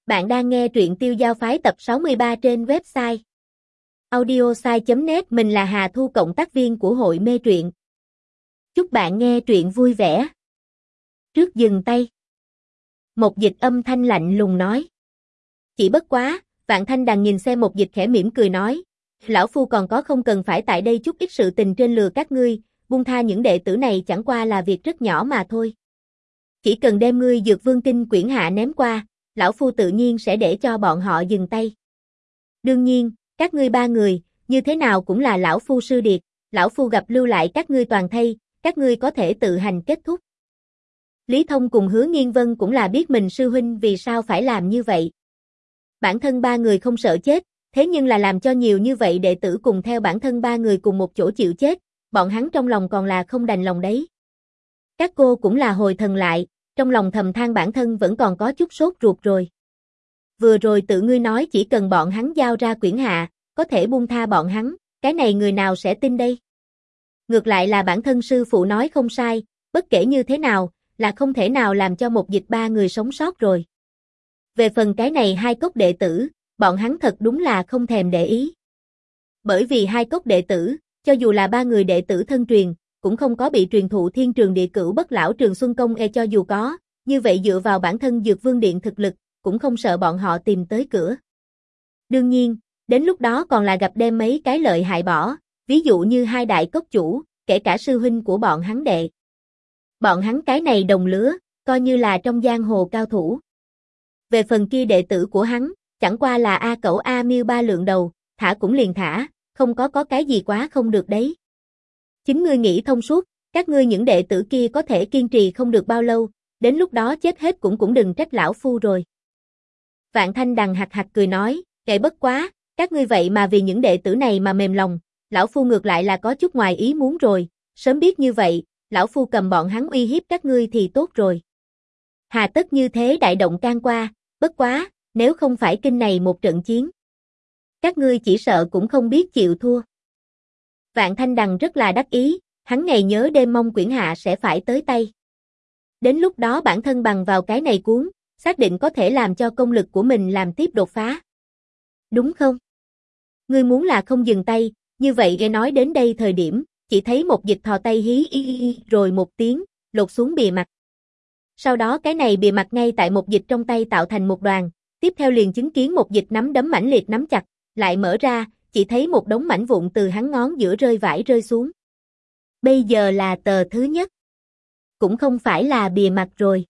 Bạn đang nghe truyện Tiêu Giao Phái tập 63 trên website audiosai.net. Mình là Hà Thu, cộng tác viên của hội mê truyện. Chúc bạn nghe truyện vui vẻ. Trước dừng tay, Một Dịch âm thanh lạnh lùng nói. Chỉ bất quá, Vạn Thanh Đằng nhìn xem Một Dịch khẽ mỉm cười nói. Lão Phu còn có không cần phải tại đây chút ít sự tình trên lừa các ngươi, buông tha những đệ tử này chẳng qua là việc rất nhỏ mà thôi. Chỉ cần đem ngươi Dược Vương Kinh quyển hạ ném qua, Lão Phu tự nhiên sẽ để cho bọn họ dừng tay. Đương nhiên, các ngươi ba người, như thế nào cũng là Lão Phu sư điệt, Lão Phu gặp lưu lại các ngươi toàn thây, các ngươi có thể tự hành kết thúc. Lý Thông cùng Hứa Nghiên Vân cũng là biết mình sư huynh vì sao phải làm như vậy. Bản thân ba người không sợ chết, thế nhưng là làm cho nhiều như vậy đệ tử cùng theo bản thân ba người cùng một chỗ chịu chết, bọn hắn trong lòng còn là không đành lòng đấy. Các cô cũng là hồi thần lại, trong lòng thầm than bản thân vẫn còn có chút sốt ruột rồi. Vừa rồi tự ngươi nói chỉ cần bọn hắn giao ra quyển hạ, có thể buông tha bọn hắn, cái này người nào sẽ tin đây? Ngược lại là bản thân sư phụ nói không sai, bất kể như thế nào, là không thể nào làm cho Một Dịch ba người sống sót rồi. Về phần cái này hai cốc đệ tử, bọn hắn thật đúng là không thèm để ý. Bởi vì hai cốc đệ tử, cho dù là ba người đệ tử thân truyền, cũng không có bị truyền thụ Thiên Trường Địa Cửu Bất Lão Trường Xuân Công cho dù có, như vậy dựa vào bản thân Dược Vương Điện thực lực, cũng không sợ bọn họ tìm tới cửa. Đương nhiên, đến lúc đó còn là gặp đem mấy cái lợi hại bỏ, ví dụ như hai đại cốc chủ, kể cả sư huynh của bọn hắn đệ. Bọn hắn cái này đồng lứa, coi như là trong giang hồ cao thủ. Về phần kia đệ tử của hắn, chẳng qua là A Cẩu A Miêu ba lượng đầu, thả cũng liền thả, không có cái gì quá không được đấy. Chính ngươi nghĩ thông suốt, các ngươi những đệ tử kia có thể kiên trì không được bao lâu, đến lúc đó chết hết cũng đừng trách lão phu rồi. Vạn Thanh Đằng hạc hạc cười nói, kệ bất quá, các ngươi vậy mà vì những đệ tử này mà mềm lòng, lão phu ngược lại là có chút ngoài ý muốn rồi, sớm biết như vậy, lão phu cầm bọn hắn uy hiếp các ngươi thì tốt rồi. Hà tất như thế đại động can qua, bất quá, nếu không phải kinh này một trận chiến, các ngươi chỉ sợ cũng không biết chịu thua. Vạn Thanh Đằng rất là đắc ý, hắn ngày nhớ đêm mong quyển hạ sẽ phải tới tay. Đến lúc đó bản thân bằng vào cái này cuốn, xác định có thể làm cho công lực của mình làm tiếp đột phá. Đúng không? Ngươi muốn là không dừng tay, như vậy nghe nói đến đây thời điểm, chỉ thấy Một Dịch thò tay hí rồi một tiếng, lột xuống bìa mặt. Sau đó cái này bìa mặt ngay tại Một Dịch trong tay tạo thành một đoàn, tiếp theo liền chứng kiến Một Dịch nắm đấm mãnh liệt nắm chặt, lại mở ra, chỉ thấy một đống mảnh vụn từ hắn ngón giữa rơi xuống. Bây giờ là tờ thứ nhất. Cũng không phải là bìa mặt rồi.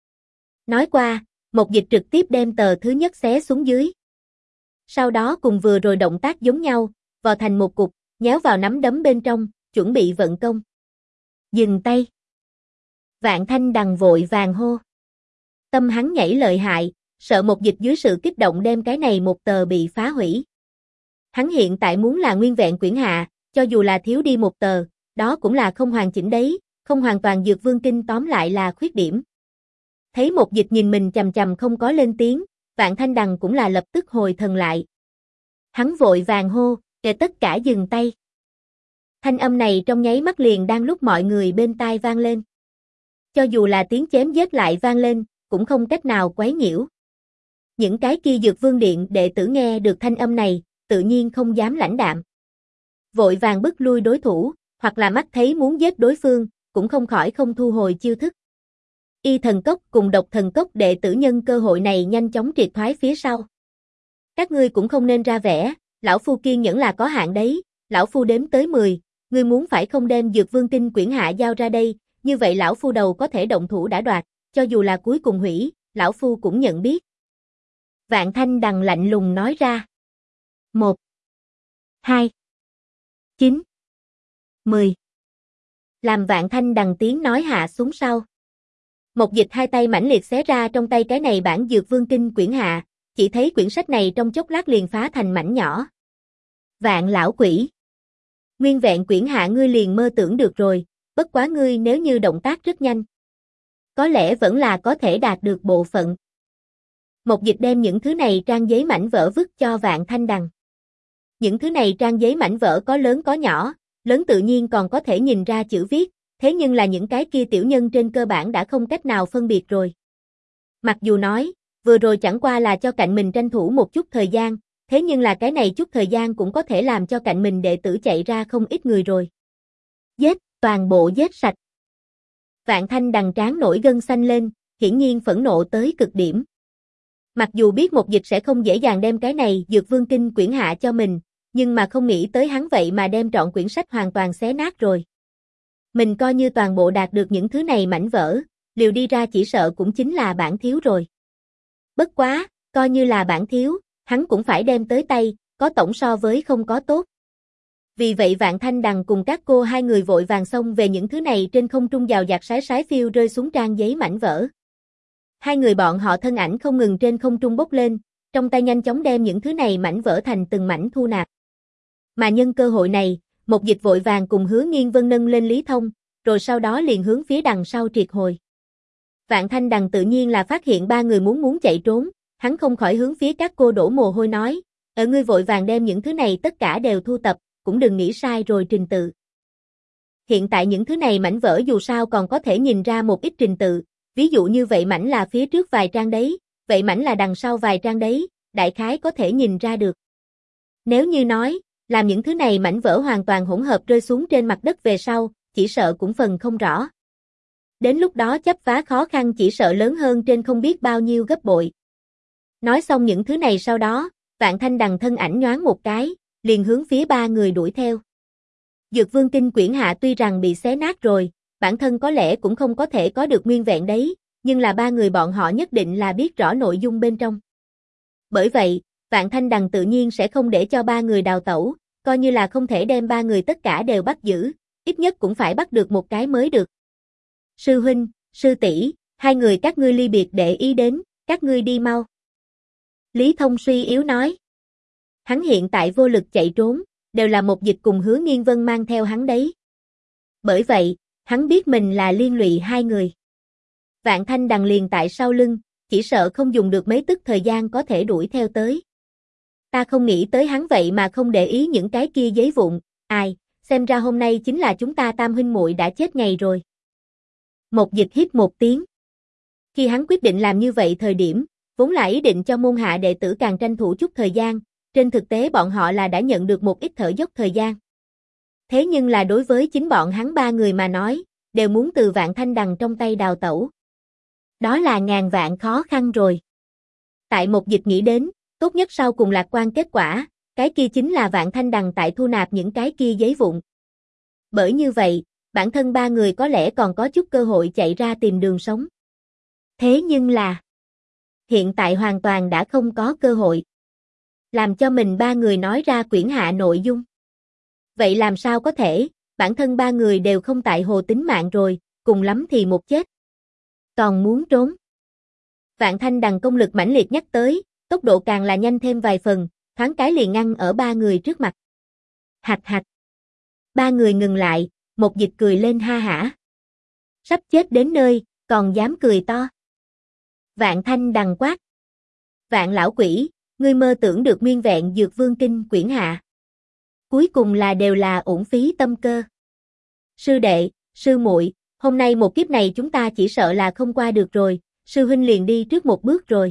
Nói qua, Một Dịch trực tiếp đem tờ thứ nhất xé xuống dưới. Sau đó cùng vừa rồi động tác giống nhau, vò thành một cục, nhéo vào nắm đấm bên trong, chuẩn bị vận công. Dừng tay. Vạn Thanh Đằng vội vàng hô. Tâm hắn nhảy lợi hại, sợ Một Dịch dưới sự kích động đem cái này một tờ bị phá hủy. Hắn hiện tại muốn là nguyên vẹn quyển hạ, cho dù là thiếu đi một tờ, đó cũng là không hoàn chỉnh đấy, không hoàn toàn Dược Vương Kinh tóm lại là khuyết điểm. Thấy Một Dịch nhìn mình chằm chằm không có lên tiếng, Vạn Thanh Đằng cũng là lập tức hồi thần lại. Hắn vội vàng hô, để tất cả dừng tay. Thanh âm này trong nháy mắt liền đang lúc mọi người bên tai vang lên. Cho dù là tiếng chém giết lại vang lên, cũng không cách nào quấy nhiễu. Những cái kia Dược Vương Điện đệ tử nghe được thanh âm này, tự nhiên không dám lãnh đạm. Vội vàng bức lui đối thủ, hoặc là mắt thấy muốn giết đối phương, cũng không khỏi không thu hồi chiêu thức. Y Thần Cốc cùng Độc Thần Cốc đệ tử nhân cơ hội này nhanh chóng triệt thoái phía sau. Các ngươi cũng không nên ra vẻ, lão phu kiên nhẫn là có hạn đấy, lão phu đếm tới 10, ngươi muốn phải không đem Dược Vương Kinh quyển hạ giao ra đây, như vậy lão phu đầu có thể động thủ đã đoạt, cho dù là cuối cùng hủy, lão phu cũng nhận biết. Vạn Thanh Đằng lạnh lùng nói ra. 1, 2, 9, 10. Làm Vạn Thanh Đằng tiếng nói hạ xuống sau. Một Dịch hai tay mãnh liệt xé ra trong tay cái này bản Dược Vương Kinh quyển hạ, chỉ thấy quyển sách này trong chốc lát liền phá thành mảnh nhỏ. Vạn lão quỷ. Nguyên vẹn quyển hạ ngươi liền mơ tưởng được rồi, bất quá ngươi nếu như động tác rất nhanh, có lẽ vẫn là có thể đạt được bộ phận. Một Dịch đem những thứ này trang giấy mảnh vỡ vứt cho Vạn Thanh Đằng. Những thứ này trang giấy mảnh vỡ có lớn có nhỏ, lớn tự nhiên còn có thể nhìn ra chữ viết, thế nhưng là những cái kia tiểu nhân trên cơ bản đã không cách nào phân biệt rồi. Mặc dù nói, Vừa rồi chẳng qua là cho cạnh mình tranh thủ một chút thời gian, thế nhưng là cái này chút thời gian cũng có thể làm cho cạnh mình đệ tử chạy ra không ít người rồi. Giết, toàn bộ giết sạch. Vạn Thanh Đằng trán nổi gân xanh lên, hiển nhiên phẫn nộ tới cực điểm. Mặc dù biết Một Dịch sẽ không dễ dàng đem cái này Dược Vương Kinh quyển hạ cho mình, nhưng mà không nghĩ tới hắn vậy mà đem trọn quyển sách hoàn toàn xé nát rồi. Mình coi như toàn bộ đạt được những thứ này mảnh vỡ, liều đi ra chỉ sợ cũng chính là bản thiếu rồi. Bất quá, coi như là bản thiếu, hắn cũng phải đem tới tay, có tổng so với không có tốt. Vì vậy Vạn Thanh Đằng cùng các cô hai người vội vàng xông về những thứ này trên không trung dào dạt sái sái phiêu rơi xuống trang giấy mảnh vỡ. Hai người bọn họ thân ảnh không ngừng trên không trung bốc lên, trong tay nhanh chóng đem những thứ này mảnh vỡ thành từng mảnh thu nạp. Mà nhân cơ hội này, Một Dịch vội vàng cùng Hứa Nghiên Vân nâng lên Lý Thông, rồi sau đó liền hướng phía đằng sau triệt hồi. Vạn Thanh Đằng tự nhiên là phát hiện ba người muốn chạy trốn, hắn không khỏi hướng phía các cô đổ mồ hôi nói, ngươi vội vàng đem những thứ này tất cả đều thu tập, cũng đừng nghĩ sai rồi trình tự. Hiện tại những thứ này mảnh vỡ dù sao còn có thể nhìn ra một ít trình tự, ví dụ như vậy mảnh là phía trước vài trang đấy, vậy mảnh là đằng sau vài trang đấy, đại khái có thể nhìn ra được. Nếu như nói, làm những thứ này mảnh vỡ hoàn toàn hỗn hợp rơi xuống trên mặt đất về sau, chỉ sợ cũng phần không rõ. Đến lúc đó chấp phá khó khăn chỉ sợ lớn hơn trên không biết bao nhiêu gấp bội. Nói xong những thứ này sau đó, Vạn Thanh Đằng thân ảnh nhoáng một cái, liền hướng phía ba người đuổi theo. Dược Vương Kinh quyển hạ tuy rằng bị xé nát rồi, bản thân có lẽ cũng không có thể có được nguyên vẹn đấy, nhưng là ba người bọn họ nhất định là biết rõ nội dung bên trong. Bởi vậy, Vạn Thanh Đằng tự nhiên sẽ không để cho ba người đào tẩu, coi như là không thể đem ba người tất cả đều bắt giữ, ít nhất cũng phải bắt được một cái mới được. Sư huynh, sư tỷ, hai người các ngươi ly biệt để ý đến, các ngươi đi mau. Lý Thông suy yếu nói. Hắn hiện tại vô lực chạy trốn, đều là Một Dịch cùng Hứa Nghiên Vân mang theo hắn đấy. Bởi vậy, hắn biết mình là liên lụy hai người. Vạn Thanh Đằng liền tại sau lưng, chỉ sợ không dùng được mấy tức thời gian có thể đuổi theo tới. Ta không nghĩ tới hắn vậy mà không để ý những cái kia giấy vụn, ai, xem ra hôm nay chính là chúng ta tam huynh muội đã chết ngày rồi. Một Dịch hít một tiếng. Khi hắn quyết định làm như vậy thời điểm, vốn là ý định cho môn hạ đệ tử càng tranh thủ chút thời gian, trên thực tế bọn họ là đã nhận được một ít thở dốc thời gian. Thế nhưng là đối với chính bọn hắn ba người mà nói, đều muốn từ Vạn Thanh Đằng trong tay đào tẩu. Đó là ngàn vạn khó khăn rồi. Tại Một Dịch nghĩ đến, tốt nhất sau cùng lạc quan kết quả, cái kia chính là Vạn Thanh Đằng tại thu nạp những cái kia giấy vụn. Bởi như vậy, bản thân ba người có lẽ còn có chút cơ hội chạy ra tìm đường sống. Thế nhưng là, hiện tại hoàn toàn đã không có cơ hội. Làm cho mình ba người nói ra quyển hạ nội dung. Vậy làm sao có thể, bản thân ba người đều không tại hồ tính mạng rồi, cùng lắm thì một chết. Còn muốn trốn. Vạn Thanh Đằng công lực mãnh liệt nhắc tới, tốc độ càng là nhanh thêm vài phần, thoáng cái liền ngăn ở ba người trước mặt. Hạch hạch. Ba người ngừng lại, Một Dịch cười lên ha hả. Sắp chết đến nơi, còn dám cười to. Vạn Thanh Đằng quát. Vạn lão quỷ, ngươi mơ tưởng được nguyên vẹn Dược Vương Kinh quyển hạ. Cuối cùng là đều là uổng phí tâm cơ. Sư đệ, sư muội, hôm nay một kiếp này chúng ta chỉ sợ là không qua được rồi, sư huynh liền đi trước một bước rồi.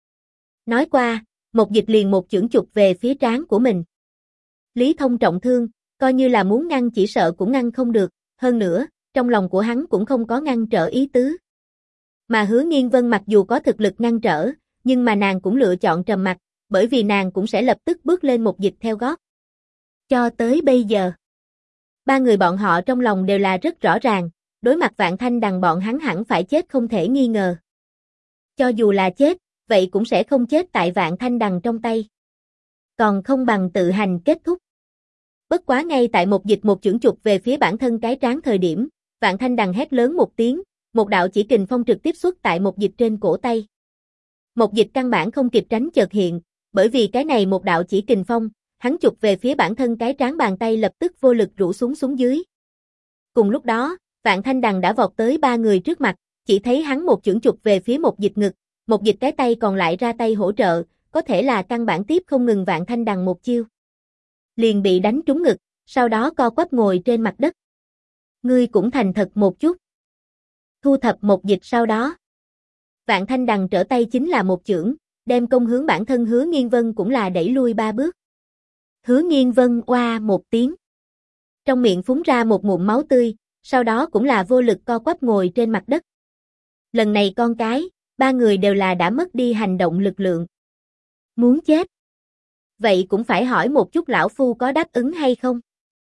Nói qua, Một Dịch liền một chưởng chụp về phía trán của mình. Lý Thông trọng thương, coi như là muốn ngăn chỉ sợ cũng ngăn không được, hơn nữa, trong lòng của hắn cũng không có ngăn trở ý tứ. Mà Hứa Nghiên Vân mặc dù có thực lực ngăn trở, nhưng mà nàng cũng lựa chọn trầm mặc, bởi vì nàng cũng sẽ lập tức bước lên Một Dịch theo gót. Cho tới bây giờ, ba người bọn họ trong lòng đều là rất rõ ràng, đối mặt Vạn Thanh Đằng bọn hắn hẳn phải chết không thể nghi ngờ. Cho dù là chết, vậy cũng sẽ không chết tại Vạn Thanh Đằng trong tay. Còn không bằng tự hành kết thúc. Bất quá ngay tại Một Dịch một chưởng chụp về phía bản thân cái trán thời điểm, Vạn Thanh Đằng hét lớn một tiếng, một đạo chỉ kình phong trực tiếp xuất tại Một Dịch trên cổ tay. Một Dịch căn bản không kịp tránh chợt hiện, bởi vì cái này một đạo chỉ kình phong, hắn chụp về phía bản thân cái trán bàn tay lập tức vô lực rũ xuống dưới. Cùng lúc đó, Vạn Thanh Đằng đã vọt tới ba người trước mặt, chỉ thấy hắn một chưởng chụp về phía Một Dịch ngực, Một Dịch cái tay còn lại ra tay hỗ trợ, có thể là căn bản tiếp không ngừng Vạn Thanh Đằng một chiêu. Liền bị đánh trúng ngực, sau đó co quắp ngồi trên mặt đất. Ngươi cũng thành thật một chút. Thu thập Một Dịch sau đó. Vạn Thanh Đằng trở tay chính là một chưởng, đem công hướng bản thân Hứa Nghiên Vân cũng là đẩy lui 3 bước. Hứa Nghiên Vân oa một tiếng. Trong miệng phúng ra một ngụm máu tươi, sau đó cũng là vô lực co quắp ngồi trên mặt đất. Lần này con cái, 3 người đều là đã mất đi hành động lực lượng. Muốn chết. Vậy cũng phải hỏi một chút lão phu có đáp ứng hay không?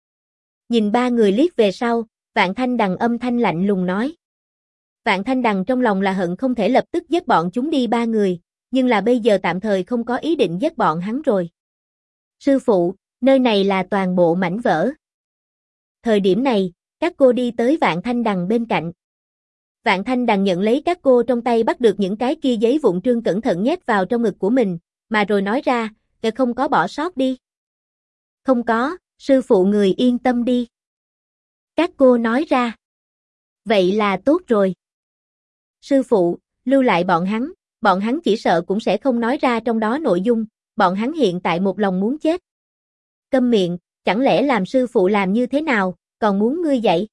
Nhìn 3 người liếc về sau, Vạn Thanh Đằng âm thanh lạnh lùng nói. Vạn Thanh Đằng trong lòng là hận không thể lập tức giết bọn chúng đi 3 người, nhưng là bây giờ tạm thời không có ý định giết bọn hắn rồi. Sư phụ, nơi này là toàn bộ mảnh vỡ. Thời điểm này, các cô đi tới Vạn Thanh Đằng bên cạnh. Vạn Thanh Đằng nhận lấy các cô trong tay bắt được những cái kia giấy vụn trương cẩn thận nhét vào trong ngực của mình, mà rồi nói ra, không có bỏ sót đi. Không có, sư phụ người yên tâm đi. Các cô nói ra. Vậy là tốt rồi. Sư phụ, lưu lại bọn hắn chỉ sợ cũng sẽ không nói ra trong đó nội dung, bọn hắn hiện tại một lòng muốn chết. Câm miệng, chẳng lẽ làm sư phụ làm như thế nào, còn muốn ngươi dạy?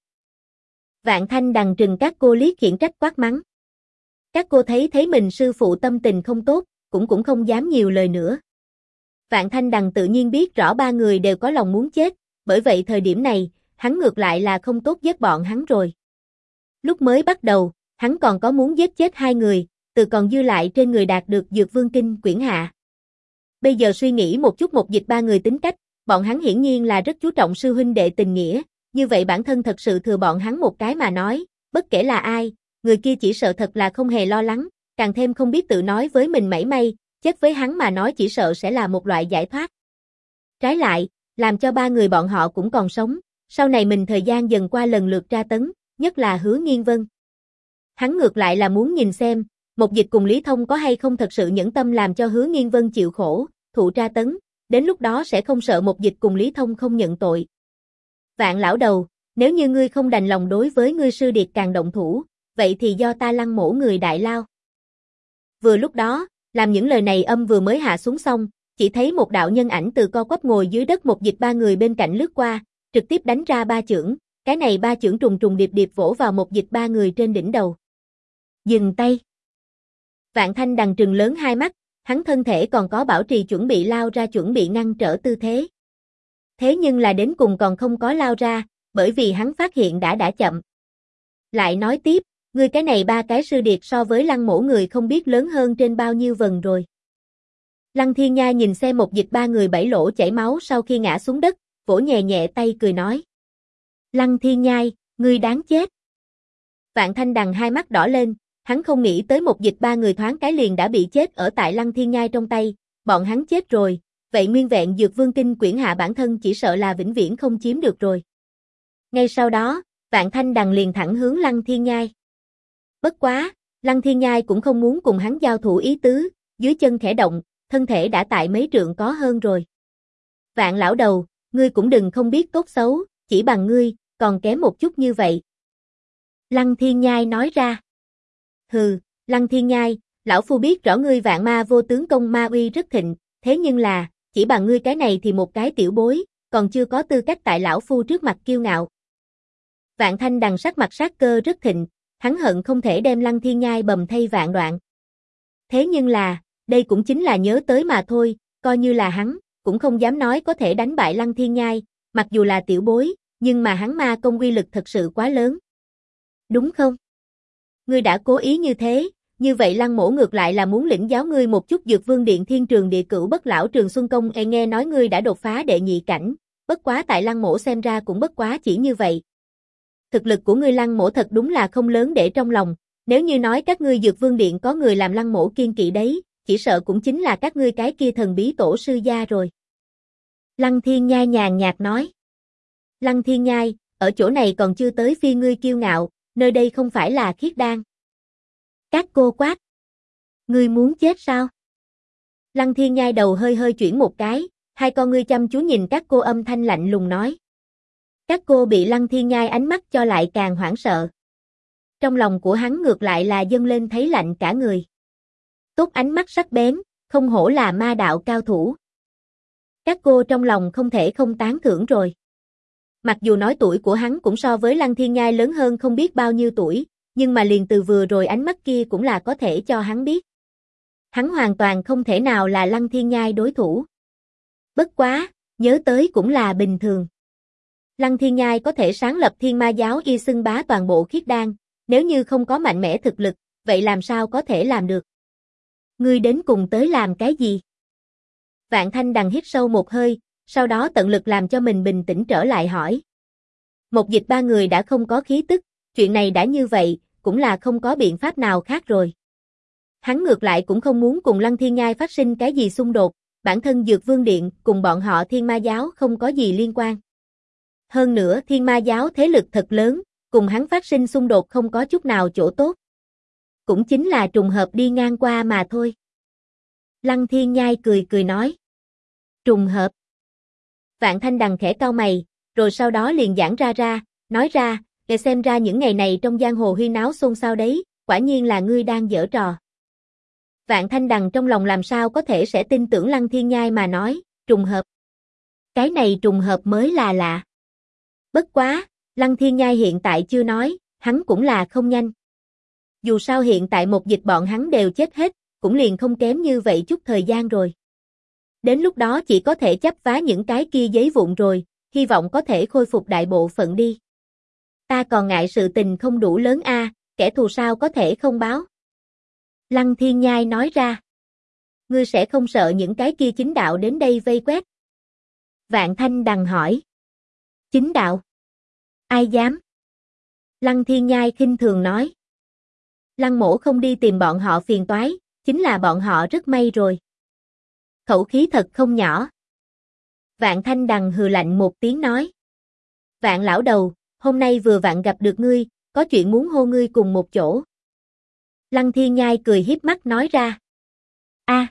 Vạn Thanh Đằng trừng các cô liếc khiển trách quát mắng. Các cô thấy mình sư phụ tâm tình không tốt, cũng không dám nhiều lời nữa. Vạn Thanh Đằng tự nhiên biết rõ 3 người đều có lòng muốn chết, bởi vậy thời điểm này, hắn ngược lại là không tốt giết bọn hắn rồi. Lúc mới bắt đầu, hắn còn có muốn giết chết 2 người, từ còn dư lại trên người đạt được Dược Vương Kinh quyển hạ. Bây giờ suy nghĩ một chút một dịch 3 người tính cách, bọn hắn hiển nhiên là rất chú trọng sư huynh đệ tình nghĩa, như vậy bản thân thật sự thừa bọn hắn một cái mà nói, bất kể là ai, người kia chỉ sợ thật là không hề lo lắng, càng thêm không biết tự nói với mình mảy may, chết với hắn mà nói chỉ sợ sẽ là một loại giải thoát. Trái lại, làm cho 3 người bọn họ cũng còn sống, sau này mình thời gian dần qua lần lượt tra tấn, nhất là Hứa Nghiên Vân. Hắn ngược lại là muốn nhìn xem, một dịch cùng Lý Thông có hay không thật sự nhẫn tâm làm cho Hứa Nghiên Vân chịu khổ, thụ tra tấn, đến lúc đó sẽ không sợ một dịch cùng Lý Thông không nhận tội. Vạn lão đầu, nếu như ngươi không đành lòng đối với ngươi sư điệt càng động thủ, vậy thì do ta lăng mổ người đại lao. Vừa lúc đó, làm những lời này âm vừa mới hạ xuống xong, chỉ thấy một đạo nhân ảnh từ co quắp ngồi dưới đất một dịch 3 người bên cạnh lướt qua, trực tiếp đánh ra 3 chưởng, cái này 3 chưởng trùng trùng điệp điệp vỗ vào một dịch 3 người trên đỉnh đầu. Dừng tay. Vạn Thanh Đằng trừng lớn hai mắt, hắn thân thể còn có bảo trì chuẩn bị lao ra chuẩn bị ngăn trở tư thế. Thế nhưng là đến cùng còn không có lao ra, bởi vì hắn phát hiện đã chậm. Lại nói tiếp, ngươi cái này 3 cái sư điệt so với lăng mổ người không biết lớn hơn trên bao nhiêu vần rồi. Lăng Thiên Nhai nhìn xem một dịch 3 người 7 lỗ chảy máu sau khi ngã xuống đất, vỗ nhẹ nhẹ tay cười nói. Lăng Thiên Nhai, ngươi đáng chết. Vạn Thanh Đằng hai mắt đỏ lên, hắn không nghĩ tới một dịch 3 người thoáng cái liền đã bị chết ở tại Lăng Thiên Nhai trong tay, bọn hắn chết rồi, vậy nguyên vẹn Dược Vương Kinh quyển hạ bản thân chỉ sợ là vĩnh viễn không chiếm được rồi. Ngay sau đó, Vạn Thanh Đằng liền thẳng hướng Lăng Thiên Nhai. Bất quá, Lăng Thiên Nhai cũng không muốn cùng hắn giao thủ ý tứ, dưới chân khẽ động, thân thể đã tại mấy trượng có hơn rồi. Vạn lão đầu, ngươi cũng đừng không biết tốt xấu, chỉ bằng ngươi, còn kém một chút như vậy. Lăng Thiên Nhai nói ra. Hừ, Lăng Thiên Nhai, lão phu biết rõ ngươi vạn ma vô tướng công ma uy rất thịnh, thế nhưng là, chỉ bằng ngươi cái này thì một cái tiểu bối, còn chưa có tư cách tại lão phu trước mặt kiêu ngạo. Vạn Thanh Đằng sắc mặt sát cơ rất thịnh, hắn hận không thể đem Lăng Thiên Nhai bầm thay vạn đoạn. Thế nhưng là, đây cũng chính là nhớ tới mà thôi, coi như là hắn, cũng không dám nói có thể đánh bại Lăng Thiên Nhai, mặc dù là tiểu bối, nhưng mà hắn ma công uy lực thật sự quá lớn. Đúng không? Ngươi đã cố ý như thế, như vậy Lăng mổ ngược lại là muốn lĩnh giáo ngươi một chút Dược Vương Điện Thiên Trường Địa Cửu Bất Lão Trường Xuân Công. Nghe nói ngươi đã đột phá đệ nhị cảnh, bất quá tại Lăng mổ xem ra cũng bất quá chỉ như vậy. Thực lực của ngươi Lăng mổ thật đúng là không lớn để trong lòng, nếu như nói các ngươi Dược Vương Điện có người làm Lăng mổ kiên kỵ đấy, chỉ sợ cũng chính là các ngươi cái kia thần bí tổ sư gia rồi. Lăng Thiên Nhai nhàn nhạt nói. Lăng Thiên Nhai, ở chỗ này còn chưa tới phi ngươi kiêu ngạo, nơi đây không phải là Khiết Đan. Các cô quát. Ngươi muốn chết sao? Lăng Thiên Nhai đầu hơi hơi chuyển một cái, hai con ngươi chăm chú nhìn các cô âm thanh lạnh lùng nói. Các cô bị Lăng Thiên Nhai ánh mắt cho lại càng hoảng sợ. Trong lòng của hắn ngược lại là dâng lên thấy lạnh cả người. Tốt ánh mắt sắc bén, không hổ là ma đạo cao thủ. Các cô trong lòng không thể không tán thưởng rồi. Mặc dù nói tuổi của hắn cũng so với Lăng Thiên Nhai lớn hơn không biết bao nhiêu tuổi, nhưng mà liền từ vừa rồi ánh mắt kia cũng là có thể cho hắn biết. Hắn hoàn toàn không thể nào là Lăng Thiên Nhai đối thủ. Bất quá, nhớ tới cũng là bình thường. Lăng Thiên Nhai có thể sáng lập Thiên Ma giáo y xưng bá toàn bộ Khiết Đan, nếu như không có mạnh mẽ thực lực, vậy làm sao có thể làm được? Ngươi đến cùng tới làm cái gì? Vạn Thanh Đằng hít sâu một hơi, sau đó tận lực làm cho mình bình tĩnh trở lại hỏi. Một Dịch ba người đã không có khí tức, chuyện này đã như vậy, cũng là không có biện pháp nào khác rồi. Hắn ngược lại cũng không muốn cùng Lăng Thiên Nhai phát sinh cái gì xung đột, bản thân Dược Vương Điện cùng bọn họ Thiên Ma giáo không có gì liên quan. Hơn nữa Thiên Ma giáo thế lực thật lớn, cùng hắn phát sinh xung đột không có chút nào chỗ tốt. Cũng chính là trùng hợp đi ngang qua mà thôi. Lăng Thiên Nhai cười cười nói. Trùng hợp. Vạn Thanh Đằng khẽ cau mày, rồi sau đó liền giãn ra, nói ra, để xem ra những ngày này trong giang hồ huyên náo xôn xao đấy, quả nhiên là ngươi đang giở trò. Vạn Thanh Đằng trong lòng làm sao có thể sẽ tin tưởng Lăng Thiên Nhai mà nói, trùng hợp. Cái này trùng hợp mới là lạ. Bất quá, Lăng Thiên Nhai hiện tại chưa nói, hắn cũng là không nhanh. Dù sao hiện tại một dịch bọn hắn đều chết hết, cũng liền không kém như vậy chút thời gian rồi. Đến lúc đó chỉ có thể chấp vá những cái kia giấy vụn rồi, hy vọng có thể khôi phục đại bộ phận đi. Ta còn ngại sự tình không đủ lớn a, kẻ thù sao có thể không báo. Lăng Thiên Nhai nói ra. Ngươi sẽ không sợ những cái kia chính đạo đến đây vây quét? Vạn Thanh Đằng hỏi. Chính đạo? Ai dám? Lăng Thiên Nhai khinh thường nói. Lăng mỗ không đi tìm bọn họ phiền toái, chính là bọn họ rất may rồi. Khẩu khí thật không nhỏ. Vạn Thanh Đằng hừ lạnh một tiếng nói. Vạn lão đầu, hôm nay vừa vặn gặp được ngươi, có chuyện muốn hô ngươi cùng một chỗ. Lăng Thiên Nhai cười hiếp mắt nói ra. A.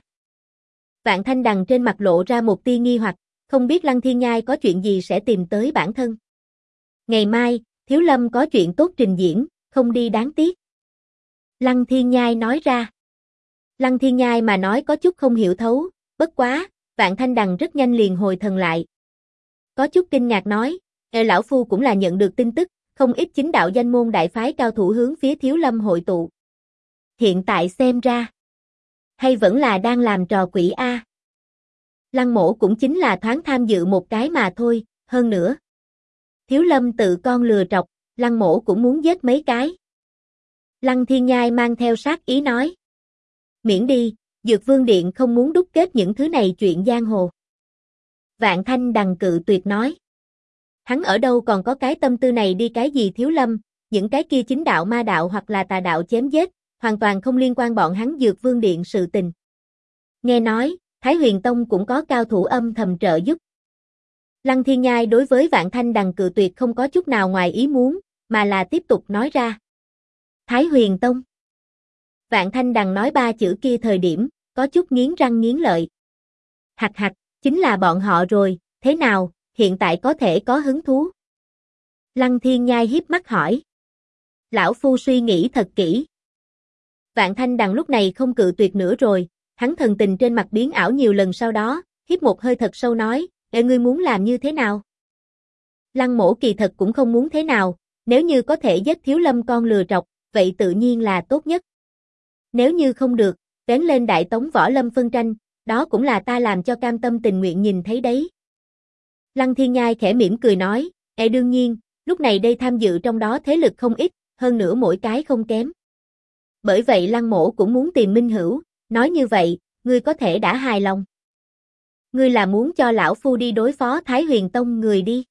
Vạn Thanh Đằng trên mặt lộ ra một tia nghi hoặc, không biết Lăng Thiên Nhai có chuyện gì sẽ tìm tới bản thân. Ngày mai, Thiếu Lâm có chuyện tốt trình diễn, không đi đáng tiếc. Lăng Thiên Nhai nói ra. Lăng Thiên Nhai mà nói có chút không hiểu thấu, bất quá, Vạn Thanh Đằng rất nhanh liền hồi thần lại. Có chút kinh ngạc nói, lão phu cũng là nhận được tin tức, không ít chính đạo danh môn đại phái cao thủ hướng phía Thiếu Lâm hội tụ. Hiện tại xem ra, hay vẫn là đang làm trò quỷ a. Lăng mỗ cũng chính là thoáng tham dự một cái mà thôi, hơn nữa. Thiếu Lâm tự con lừa trọc, Lăng mỗ cũng muốn giết mấy cái. Lăng Thiên Nhai mang theo sát ý nói. Miễn đi, Dược Vương Điện không muốn đúc kết những thứ này chuyện giang hồ. Vạn Thanh Đằng cự tuyệt nói. Hắn ở đâu còn có cái tâm tư này đi cái gì Thiếu Lâm, những cái kia chính đạo ma đạo hoặc là tà đạo chém giết, hoàn toàn không liên quan bọn hắn Dược Vương Điện sự tình. Nghe nói, Thái Huyền Tông cũng có cao thủ âm thầm trợ giúp. Lăng Thiên Nhai đối với Vạn Thanh Đằng cự tuyệt không có chút nào ngoài ý muốn, mà là tiếp tục nói ra. Thái Huyền Tông. Vạn Thanh Đằng nói ba chữ kia thời điểm, có chút nghiến răng nghiến lợi. Hạch hạch, chính là bọn họ rồi, thế nào, hiện tại có thể có hứng thú? Lăng Thiên Nhai hiếp mắt hỏi. Lão phu suy nghĩ thật kỹ. Vạn Thanh Đằng lúc này không cự tuyệt nữa rồi, hắn thần tình trên mặt biến ảo nhiều lần sau đó, hít một hơi thật sâu nói, ngươi muốn làm như thế nào? Lăng mỗ kỳ thật cũng không muốn thế nào, nếu như có thể giết Thiếu Lâm con lừa trọc, vậy tự nhiên là tốt nhất. Nếu như không được, vén lên Đại Tống Võ Lâm phân tranh, đó cũng là ta làm cho cam tâm tình nguyện nhìn thấy đấy. Lăng Thiên Nhai khẽ mỉm cười nói, đương nhiên, lúc này đây tham dự trong đó thế lực không ít, hơn nữa mỗi cái không kém. Bởi vậy Lăng mỗ cũng muốn tìm minh hữu, nói như vậy, ngươi có thể đã hài lòng. Ngươi là muốn cho lão phu đi đối phó Thái Huyền Tông người đi.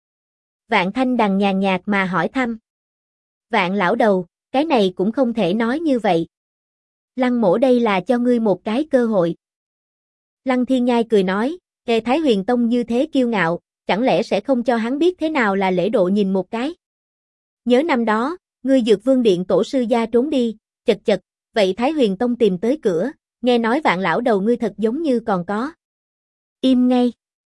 Vạn Thanh Đằng nhàn nhạt mà hỏi thăm. Vạn lão đầu, cái này cũng không thể nói như vậy. Lăng mỗ đây là cho ngươi một cái cơ hội. Lăng Thiên Nhai cười nói, Thái Huyền Tông như thế kiêu ngạo, chẳng lẽ sẽ không cho hắn biết thế nào là lễ độ nhìn một cái. Nhớ năm đó, ngươi Dược Vương Điện tổ sư gia trốn đi, chật chật, vậy Thái Huyền Tông tìm tới cửa, nghe nói Vạn lão đầu ngươi thật giống như còn có. Im ngay.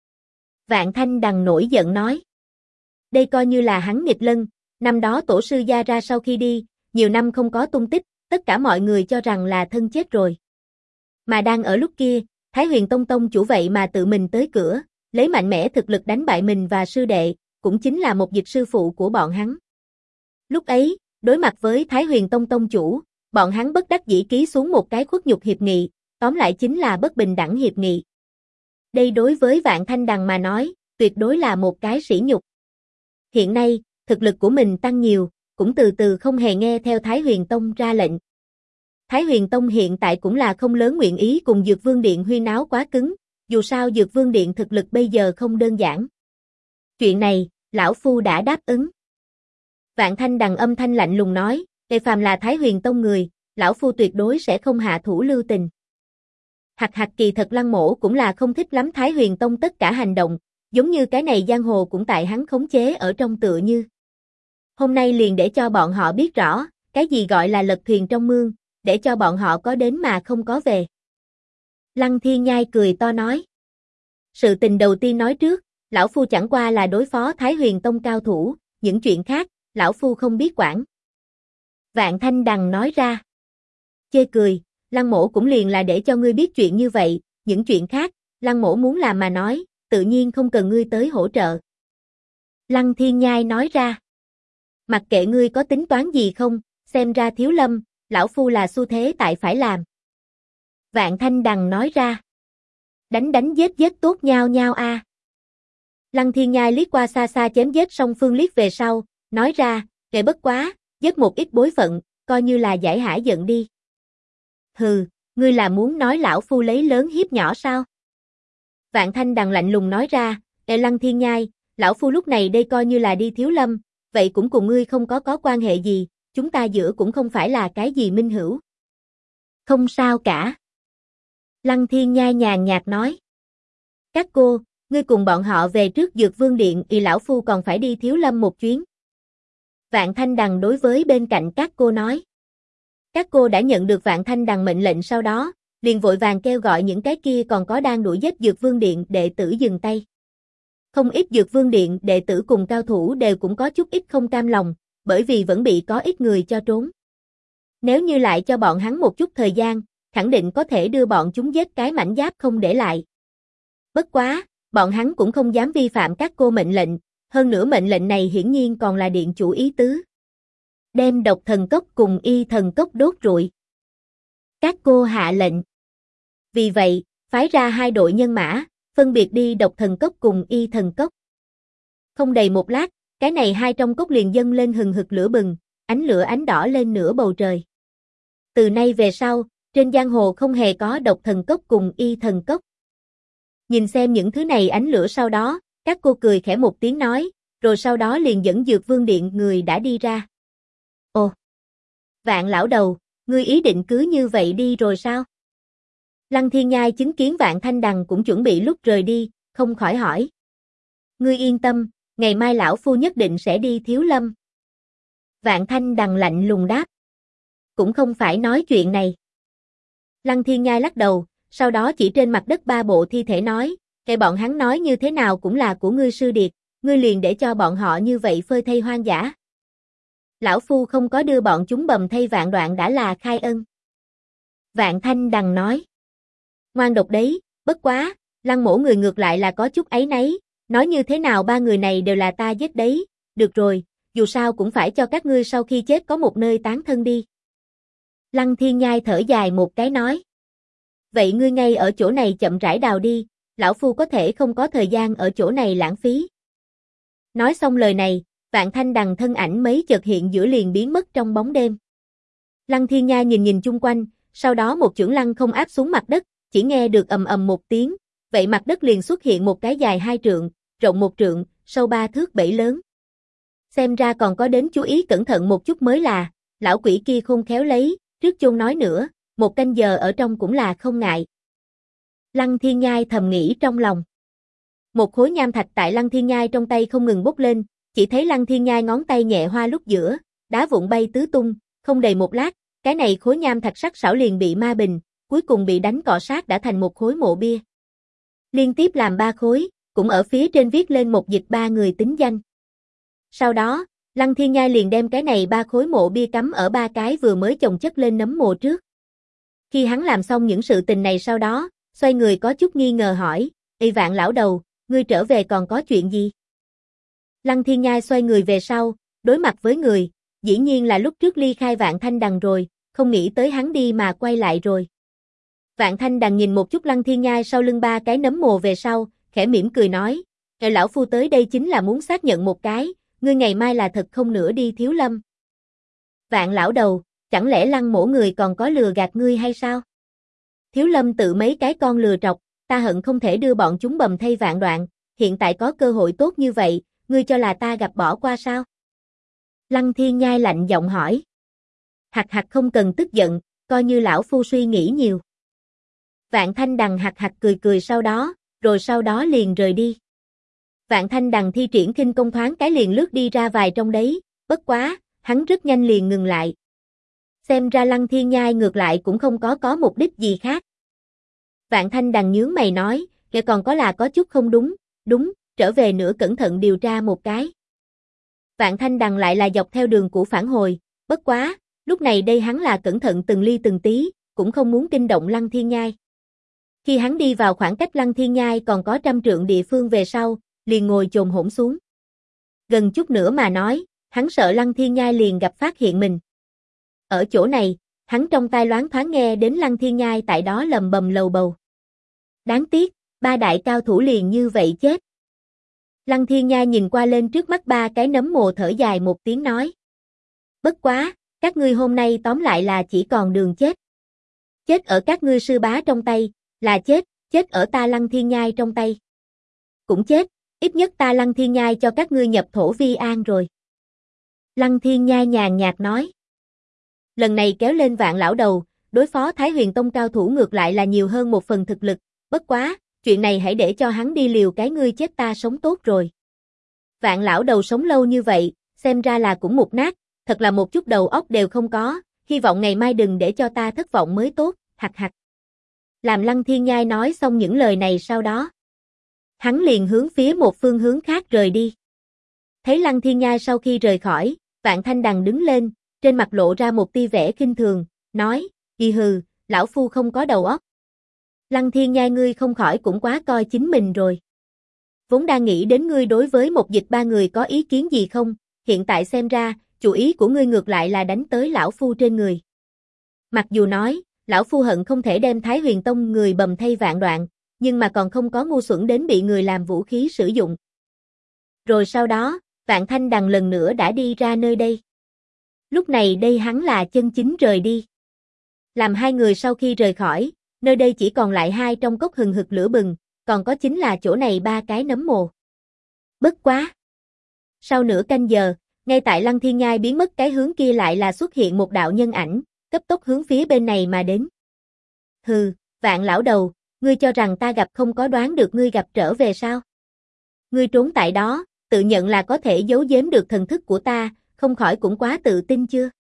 Vạn Thanh Đằng nổi giận nói. Đây coi như là hắn nghịch lân, năm đó tổ sư gia ra sau khi đi, nhiều năm không có tung tích, tất cả mọi người cho rằng là thân chết rồi. Mà đang ở lúc kia, Thái Huyền Tông tông chủ vậy mà tự mình tới cửa, lấy mạnh mẽ thực lực đánh bại mình và sư đệ, cũng chính là một dịch sư phụ của bọn hắn. Lúc ấy, đối mặt với Thái Huyền Tông tông chủ, bọn hắn bất đắc dĩ ký xuống một cái khuất nhục hiệp nghị, tóm lại chính là bất bình đẳng hiệp nghị. Đây đối với Vạn Thanh Đằng mà nói, tuyệt đối là một cái sỉ nhục. Hiện nay, thực lực của mình tăng nhiều, cũng từ từ không hề nghe theo Thái Huyền Tông ra lệnh. Thái Huyền Tông hiện tại cũng là không lớn nguyện ý cùng Dược Vương Điện huyên náo quá cứng, dù sao Dược Vương Điện thực lực bây giờ không đơn giản. Chuyện này, lão phu đã đáp ứng. Vạn Thanh Đằng âm thanh lạnh lùng nói, "Kẻ phàm là Thái Huyền Tông người, lão phu tuyệt đối sẽ không hạ thủ lưu tình." Hạc Hạc kỳ thật Lăng Mỗ cũng là không thích lắm Thái Huyền Tông tất cả hành động, giống như cái này giang hồ cũng tại hắn khống chế ở trong tựa như. Hôm nay liền để cho bọn họ biết rõ, cái gì gọi là lật thuyền trong mương, để cho bọn họ có đến mà không có về. Lăng Thiên Nhai cười to nói. Sự tình đầu tiên nói trước, lão phu chẳng qua là đối phó Thái Huyền Tông cao thủ, những chuyện khác, lão phu không biết quản. Vạn Thanh Đằng nói ra. Chê cười, Lăng Mỗ cũng liền là để cho ngươi biết chuyện như vậy, những chuyện khác, Lăng Mỗ muốn làm mà nói, tự nhiên không cần ngươi tới hỗ trợ. Lăng Thiên Nhai nói ra. Mặc kệ ngươi có tính toán gì không, xem ra Thiếu Lâm, lão phu là xu thế tại phải làm. Vạn Thanh Đằng nói ra. Đánh đánh giết giết tốt nhau nhau a. Lăng Thiên Nhai liếc qua xa xa chém giết song phương liếc về sau, nói ra, kệ bất quá, giết một ít bối phận, coi như là giải hả giận đi. Hừ, ngươi là muốn nói lão phu lấy lớn hiếp nhỏ sao? Vạn Thanh Đằng lạnh lùng nói ra, Lăng Thiên Nhai, lão phu lúc này đây coi như là đi Thiếu Lâm, vậy cũng cùng ngươi không có quan hệ gì, chúng ta giữa cũng không phải là cái gì minh hữu. Không sao cả. Lăng Thiên Nhai nhàn nhạt nói. Các cô, ngươi cùng bọn họ về trước Dược Vương Điện, lão phu còn phải đi Thiếu Lâm một chuyến. Vạn Thanh Đằng đối với bên cạnh các cô nói. Các cô đã nhận được Vạn Thanh Đằng mệnh lệnh sau đó, liền vội vàng kêu gọi những cái kia còn có đang đuổi giết Dược Vương Điện đệ tử dừng tay. Không ít Dược Vương Điện đệ tử cùng cao thủ đều cũng có chút ít không cam lòng, bởi vì vẫn bị có ít người cho trốn. Nếu như lại cho bọn hắn một chút thời gian, khẳng định có thể đưa bọn chúng giết cái mảnh giáp không để lại. Bất quá, bọn hắn cũng không dám vi phạm các cô mệnh lệnh, hơn nữa mệnh lệnh này hiển nhiên còn là điện chủ ý tứ. Đem độc thần cốc cùng y thần cốc đốt rụi. Các cô hạ lệnh. Vì vậy, phái ra 2 đội nhân mã, phân biệt đi độc thần cốc cùng y thần cốc. Không đầy một lát, cái này 2 trong cốc liền dâng lên hừng hực lửa bừng, ánh lửa ánh đỏ lên nửa bầu trời. Từ nay về sau, trên giang hồ không hề có độc thần cốc cùng y thần cốc. Nhìn xem những thứ này ánh lửa sau đó, các cô cười khẽ một tiếng nói, rồi sau đó liền dẫn Dược Vương Điện người đã đi ra. Ồ! Vạn lão đầu, ngươi ý định cứ như vậy đi rồi sao? Lăng Thiên Nhai chứng kiến Vạn Thanh Đằng cũng chuẩn bị lúc rời đi, không khỏi hỏi. Ngươi yên tâm, ngày mai lão phu nhất định sẽ đi Thiếu Lâm. Vạn Thanh Đằng lạnh lùng đáp. Cũng không phải nói chuyện này. Lăng Thiên Nhai lắc đầu, sau đó chỉ trên mặt đất 3 bộ thi thể nói, kệ bọn hắn nói như thế nào cũng là của ngươi sư điệt, ngươi liền để cho bọn họ như vậy phơi thây hoang dã. Lão phu không có đưa bọn chúng bầm thây vạn đoạn đã là khai ân. Vạn Thanh Đằng nói. Ngoan độc đấy, bất quá, Lăng Mỗ người ngược lại là có chút áy náy, nói như thế nào 3 người này đều là ta giết đấy, được rồi, dù sao cũng phải cho các ngươi sau khi chết có một nơi tán thân đi. Lăng Thiên Nhai thở dài một cái nói. Vậy ngươi ngay ở chỗ này chậm rãi đào đi, lão phu có thể không có thời gian ở chỗ này lãng phí. Nói xong lời này, Vạn Thanh Đằng thân ảnh mấy chợt hiện giữa liền biến mất trong bóng đêm. Lăng Thiên Nhai nhìn nhìn chung quanh, sau đó một chưởng lăng không áp xuống mặt đất, chỉ nghe được ầm ầm một tiếng, vậy mặt đất liền xuất hiện một cái dài 2 trượng, rộng 1 trượng, sâu 3 thước bẫy lớn. Xem ra còn có đến chú ý cẩn thận một chút mới là, lão quỷ kia khôn khéo lấy, trước chôn nói nữa, 1 canh giờ ở trong cũng là không ngại. Lăng Thiên Nhai thầm nghĩ trong lòng. Một khối nham thạch tại Lăng Thiên Nhai trong tay không ngừng bốc lên, chỉ thấy Lăng Thiên Nhai ngón tay nhẹ hoa lúc giữa, đá vụn bay tứ tung, không đầy một lát, cái này khối nham thạch sắc sảo liền bị ma bình, cuối cùng bị đánh cọ sát đã thành một khối mộ bia. Liên tiếp làm 3 khối, cũng ở phía trên viết lên một dịch 3 người tính danh. Sau đó, Lăng Thiên Nhai liền đem cái này 3 khối mộ bia cắm ở 3 cái vừa mới chồng chất lên nấm mồ trước. Khi hắn làm xong những sự tình này sau đó, xoay người có chút nghi ngờ hỏi, Ê Vạn lão đầu, ngươi trở về còn có chuyện gì? Lăng Thiên Nhai xoay người về sau, đối mặt với người, dĩ nhiên là lúc trước ly khai Vạn Thanh Đằng rồi, không nghĩ tới hắn đi mà quay lại rồi. Vạn Thanh Đằng nhìn một chút Lăng Thiên Nhai sau lưng ba cái nấm mồ về sau, khẽ mỉm cười nói, lão phu tới đây chính là muốn xác nhận một cái, ngươi ngày mai là thật không nữa đi Thiếu Lâm. Vạn lão đầu, chẳng lẽ Lăng mỗ người còn có lừa gạt ngươi hay sao? Thiếu Lâm tự mấy cái con lừa trọc, ta hận không thể đưa bọn chúng bầm thây vạn đoạn, hiện tại có cơ hội tốt như vậy, ngươi cho là ta gặp bỏ qua sao? Lăng Thiên Nhai lạnh giọng hỏi. Hạc hạc không cần tức giận, coi như lão phu suy nghĩ nhiều. Vạn Thanh Đằng hạc hạc cười cười rồi sau đó liền rời đi. Vạn Thanh Đằng thi triển khinh công thoáng cái liền lướt đi ra vài trong đấy, bất quá, hắn rất nhanh liền ngừng lại. Xem ra Lăng Thiên Nhai ngược lại cũng không có mục đích gì khác. Vạn Thanh Đằng nhướng mày nói, kẻ còn có là có chút không đúng, trở về nữa cẩn thận điều tra một cái. Vạn Thanh Đằng lại là dọc theo đường cũ phản hồi, bất quá, lúc này đây hắn là cẩn thận từng ly từng tí, cũng không muốn kinh động Lăng Thiên Nhai. Khi hắn đi vào khoảng cách Lăng Thiên Nhai còn có 100 trượng địa phương về sau, liền ngồi chồm hổm xuống. Gần chút nữa mà nói, hắn sợ Lăng Thiên Nhai liền gặp phát hiện mình. Ở chỗ này, hắn trong tai loáng thoáng nghe đến Lăng Thiên Nhai tại đó lầm bầm lầu bầu. Đáng tiếc, ba đại cao thủ liền như vậy chết. Lăng Thiên Nhai nhìn qua lên trước mắt ba cái nấm mồ thở dài một tiếng nói. Bất quá, các ngươi hôm nay tóm lại là chỉ còn đường chết. Chết ở các ngươi sư bá trong tay, là chết ở ta Lăng Thiên Nhai trong tay. Cũng chết, ít nhất ta Lăng Thiên Nhai cho các ngươi nhập thổ vi an rồi. Lăng Thiên Nhai nhàn nhạt nói. Lần này kéo lên Vạn lão đầu, đối phó Thái Huyền Tông cao thủ ngược lại là nhiều hơn một phần thực lực, bất quá, chuyện này hãy để cho hắn đi liều cái ngươi chết ta sống tốt rồi. Vạn lão đầu sống lâu như vậy, xem ra là cũng mục nát, thật là một chút đầu óc đều không có, hy vọng ngày mai đừng để cho ta thất vọng mới tốt, hạc hạc. Làm Lăng Thiên Nhai nói xong những lời này sau đó, hắn liền hướng phía một phương hướng khác rời đi. Thấy Lăng Thiên Nhai sau khi rời khỏi, Vạn Thanh Đằng đứng lên, trên mặt lộ ra một tia vẻ khinh thường, nói, hừ, lão phu không có đầu óc. Lăng Thiên Nhai ngươi không khỏi cũng quá coi chính mình rồi. Vốn đang nghĩ đến ngươi đối với một dịch ba người có ý kiến gì không, hiện tại xem ra, chủ ý của ngươi ngược lại là đánh tới lão phu trên người. Mặc dù nói, lão phu hận không thể đem Thái Huyền Tông người bầm thây vạn đoạn, nhưng mà còn không có ngu xuẩn đến bị người làm vũ khí sử dụng. Rồi sau đó, Vạn Thanh Đằng lần nữa đã đi ra nơi đây. Lúc này đây hắn là chân chính rời đi. Làm hai người sau khi rời khỏi, nơi đây chỉ còn lại hai trong cốc hừng hực lửa bừng, còn có chính là chỗ này ba cái nấm mồ. Bất quá. Sau nửa canh giờ, ngay tại Lăng Thiên Nhai biến mất cái hướng kia lại là xuất hiện một đạo nhân ảnh, cấp tốc hướng phía bên này mà đến. Hừ, Vạn lão đầu, ngươi cho rằng ta gặp không có đoán được ngươi gặp trở về sao? Ngươi trốn tại đó, tự nhận là có thể giấu giếm được thần thức của ta, không khỏi cũng quá tự tin chưa?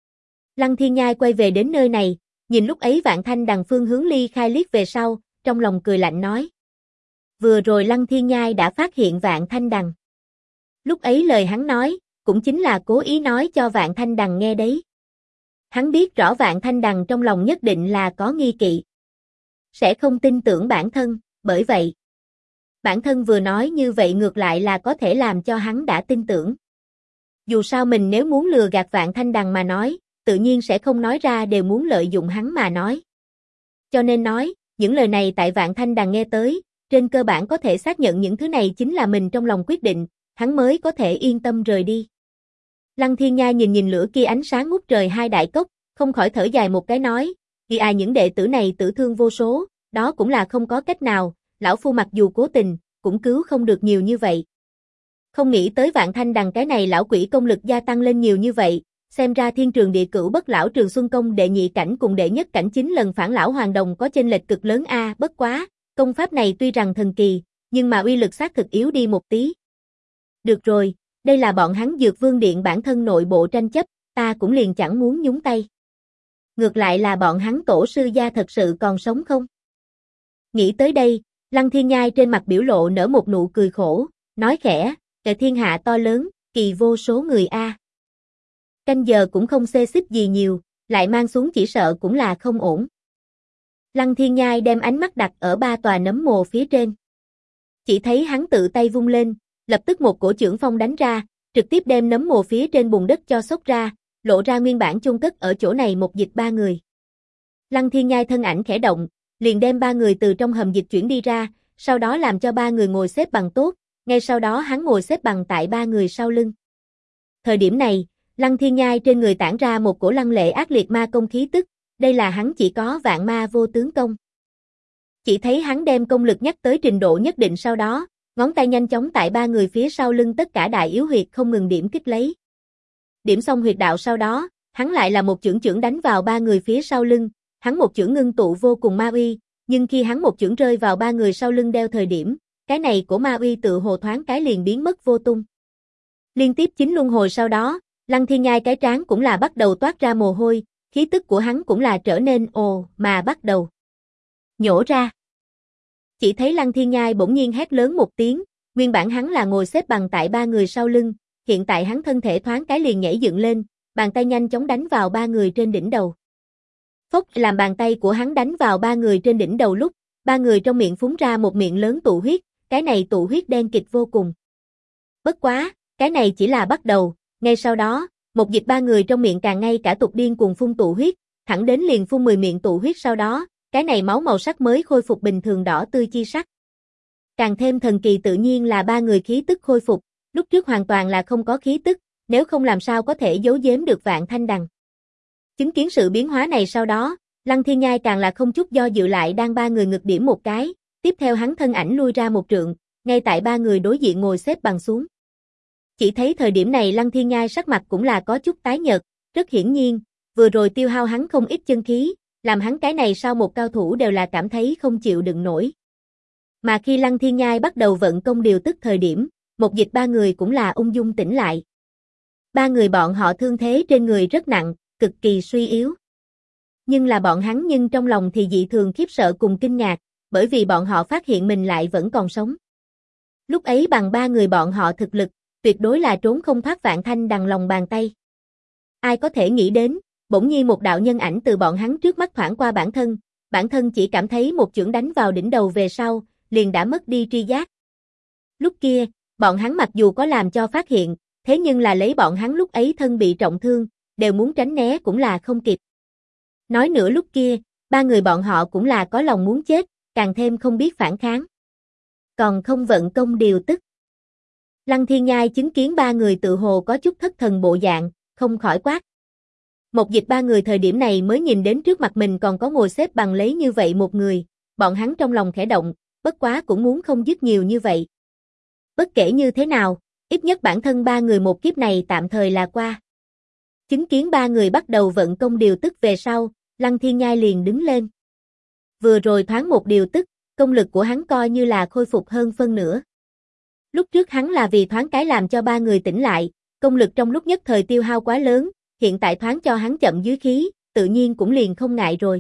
Lăng Thiên Nhai quay về đến nơi này, nhìn lúc ấy Vạn Thanh Đằng phương hướng ly khai liếc về sau, trong lòng cười lạnh nói. Vừa rồi Lăng Thiên Nhai đã phát hiện Vạn Thanh Đằng. Lúc ấy lời hắn nói, cũng chính là cố ý nói cho Vạn Thanh Đằng nghe đấy. Hắn biết rõ Vạn Thanh Đằng trong lòng nhất định là có nghi kỵ. Sẽ không tin tưởng bản thân, bởi vậy. Bản thân vừa nói như vậy ngược lại là có thể làm cho hắn đã tin tưởng. Dù sao mình nếu muốn lừa gạt Vạn Thanh Đằng mà nói, tự nhiên sẽ không nói ra đều muốn lợi dụng hắn mà nói. Cho nên nói, những lời này tại Vạn Thanh Đằng nghe tới, trên cơ bản có thể xác nhận những thứ này chính là mình trong lòng quyết định, hắn mới có thể yên tâm rời đi. Lăng Thiên Nhai nhìn lửa kia ánh sáng ngút trời hai đại cốc, không khỏi thở dài một cái nói, những đệ tử này tử thương vô số, đó cũng là không có cách nào, lão phu mặc dù cố tình, cũng cứu không được nhiều như vậy. Không nghĩ tới Vạn Thanh Đằng cái này lão quỷ công lực gia tăng lên nhiều như vậy, xem ra Thiên Trường Địa Cửu Bất Lão Trường Xuân Công đệ nhị cảnh cùng đệ nhất cảnh 9 lần phản lão hoàng đồng có chênh lệch cực lớn a, bất quá, công pháp này tuy rằng thần kỳ, nhưng mà uy lực xác thực yếu đi một tí. Được rồi, đây là bọn hắn Dược Vương Điện bản thân nội bộ tranh chấp, ta cũng liền chẳng muốn nhúng tay. Ngược lại là bọn hắn tổ sư gia thật sự còn sống không? Nghĩ tới đây, Lăng Thiên Nhai trên mặt biểu lộ nở một nụ cười khổ, nói khẽ, cái thiên hạ to lớn, kỳ vô số người a. Canh giờ cũng không xê xích gì nhiều, lại mang xuống chỉ sợ cũng là không ổn. Lăng Thiên Nhai đem ánh mắt đặt ở ba tòa nấm mồ phía trên. Chỉ thấy hắn tự tay vung lên, lập tức một cổ chưởng phong đánh ra, trực tiếp đem nấm mồ phía trên bùn đất cho xốc ra, lộ ra nguyên bản chôn cất ở chỗ này một dịch ba người. Lăng Thiên Nhai thân ảnh khẽ động, liền đem ba người từ trong hầm dịch chuyển đi ra, sau đó làm cho ba người ngồi xếp bằng tốt, ngay sau đó hắn ngồi xếp bằng tại ba người sau lưng. Thời điểm này, Lăng Thiên Nhai trên người tản ra một cổ lăng lệ ác liệt ma công khí tức, đây là hắn chỉ có vạn ma vô tướng công. Chỉ thấy hắn đem công lực nhắc tới trình độ nhất định sau đó, ngón tay nhanh chóng tại ba người phía sau lưng tất cả đại yếu huyệt không ngừng điểm kích lấy. Điểm xong huyệt đạo sau đó, hắn lại là một chưởng chưởng đánh vào ba người phía sau lưng, hắn một chưởng ngưng tụ vô cùng ma uy, nhưng khi hắn một chưởng rơi vào ba người sau lưng đeo thời điểm, cái này của ma uy tự hồ thoáng cái liền biến mất vô tung. Liên tiếp 9 luân hồi sau đó, Lăng Thiên Nhai cái trán cũng là bắt đầu toát ra mồ hôi, khí tức của hắn cũng là trở nên mà bắt đầu nhổ ra. Chỉ thấy Lăng Thiên Nhai bỗng nhiên hét lớn một tiếng, nguyên bản hắn là ngồi xếp bằng tại ba người sau lưng, hiện tại hắn thân thể thoáng cái liền nhảy dựng lên, bàn tay nhanh chóng đánh vào ba người trên đỉnh đầu. Phốc, làm bàn tay của hắn đánh vào ba người trên đỉnh đầu lúc, ba người trong miệng phúng ra một miệng lớn tụ huyết, cái này tụ huyết đen kịt vô cùng. Bất quá, cái này chỉ là bắt đầu, ngay sau đó, một dịch ba người trong miệng càng ngay cả tục điên cuồng phun tụ huyết, thẳng đến liền phun 10 miệng tụ huyết sau đó, cái này máu màu sắc mới khôi phục bình thường đỏ tươi chi sắc. Càng thêm thần kỳ tự nhiên là ba người khí tức khôi phục, lúc trước hoàn toàn là không có khí tức, nếu không làm sao có thể giấu giếm được Vạn Thanh Đằng. Chứng kiến sự biến hóa này sau đó, Lăng Thiên Nhai càng là không chút do dự lại đang ba người ngực điểm một cái, tiếp theo hắn thân ảnh lui ra một trượng, ngay tại ba người đối diện ngồi xếp bằng xuống. Chỉ thấy thời điểm này Lăng Thiên Nhai sắc mặt cũng là có chút tái nhợt, rất hiển nhiên, vừa rồi tiêu hao hắn không ít chân khí, làm hắn cái này sau một cao thủ đều là cảm thấy không chịu đựng nổi. Mà khi Lăng Thiên Nhai bắt đầu vận công điều tức thời điểm, một dịch ba người cũng là ung dung tỉnh lại. Ba người bọn họ thương thế trên người rất nặng, cực kỳ suy yếu. Nhưng là bọn hắn nhưng trong lòng thì dị thường khiếp sợ cùng kinh ngạc, bởi vì bọn họ phát hiện mình lại vẫn còn sống. Lúc ấy bằng ba người bọn họ thực lực, tuyệt đối là trốn không thoát Vạn Thanh Đằng lòng bàn tay. Ai có thể nghĩ đến, bỗng nhiên một đạo nhân ảnh từ bọn hắn trước mắt thoảng qua bản thân chỉ cảm thấy một chưởng đánh vào đỉnh đầu về sau, liền đã mất đi tri giác. Lúc kia, bọn hắn mặc dù có làm cho phát hiện, thế nhưng là lấy bọn hắn lúc ấy thân bị trọng thương, đều muốn tránh né cũng là không kịp. Nói nữa lúc kia, ba người bọn họ cũng là có lòng muốn chết, càng thêm không biết phản kháng. Còn không vận công điều tức. Lăng Thiên Nhai chứng kiến ba người tự hồ có chút thất thần bộ dạng, không khỏi quát. Một dịch ba người thời điểm này mới nhìn đến trước mặt mình còn có ngồi xếp bằng lấy như vậy một người, bọn hắn trong lòng khẽ động, bất quá cũng muốn không dứt nhiều như vậy. Bất kể như thế nào, ít nhất bản thân ba người một kiếp này tạm thời là qua. Chứng kiến ba người bắt đầu vận công điều tức về sau, Lăng Thiên Nhai liền đứng lên. Vừa rồi thoáng một điều tức, công lực của hắn coi như là khôi phục hơn phân nửa. Lúc trước hắn là vì thoáng cái làm cho ba người tỉnh lại, công lực trong lúc nhất thời tiêu hao quá lớn, hiện tại thoáng cho hắn chậm dưới khí, tự nhiên cũng liền không ngại rồi.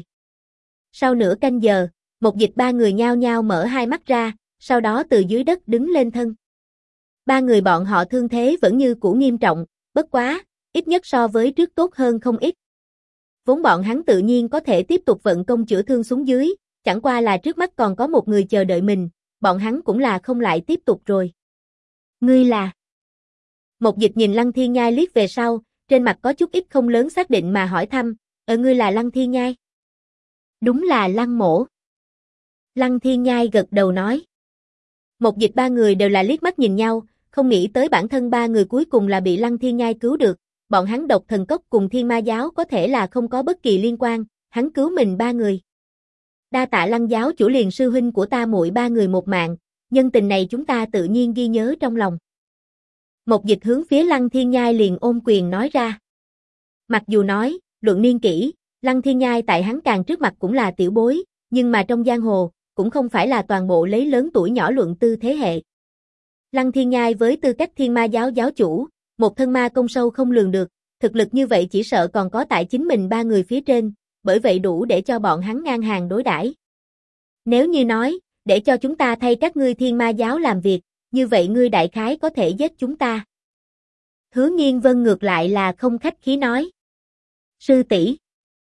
Sau nửa canh giờ, một dịch ba người nhao nhao mở hai mắt ra, sau đó từ dưới đất đứng lên thân. Ba người bọn họ thương thế vẫn như cũ nghiêm trọng, bất quá, ít nhất so với trước tốt hơn không ít. Vốn bọn hắn tự nhiên có thể tiếp tục vận công chữa thương xuống dưới, chẳng qua là trước mắt còn có một người chờ đợi mình, bọn hắn cũng là không lại tiếp tục rồi. Ngươi là? Một dịch nhìn Lăng Thiên Nhai liếc về sau, trên mặt có chút ít không lớn xác định mà hỏi thăm, ngươi là Lăng Thiên Nhai? Đúng là Lăng mỗ. Lăng Thiên Nhai gật đầu nói. Một dịch ba người đều là liếc mắt nhìn nhau, không nghĩ tới bản thân ba người cuối cùng là bị Lăng Thiên Nhai cứu được, bọn hắn độc thần cốc cùng Thiên Ma giáo có thể là không có bất kỳ liên quan, hắn cứu mình ba người. Đa tạ Lăng giáo chủ liền sư huynh của ta muội ba người một mạng, nhân tình này chúng ta tự nhiên ghi nhớ trong lòng. Một dịch hướng phía Lăng Thiên Nhai liền ôm quyền nói ra. Mặc dù nói, luận niên kỷ, Lăng Thiên Nhai tại hắn càng trước mặt cũng là tiểu bối, nhưng mà trong giang hồ, cũng không phải là toàn bộ lấy lớn tuổi nhỏ luận tư thế hệ. Lăng Thiên Nhai với tư cách Thiên Ma giáo giáo chủ, một thân ma công sâu không lường được, thực lực như vậy chỉ sợ còn có tại chính mình ba người phía trên, bởi vậy đủ để cho bọn hắn ngang hàng đối đãi. Nếu như nói, để cho chúng ta thay các ngươi Thiên Ma giáo làm việc, như vậy ngươi đại khái có thể giết chúng ta. Hứa Nghiên Vân ngược lại là không khách khí nói. Sư tỷ.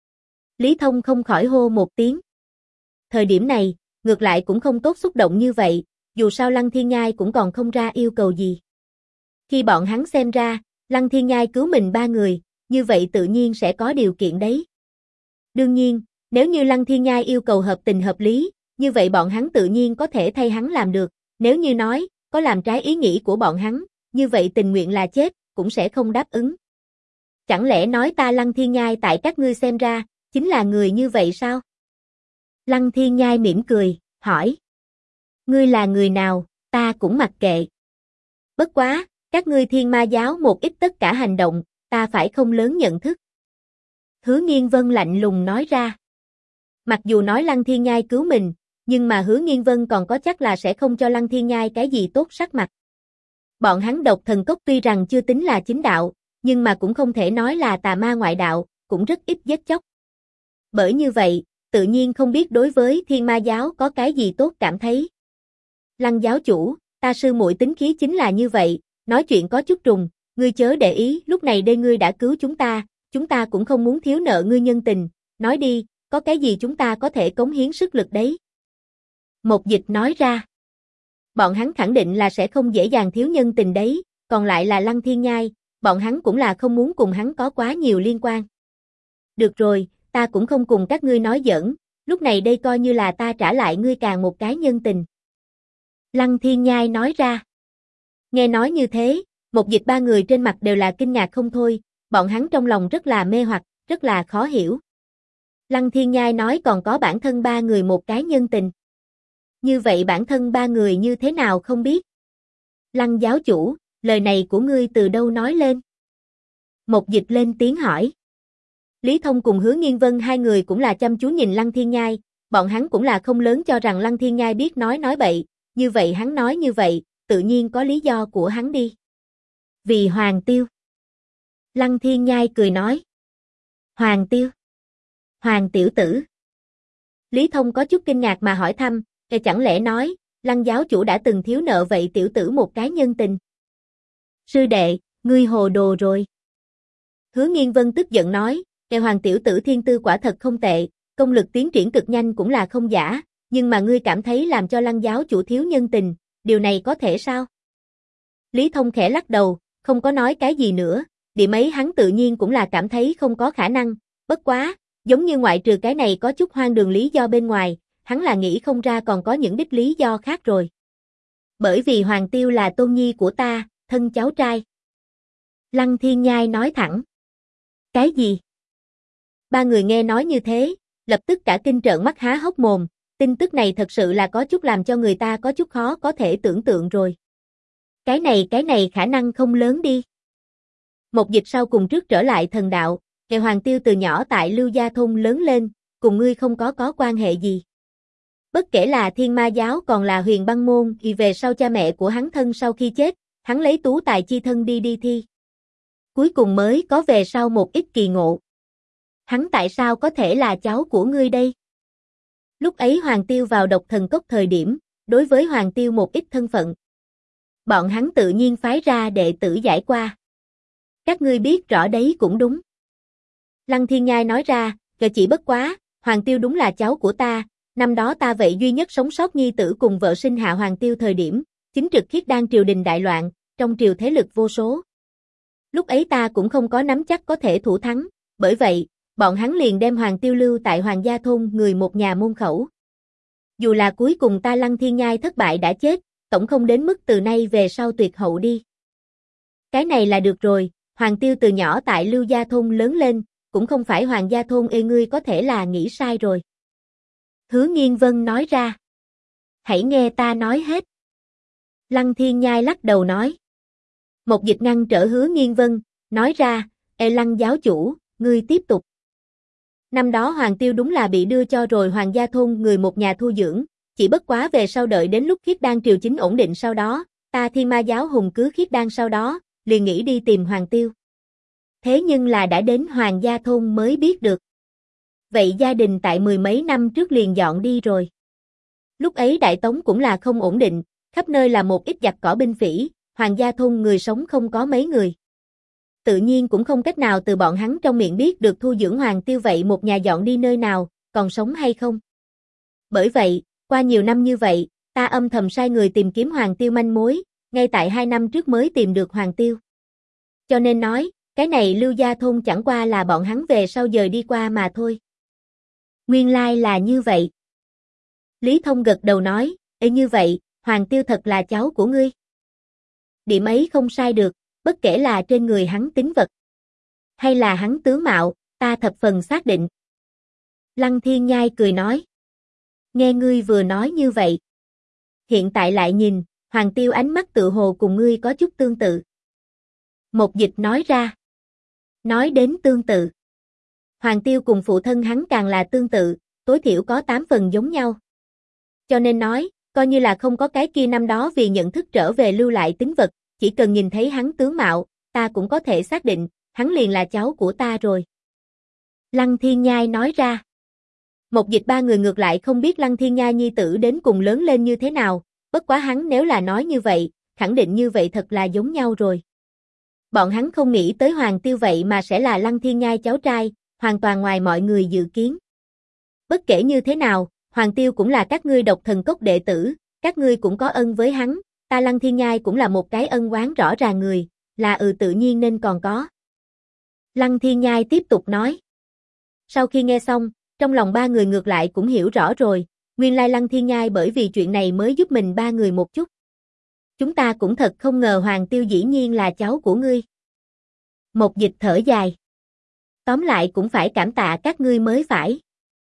Lý Thông không khỏi hô một tiếng. Thời điểm này, ngược lại cũng không tốt xúc động như vậy, dù sao Lăng Thiên Nhai cũng còn không ra yêu cầu gì. Khi bọn hắn xem ra, Lăng Thiên Nhai cứu mình 3 người, như vậy tự nhiên sẽ có điều kiện đấy. Đương nhiên, nếu như Lăng Thiên Nhai yêu cầu hợp tình hợp lý, như vậy bọn hắn tự nhiên có thể thay hắn làm được, nếu như nói, có làm trái ý nghĩ của bọn hắn, như vậy tình nguyện là chết, cũng sẽ không đáp ứng. Chẳng lẽ nói ta Lăng Thiên Nhai tại các ngươi xem ra, chính là người như vậy sao? Lăng Thiên Nhai mỉm cười, hỏi. Ngươi là người nào, ta cũng mặc kệ. Bất quá, các ngươi Thiên Ma giáo một ít tất cả hành động, ta phải không lớn nhận thức. Hứa Nghiên Vân lạnh lùng nói ra. Mặc dù nói Lăng Thiên Nhai cứu mình, nhưng mà Hứa Nghiên Vân còn có chắc là sẽ không cho Lăng Thiên Nhai cái gì tốt sắc mặt. Bọn hắn Độc Thần Cốc tuy rằng chưa tính là chính đạo, nhưng mà cũng không thể nói là tà ma ngoại đạo, cũng rất ít giết chóc. Bởi như vậy, tự nhiên không biết đối với Thiên Ma giáo có cái gì tốt cảm thấy. Lăng giáo chủ, ta sư muội tính khí chính là như vậy, nói chuyện có chút trùng, ngươi chớ để ý, lúc này đây ngươi đã cứu chúng ta cũng không muốn thiếu nợ ngươi nhân tình, nói đi, có cái gì chúng ta có thể cống hiến sức lực đấy. Một Dịch nói ra. Bọn hắn khẳng định là sẽ không dễ dàng thiếu nhân tình đấy, còn lại là Lăng Thiên Nhai, bọn hắn cũng là không muốn cùng hắn có quá nhiều liên quan. Được rồi, ta cũng không cùng các ngươi nói giỡn, lúc này đây coi như là ta trả lại ngươi càng một cái nhân tình. Lăng Thiên Nhai nói ra. Nghe nói như thế, Một Dịch 3 người trên mặt đều là kinh ngạc không thôi, bọn hắn trong lòng rất là mê hoặc, rất là khó hiểu. Lăng Thiên Nhai nói còn có bản thân 3 người một cái nhân tình. Như vậy bản thân 3 người như thế nào không biết? Lăng giáo chủ, lời này của ngươi từ đâu nói lên? Một Dịch lên tiếng hỏi. Lý Thông cùng Hứa Nghiên Vân 2 người cũng là chăm chú nhìn Lăng Thiên Nhai, bọn hắn cũng là không lớn cho rằng Lăng Thiên Nhai biết nói bậy, như vậy hắn nói như vậy, tự nhiên có lý do của hắn đi. Vì Hoàng Tiêu. Lăng Thiên Nhai cười nói. Hoàng Tiêu. Hoàng tiểu tử. Lý Thông có chút kinh ngạc mà hỏi thăm, chẳng lẽ nói, Lăng giáo chủ đã từng thiếu nợ vậy tiểu tử một cái nhân tình? Sư đệ, ngươi hồ đồ rồi. Hứa Nghiên Vân tức giận nói, Hoàng tiểu tử thiên tư quả thật không tệ, công lực tiến triển cực nhanh cũng là không giả, nhưng mà ngươi cảm thấy làm cho Lăng giáo chủ thiếu nhân tình, điều này có thể sao? Lý Thông khẽ lắc đầu, không có nói cái gì nữa, điểm ấy hắn tự nhiên cũng là cảm thấy không có khả năng, bất quá, giống như ngoại trừ cái này có chút hoang đường lý do bên ngoài, hắn là nghĩ không ra còn có những đích lý do khác rồi. Bởi vì Hoàng Tiêu là tôn nhi của ta, thân cháu trai. Lăng Thiên Nhai nói thẳng. Cái gì? 3 người nghe nói như thế, lập tức cả kinh trợn mắt há hốc mồm, tin tức này thật sự là có chút làm cho người ta có chút khó có thể tưởng tượng rồi. Cái này khả năng không lớn đi. Một Dịch sau cùng trước trở lại thần đạo, Hoàng Tiêu từ nhỏ tại Lưu Gia Thôn lớn lên, cùng ngươi không có quan hệ gì. Bất kể là Thiên Ma giáo còn là Huyền Băng môn, thì về sau cha mẹ của hắn thân sau khi chết, hắn lấy tú tài chi thân đi thi. Cuối cùng mới có về sau một ít kỳ ngộ. Hắn tại sao có thể là cháu của ngươi đây? Lúc ấy Hoàng Tiêu vào Độc Thần Cốc thời điểm, đối với Hoàng Tiêu một ít thân phận. Bọn hắn tự nhiên phái ra đệ tử giải qua. Các ngươi biết rõ đấy cũng đúng. Lăng Thiên Nhai nói ra, chỉ bất quá, Hoàng Tiêu đúng là cháu của ta, năm đó ta vậy duy nhất sống sót nhi tử cùng vợ sinh hạ Hoàng Tiêu thời điểm, chính trực khiết đan triều đình đại loạn, trong triều thế lực vô số. Lúc ấy ta cũng không có nắm chắc có thể thủ thắng, bởi vậy, bọn hắn liền đem Hoàng Tiêu lưu tại Hoàng Gia Thôn người một nhà môn khẩu. Dù là cuối cùng ta Lăng Thiên Nhai thất bại đã chết, tổng không đến mức từ nay về sau tuyệt hậu đi. Cái này là được rồi, Hoàng Tiêu từ nhỏ tại Lưu Gia Thôn lớn lên, cũng không phải Hoàng Gia Thôn ngươi có thể là nghĩ sai rồi. Hứa Nghiên Vân nói ra. Hãy nghe ta nói hết. Lăng Thiên Nhai lắc đầu nói. Một Dịch ngăn trở Hứa Nghiên Vân, nói ra, Lăng giáo chủ, ngươi tiếp tục. Năm đó Hoàng Tiêu đúng là bị đưa cho rồi Hoàng Gia Thôn người một nhà thu dưỡng, chỉ bất quá về sau đợi đến lúc khiết đan triều chính ổn định sau đó, ta Thiên Ma giáo hùng cứ khiết đan sau đó, liền nghĩ đi tìm Hoàng Tiêu. Thế nhưng là đã đến Hoàng Gia Thôn mới biết được. Vậy gia đình tại 10 mấy năm trước liền dọn đi rồi. Lúc ấy Đại Tống cũng là không ổn định, khắp nơi là một ít giặc cỏ binh phỉ, Hoàng Gia Thôn người sống không có mấy người. Tự nhiên cũng không cách nào từ bọn hắn trong miệng biết được thu dưỡng Hoàng Tiêu vậy một nhà dọn đi nơi nào, còn sống hay không. Bởi vậy, qua nhiều năm như vậy, ta âm thầm sai người tìm kiếm Hoàng Tiêu manh mối, ngay tại 2 năm trước mới tìm được Hoàng Tiêu. Cho nên nói, cái này Lưu Gia Thôn chẳng qua là bọn hắn về sau dời đi qua mà thôi. Nguyên lai là như vậy. Lý Thông gật đầu nói, như vậy, Hoàng Tiêu thật là cháu của ngươi. Điểm ấy không sai được, bất kể là trên người hắn tính vật, hay là hắn tướng mạo, ta thập phần xác định. Lăng Thiên Nhai cười nói. Nghe ngươi vừa nói như vậy. Hiện tại lại nhìn, Hoàng Tiêu ánh mắt tự hồ cùng ngươi có chút tương tự. Một Dịch nói ra. Nói đến tương tự. Hoàng Tiêu cùng phụ thân hắn càng là tương tự, tối thiểu có 8 phần giống nhau. Cho nên nói, coi như là không có cái kia năm đó vì nhận thức trở về lưu lại tính vật, chỉ cần nhìn thấy hắn tướng mạo, ta cũng có thể xác định, hắn liền là cháu của ta rồi. Lăng Thiên Nhai nói ra. Một Dịch ba người ngược lại không biết Lăng Thiên Nhai nhi tử đến cùng lớn lên như thế nào, bất quá hắn nếu là nói như vậy, khẳng định như vậy thật là giống nhau rồi. Bọn hắn không nghĩ tới Hoàng Tiêu vậy mà sẽ là Lăng Thiên Nhai cháu trai, hoàn toàn ngoài mọi người dự kiến. Bất kể như thế nào, Hoàng Tiêu cũng là các ngươi Độc Thần Cốc đệ tử, các ngươi cũng có ân với hắn, ta Lăng Thiên Nhai cũng là một cái ân oán rõ ràng người, là tự nhiên nên còn có. Lăng Thiên Nhai tiếp tục nói. Sau khi nghe xong, trong lòng ba người ngược lại cũng hiểu rõ rồi, nguyên lai Lăng Thiên Nhai bởi vì chuyện này mới giúp mình ba người một chút. Chúng ta cũng thật không ngờ Hoàng Tiêu dĩ nhiên là cháu của ngươi. Một Dịch thở dài. Tóm lại cũng phải cảm tạ các ngươi mới phải.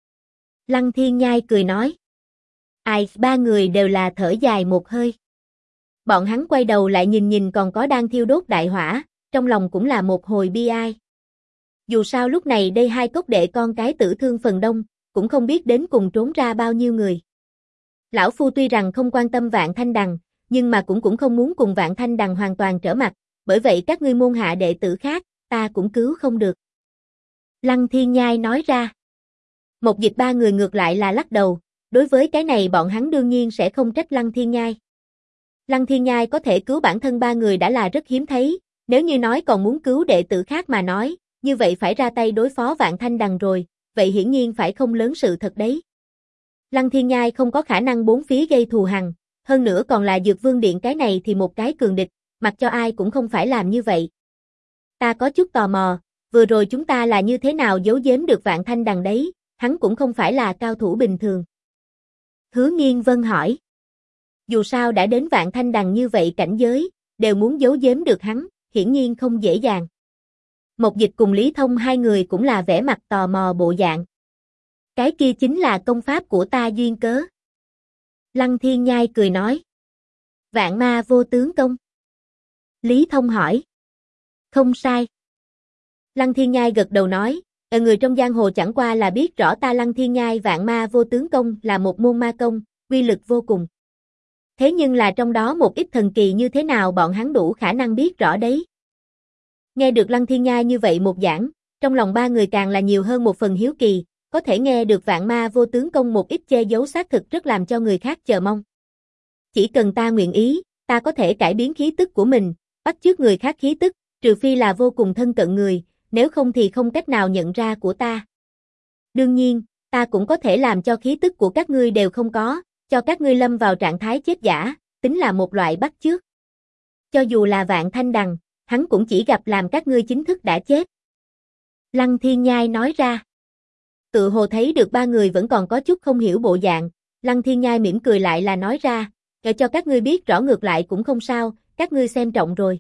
Lăng Thiên Nhai cười nói. Ai, ba người đều là thở dài một hơi. Bọn hắn quay đầu lại nhìn nhìn còn có đang thiêu đốt đại hỏa, trong lòng cũng là một hồi bi ai. Dù sao lúc này đây hai cốc đệ con cái tử thương phần đông, cũng không biết đến cùng trốn ra bao nhiêu người. Lão Phu tuy rằng không quan tâm Vạn Thanh Đằng, nhưng mà cũng không muốn cùng Vạn Thanh Đằng hoàn toàn trở mặt, bởi vậy các ngươi môn hạ đệ tử khác, ta cũng cứu không được. Lăng Thiên Nhai nói ra. Một Dịch ba người ngược lại là lắc đầu, đối với cái này bọn hắn đương nhiên sẽ không trách Lăng Thiên Nhai. Lăng Thiên Nhai có thể cứu bản thân ba người đã là rất hiếm thấy, nếu như nói còn muốn cứu đệ tử khác mà nói, như vậy phải ra tay đối phó Vạn Thanh Đằng rồi, vậy hiển nhiên phải không lớn sự thật đấy. Lăng Thiên Nhai không có khả năng bốn phía gây thù hằn, hơn nữa còn là Dược Vương Điện cái này thì một cái cường địch, mặc cho ai cũng không phải làm như vậy. Ta có chút tò mò, vừa rồi chúng ta là như thế nào giấu giếm được Vạn Thanh Đằng đấy, hắn cũng không phải là cao thủ bình thường. Hứa Nghiên Vân hỏi. Dù sao đã đến Vạn Thanh Đằng như vậy cảnh giới, đều muốn giấu giếm được hắn, hiển nhiên không dễ dàng. Một Dịch cùng Lý Thông hai người cũng là vẻ mặt tò mò bộ dạng. Cái kia chính là công pháp của ta duyên cớ. Lăng Thiên Nhai cười nói. Vạn Ma Vô Tướng Công. Lý Thông hỏi. Không sai. Lăng Thiên Nhai gật đầu nói, người trong giang hồ chẳng qua là biết rõ ta Lăng Thiên Nhai Vạn Ma Vô Tướng Công là một môn ma công, uy lực vô cùng. Thế nhưng là trong đó một ít thần kỳ như thế nào bọn hắn đủ khả năng biết rõ đấy. Nghe được Lăng Thiên Nhai như vậy một giảng, trong lòng ba người càng là nhiều hơn một phần hiếu kỳ, có thể nghe được Vạn Ma Vô Tướng Công một ít che giấu xác thực rất làm cho người khác chờ mong. Chỉ cần ta nguyện ý, ta có thể cải biến khí tức của mình, bắt chước người khác khí tức, trừ phi là vô cùng thân cận người, nếu không thì không cách nào nhận ra của ta. Đương nhiên, ta cũng có thể làm cho khí tức của các ngươi đều không có, cho các ngươi lâm vào trạng thái chết giả, tính là một loại bắt chước. Cho dù là Vạn Thanh Đằng, hắn cũng chỉ gặp làm các ngươi chính thức đã chết. Lăng Thiên Nhai nói ra. Tự hồ thấy được ba người vẫn còn có chút không hiểu bộ dạng, Lăng Thiên Nhai mỉm cười lại là nói ra, để cho các ngươi biết rõ ngược lại cũng không sao, các ngươi xem trọng rồi.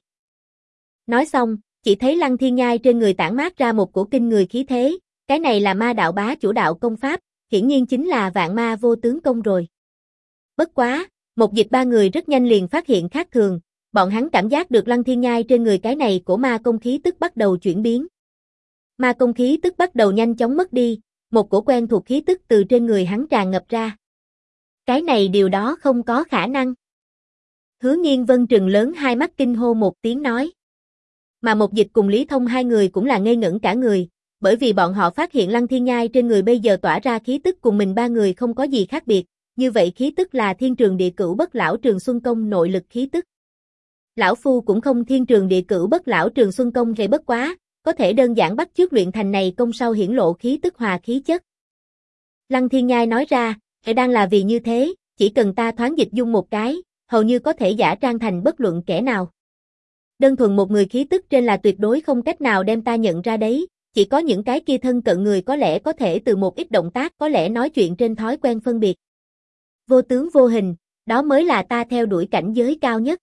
Nói xong, chỉ thấy Lăng Thiên Nhai trên người tản mát ra một cổ kinh người khí thế, cái này là ma đạo bá chủ đạo công pháp, hiển nhiên chính là Vạn Ma Vô Tướng Công rồi. Bất quá, Một Dịch ba người rất nhanh liền phát hiện khác thường, bọn hắn cảm giác được Lăng Thiên Nhai trên người cái này của ma công khí tức bắt đầu chuyển biến. Ma công khí tức bắt đầu nhanh chóng mất đi, một cổ quen thuộc khí tức từ trên người hắn tràn ngập ra. Cái này điều đó không có khả năng. Hứa Nghiên Vân trừng lớn hai mắt kinh hô một tiếng nói. Mà Một Dịch cùng Lý Thông hai người cũng là ngây ngẩn cả người, bởi vì bọn họ phát hiện Lăng Thiên Nhai trên người bây giờ tỏa ra khí tức cùng mình ba người không có gì khác biệt, như vậy khí tức là Thiên Trường Địa Cửu Bất Lão Trường Xuân Công nội lực khí tức. Lão Phu cũng không Thiên Trường Địa Cửu Bất Lão Trường Xuân Công hay bất quá, có thể đơn giản bắt chước luyện thành này công sau hiển lộ khí tức hòa khí chất. Lăng Thiên Nhai nói ra, đang là vì như thế, chỉ cần ta thoáng dịch dung một cái, hầu như có thể giả trang thành bất luận kẻ nào. Đơn thuần một người khí tức trên là tuyệt đối không cách nào đem ta nhận ra đấy, chỉ có những cái kia thân cận người có lẽ có thể từ một ít động tác có lẽ nói chuyện trên thói quen phân biệt. Vô tướng vô hình, đó mới là ta theo đuổi cảnh giới cao nhất.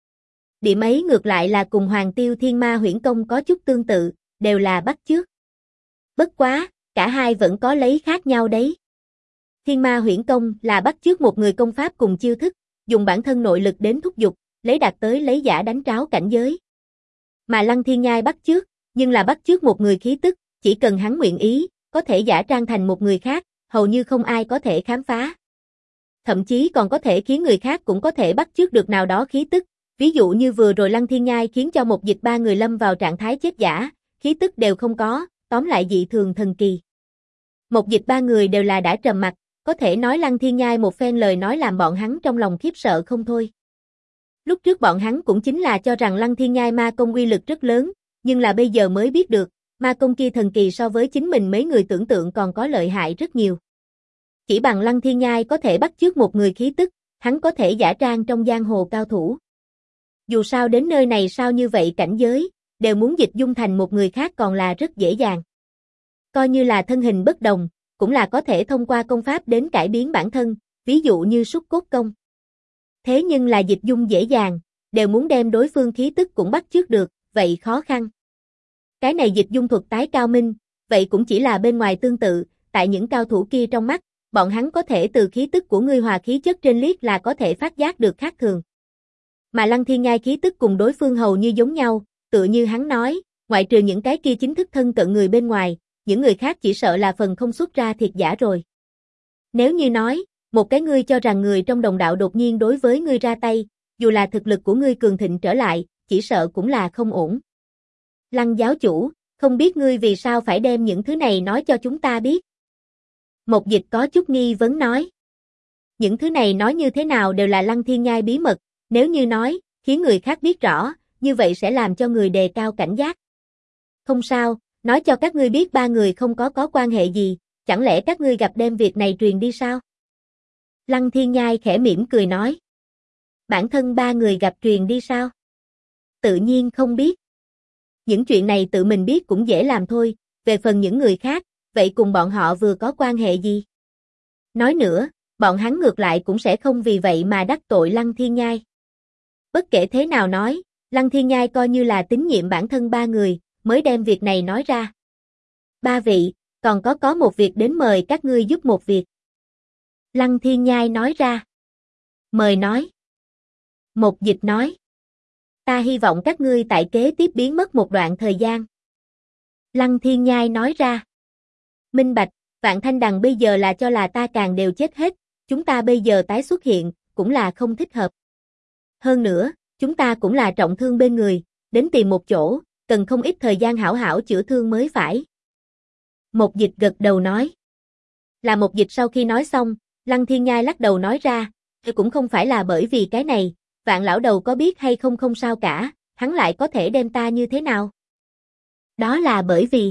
Điểm ấy ngược lại là cùng Hoàng Tiêu Thiên Ma Huyễn Công có chút tương tự, đều là bắt chước. Bất quá, cả hai vẫn có lấy khác nhau đấy. Thiên Ma Huyễn Công là bắt chước một người công pháp cùng chiêu thức, dùng bản thân nội lực đến thúc giục, lấy đạt tới lấy giả đánh tráo cảnh giới. Mà Lăng Thiên Nhai bắt chước, nhưng là bắt chước một người khí tức, chỉ cần hắn nguyện ý, có thể giả trang thành một người khác, hầu như không ai có thể khám phá. Thậm chí còn có thể khiến người khác cũng có thể bắt chước được nào đó khí tức, ví dụ như vừa rồi Lăng Thiên Nhai khiến cho một dịch ba người lâm vào trạng thái chết giả, khí tức đều không có, tóm lại dị thường thần kỳ. Một dịch ba người đều là đã trầm mặc, có thể nói Lăng Thiên Nhai một phen lời nói làm bọn hắn trong lòng khiếp sợ không thôi. Lúc trước bọn hắn cũng chính là cho rằng Lăng Thiên Nhai ma công uy lực rất lớn, nhưng là bây giờ mới biết được, ma công kia thần kỳ so với chính mình mấy người tưởng tượng còn có lợi hại rất nhiều. Chỉ bằng Lăng Thiên Nhai có thể bắt chước một người khí tức, hắn có thể giả trang trong giang hồ cao thủ. Dù sao đến nơi này sao như vậy cảnh giới, đều muốn dịch dung thành một người khác còn là rất dễ dàng. Coi như là thân hình bất đồng, cũng là có thể thông qua công pháp đến cải biến bản thân, ví dụ như Súc Cốt Công. Thế nhưng là dịch dung dễ dàng, đều muốn đem đối phương khí tức cũng bắt chước được, vậy khó khăn. Cái này dịch dung thuật tái cao minh, vậy cũng chỉ là bên ngoài tương tự, tại những cao thủ kia trong mắt, bọn hắn có thể từ khí tức của ngươi hòa khí chất trên liếc là có thể phát giác được khác thường. Mà Lăng Thiên Nhai khí tức cùng đối phương hầu như giống nhau, tựa như hắn nói, ngoại trừ những cái kia chính thức thân cận người bên ngoài, những người khác chỉ sợ là phần không xuất ra thiệt giả rồi. Nếu như nói, một cái ngươi cho rằng người trong đồng đạo đột nhiên đối với ngươi ra tay, dù là thực lực của ngươi cường thịnh trở lại, chỉ sợ cũng là không ổn. Lăng giáo chủ, không biết ngươi vì sao phải đem những thứ này nói cho chúng ta biết. Một dịch có chút nghi vấn nói. Những thứ này nói như thế nào đều là Lăng Thiên Nhai bí mật, nếu như nói, khiến người khác biết rõ, như vậy sẽ làm cho người đề cao cảnh giác. Không sao, nói cho các ngươi biết ba người không có quan hệ gì, chẳng lẽ các ngươi gặp đem việc này truyền đi sao? Lăng Thiên Nhai khẽ mỉm cười nói. Bản thân ba người gặp truyền đi sao? Tự nhiên không biết. Những chuyện này tự mình biết cũng dễ làm thôi, về phần những người khác, vậy cùng bọn họ vừa có quan hệ gì? Nói nữa, bọn hắn ngược lại cũng sẽ không vì vậy mà đắc tội Lăng Thiên Nhai. Bất kể thế nào nói, Lăng Thiên Nhai coi như là tín nhiệm bản thân ba người, mới đem việc này nói ra. Ba vị, còn có một việc đến mời các ngươi giúp một việc. Lăng Thiên Nhai nói ra. Mời nói. Một dịch nói. Ta hy vọng các ngươi tại kế tiếp biến mất một đoạn thời gian. Lăng Thiên Nhai nói ra. Minh bạch, Vạn Thanh Đằng bây giờ là cho là ta càng đều chết hết, chúng ta bây giờ tái xuất hiện, cũng là không thích hợp. Hơn nữa, chúng ta cũng là trọng thương bên người, đến tìm một chỗ, cần không ít thời gian hảo hảo chữa thương mới phải. Một dịch gật đầu nói. Là một dịch sau khi nói xong, Lăng Thiên Nhai lắc đầu nói ra, cũng không phải là bởi vì cái này, Vạn lão đầu có biết hay không không sao cả, hắn lại có thể đem ta như thế nào? Đó là bởi vì...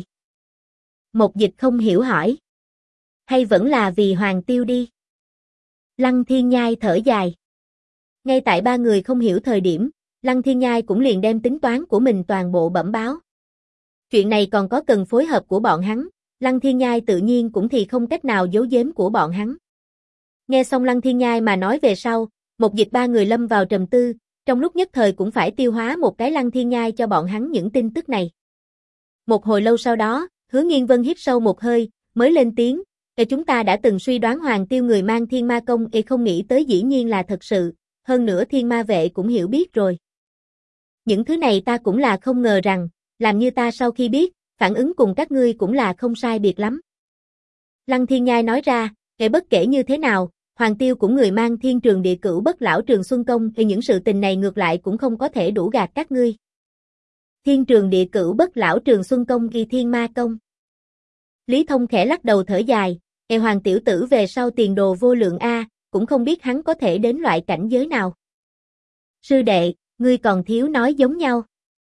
Một dịch không hiểu hỏi. Hay vẫn là vì Hoàng Tiêu đi? Lăng Thiên Nhai thở dài. Ngay tại ba người không hiểu thời điểm, Lăng Thiên Nhai cũng liền đem tính toán của mình toàn bộ bẩm báo. Chuyện này còn có cần phối hợp của bọn hắn, Lăng Thiên Nhai tự nhiên cũng thì không cách nào giấu giếm của bọn hắn. Nghe xong Lăng Thiên Nhai mà nói về sau, một dịch ba người lâm vào trầm tư, trong lúc nhất thời cũng phải tiêu hóa một cái Lăng Thiên Nhai cho bọn hắn những tin tức này. Một hồi lâu sau đó, Hứa Nghiên Vân hít sâu một hơi, mới lên tiếng, chúng ta đã từng suy đoán Hoàng Tiêu người mang thiên ma công, không nghĩ tới dĩ nhiên là thật sự, hơn nữa thiên ma vệ cũng hiểu biết rồi. Những thứ này ta cũng là không ngờ rằng, làm như ta sau khi biết, phản ứng cùng các ngươi cũng là không sai biệt lắm. Lăng Thiên Nhai nói ra, bất kể như thế nào, Hoàng Tiêu cũng người mang thiên trường địa cửu bất lão trường xuân công, thì những sự tình này ngược lại cũng không có thể đủ gạt các ngươi. Thiên trường địa cửu bất lão trường xuân công ghi thiên ma công. Lý Thông khẽ lắc đầu thở dài, Hoàng tiểu tử về sau tiền đồ vô lượng a, cũng không biết hắn có thể đến loại cảnh giới nào. Sư đệ, ngươi còn thiếu nói giống nhau.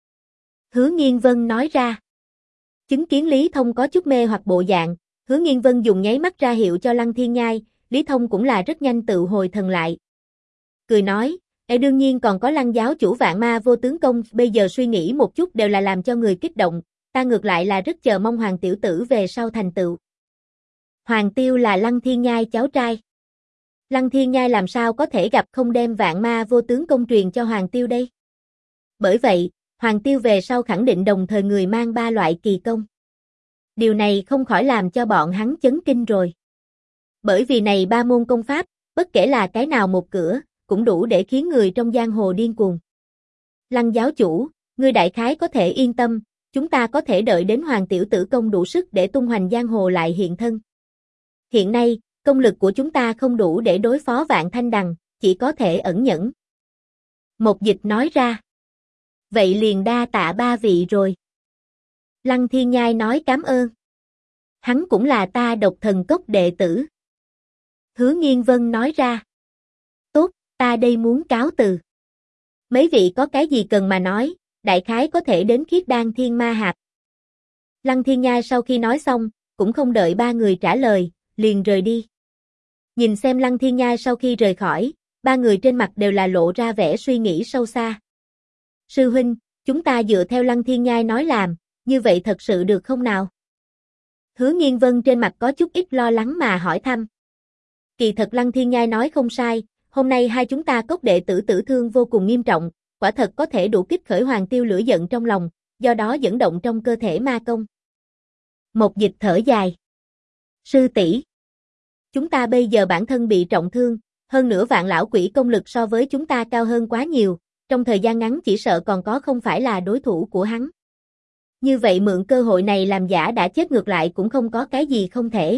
Hứa Nghiên Vân nói ra. Chứng kiến Lý Thông có chút mê hoặc bộ dạng, Hứa Nghiên Vân dùng nháy mắt ra hiệu cho Lăng Thiên Nhai, Lý Thông cũng là rất nhanh tự hồi thần lại. Cười nói, Đương nhiên còn có Lăng giáo chủ Vạn Ma Vô Tướng Công, bây giờ suy nghĩ một chút đều là làm cho người kích động, ta ngược lại là rất chờ mong Hoàng tiểu tử về sau thành tựu. Hoàng Tiêu là Lăng Thiên Nhai cháu trai. Lăng Thiên Nhai làm sao có thể gặp không đem Vạn Ma Vô Tướng Công truyền cho Hoàng Tiêu đây? Bởi vậy, Hoàng Tiêu về sau khẳng định đồng thời người mang 3 loại kỳ công. Điều này không khỏi làm cho bọn hắn chấn kinh rồi. Bởi vì này 3 môn công pháp, bất kể là cái nào một cửa, cũng đủ để khiến người trong giang hồ điên cuồng. Lăng giáo chủ, ngươi đại khái có thể yên tâm, chúng ta có thể đợi đến Hoàng tiểu tử công đủ sức để tung hoành giang hồ lại hiện thân. Hiện nay, công lực của chúng ta không đủ để đối phó Vạn Thanh Đằng, chỉ có thể ẩn nhẫn. Một Dịch nói ra. Vậy liền đa tạ 3 vị rồi. Lăng Thiên Nhai nói cảm ơn. Hắn cũng là ta Độc Thần Cốc đệ tử. Hứa Nghiên Vân nói ra. Tốt, ta đây muốn cáo từ. Mấy vị có cái gì cần mà nói, đại khái có thể đến Khiết Đan Thiên Ma Hạp. Lăng Thiên Nhai sau khi nói xong, cũng không đợi 3 người trả lời, liền rời đi. Nhìn xem Lăng Thiên Nhai sau khi rời khỏi, 3 người trên mặt đều là lộ ra vẻ suy nghĩ sâu xa. Sư huynh, chúng ta dựa theo Lăng Thiên Nhai nói làm, như vậy thật sự được không nào? Hứa Nghiên Vân trên mặt có chút ít lo lắng mà hỏi thăm. Kỳ thật Lăng Thiên Nhai nói không sai, hôm nay hai chúng ta cốc đệ tử tử thương vô cùng nghiêm trọng, quả thật có thể đủ kích khởi Hoàng Tiêu lửa giận trong lòng, do đó dẫn động trong cơ thể ma công. Một Dịch thở dài. Sư tỷ, chúng ta bây giờ bản thân bị trọng thương, hơn nữa Vạn lão quỷ công lực so với chúng ta cao hơn quá nhiều, trong thời gian ngắn chỉ sợ còn có không phải là đối thủ của hắn. Như vậy mượn cơ hội này làm giả đã chết ngược lại cũng không có cái gì không thể.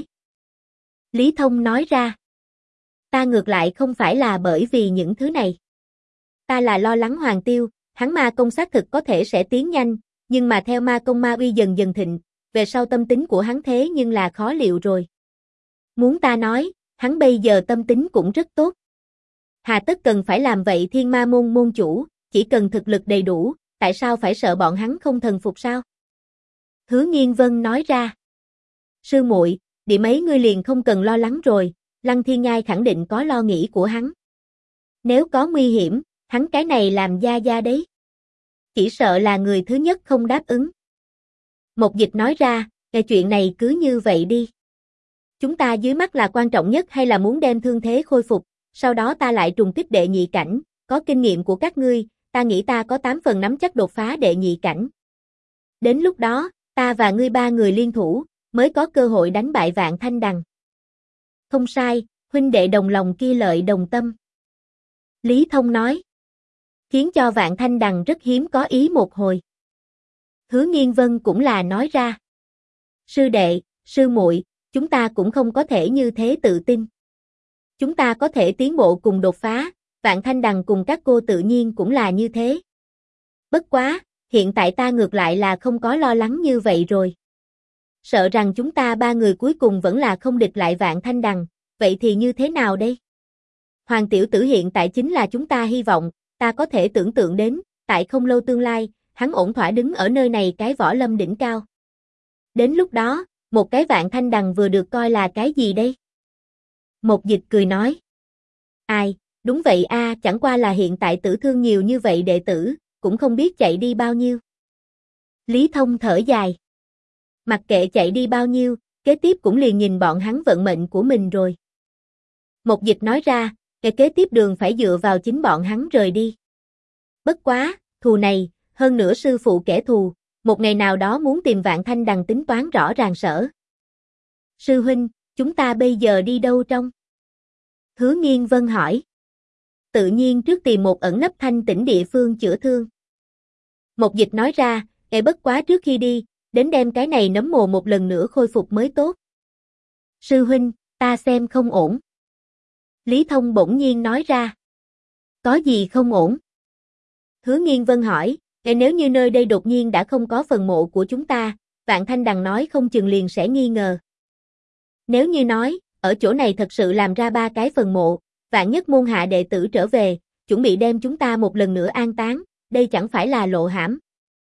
Lý Thông nói ra. Ta ngược lại không phải là bởi vì những thứ này. Ta là lo lắng Hoàng Tiêu, hắn ma công xác thực có thể sẽ tiến nhanh, nhưng mà theo ma công ma uy dần dần thịnh, về sau tâm tính của hắn thế nhưng là khó liệu rồi. Muốn ta nói, hắn bây giờ tâm tính cũng rất tốt. Hà tất cần phải làm vậy Thiên Ma môn môn chủ, chỉ cần thực lực đầy đủ, tại sao phải sợ bọn hắn không thần phục sao? Hứa Nghiên Vân nói ra. Sư muội, điểm ấy ngươi liền không cần lo lắng rồi, Lăng Thiên Nhai khẳng định có lo nghĩ của hắn. Nếu có nguy hiểm, hắn cái này làm gia gia đấy. Chỉ sợ là người thứ nhất không đáp ứng. Một Dịch nói ra, cái chuyện này cứ như vậy đi. Chúng ta dưới mắt là quan trọng nhất hay là muốn đem thương thế khôi phục, sau đó ta lại trùng kích đệ nhị cảnh, có kinh nghiệm của các ngươi, ta nghĩ ta có 8 phần nắm chắc đột phá đệ nhị cảnh. Đến lúc đó, ta và ngươi 3 người liên thủ, mới có cơ hội đánh bại Vạn Thanh Đằng. Không sai, huynh đệ đồng lòng kia lợi đồng tâm. Lý Thông nói. Khiến cho Vạn Thanh Đằng rất hiếm có ý một hồi. Hứa Nghiên Vân cũng là nói ra. Sư đệ, sư muội, chúng ta cũng không có thể như thế tự tin. Chúng ta có thể tiến bộ cùng đột phá, Vạn Thanh Đằng cùng các cô tự nhiên cũng là như thế. Bất quá, hiện tại ta ngược lại là không có lo lắng như vậy rồi. Sợ rằng chúng ta 3 người cuối cùng vẫn là không địch lại Vạn Thanh Đằng, vậy thì như thế nào đây? Hoàng tiểu tử hiện tại chính là chúng ta hy vọng, ta có thể tưởng tượng đến, tại không lâu tương lai, hắn ổn thỏa đứng ở nơi này cái võ lâm đỉnh cao. Đến lúc đó, một cái Vạn Thanh Đằng vừa được coi là cái gì đây? Một Dịch cười nói. Ai, đúng vậy a, chẳng qua là hiện tại tử thương nhiều như vậy đệ tử, cũng không biết chạy đi bao nhiêu. Lý Thông thở dài. Mặc kệ chạy đi bao nhiêu, kế tiếp cũng liền nhìn bọn hắn vận mệnh của mình rồi. Một Dịch nói ra, cái kế tiếp đường phải dựa vào chính bọn hắn rời đi. Bất quá, thù này, hơn nữa sư phụ kẻ thù, một ngày nào đó muốn tìm Vạn Thanh Đằng tính toán rõ ràng sở. Sư huynh, chúng ta bây giờ đi đâu trong? Hứa Nghiên Vân hỏi. Tự nhiên trước tìm một ẩn nấp thanh tĩnh địa phương chữa thương. Một Dịch nói ra, bất quá trước khi đi, đến đem cái này nấm mồ một lần nữa khôi phục mới tốt. Sư huynh, ta xem không ổn. Lý Thông bỗng nhiên nói ra. Có gì không ổn? Hứa Nghiên Vân hỏi, nếu như nơi đây đột nhiên đã không có phần mộ của chúng ta, Vạn Thanh Đằng nói không chừng liền sẽ nghi ngờ. Nếu như nói, ở chỗ này thật sự làm ra 3 cái phần mộ, vạn nhất môn hạ đệ tử trở về, chuẩn bị đem chúng ta một lần nữa an táng, đây chẳng phải là lộ hãm.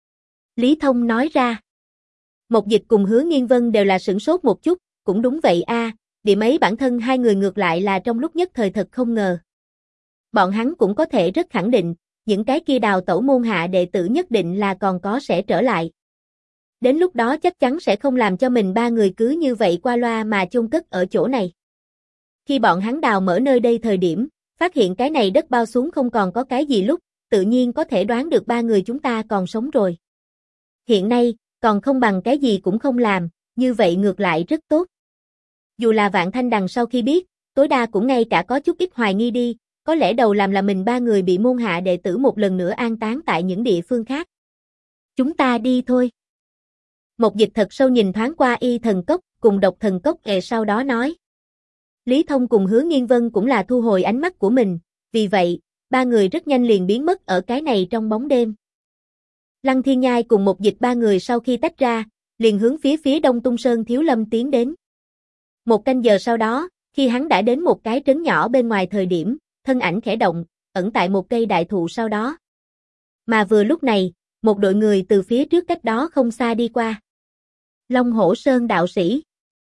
Lý Thông nói ra. Một Dịch cùng Hứa Nghiên Vân đều là sửng sốt một chút, cũng đúng vậy a, điểm ấy bản thân hai người ngược lại là trong lúc nhất thời thật không ngờ. Bọn hắn cũng có thể rất khẳng định, những cái kia đào tẩu môn hạ đệ tử nhất định là còn có sẽ trở lại. Đến lúc đó chắc chắn sẽ không làm cho mình ba người cứ như vậy qua loa mà chôn cất ở chỗ này. Khi bọn hắn đào mở nơi đây thời điểm, phát hiện cái này đất bao xuống không còn có cái gì lúc, tự nhiên có thể đoán được ba người chúng ta còn sống rồi. Hiện nay, còn không bằng cái gì cũng không làm, như vậy ngược lại rất tốt. Dù là Vạn Thanh Đằng sau khi biết, tối đa cũng ngay cả có chút ít hoài nghi đi, có lẽ đầu làm là mình ba người bị môn hạ đệ tử một lần nữa an táng tại những địa phương khác. Chúng ta đi thôi. Một Dịch thật sâu nhìn thoáng qua Y Thần Cốc cùng Độc Thần Cốc sau đó nói. Lý Thông cùng Hứa Nghiên Vân cũng là thu hồi ánh mắt của mình, vì vậy, ba người rất nhanh liền biến mất ở cái này trong bóng đêm. Lăng Thiên Nhai cùng Một Dịch ba người sau khi tách ra, liền hướng phía Đông Tung Sơn Thiếu Lâm tiến đến. Một canh giờ sau đó, khi hắn đã đến một cái trấn nhỏ bên ngoài thời điểm, thân ảnh khẽ động, ẩn tại một cây đại thụ sau đó. Mà vừa lúc này, một đội người từ phía trước cách đó không xa đi qua. Long Hổ Sơn đạo sĩ.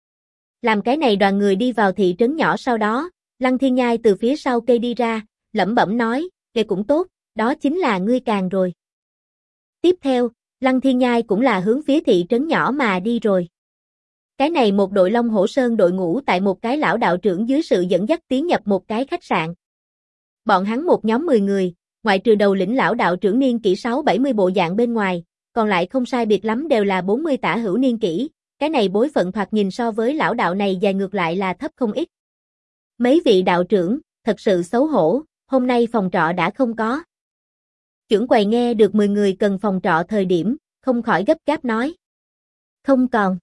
Làm cái này đoàn người đi vào thị trấn nhỏ sau đó, Lăng Thiên Nhai từ phía sau cây đi ra, lẩm bẩm nói, "Kệ cũng tốt, đó chính là ngươi càng rồi." Tiếp theo, Lăng Thiên Nhai cũng là hướng phía thị trấn nhỏ mà đi rồi. Cái này một đội Long Hổ Sơn đội ngũ tại một cái lão đạo trưởng dưới sự dẫn dắt tiến nhập một cái khách sạn. Bọn hắn một nhóm 10 người, ngoại trừ đầu lĩnh lão đạo trưởng niên kỷ 6-70 bộ dạng bên ngoài, còn lại không sai biệt lắm đều là 40 tả hữu niên kỷ, cái này bối phận thoạt nhìn so với lão đạo này dài ngược lại là thấp không ít. Mấy vị đạo trưởng, thật sự xấu hổ, hôm nay phòng trọ đã không có. Trưởng quầy nghe được 10 người cần phòng trọ thời điểm, không khỏi gấp gáp nói. Không còn.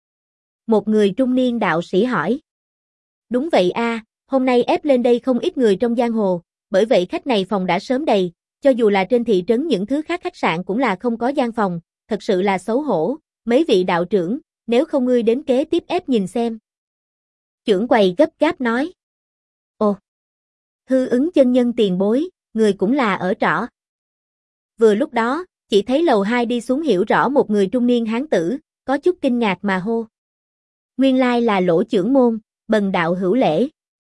Một người trung niên đạo sĩ hỏi. Đúng vậy a, hôm nay ép lên đây không ít người trong giang hồ, bởi vậy khách này phòng đã sớm đầy, cho dù là trên thị trấn những thứ khác khách sạn cũng là không có gian phòng, thật sự là xấu hổ, mấy vị đạo trưởng, nếu không ngươi đến kế tiếp ép nhìn xem. Trưởng quầy gấp gáp nói. Ồ, Hư Ứng chân nhân tiền bối, người cũng là ở trọ. Vừa lúc đó, chỉ thấy lầu 2 đi xuống hiểu rõ một người trung niên hán tử, có chút kinh ngạc mà hô. Nguyên lai là Lỗ trưởng môn, Bần đạo hữu lễ.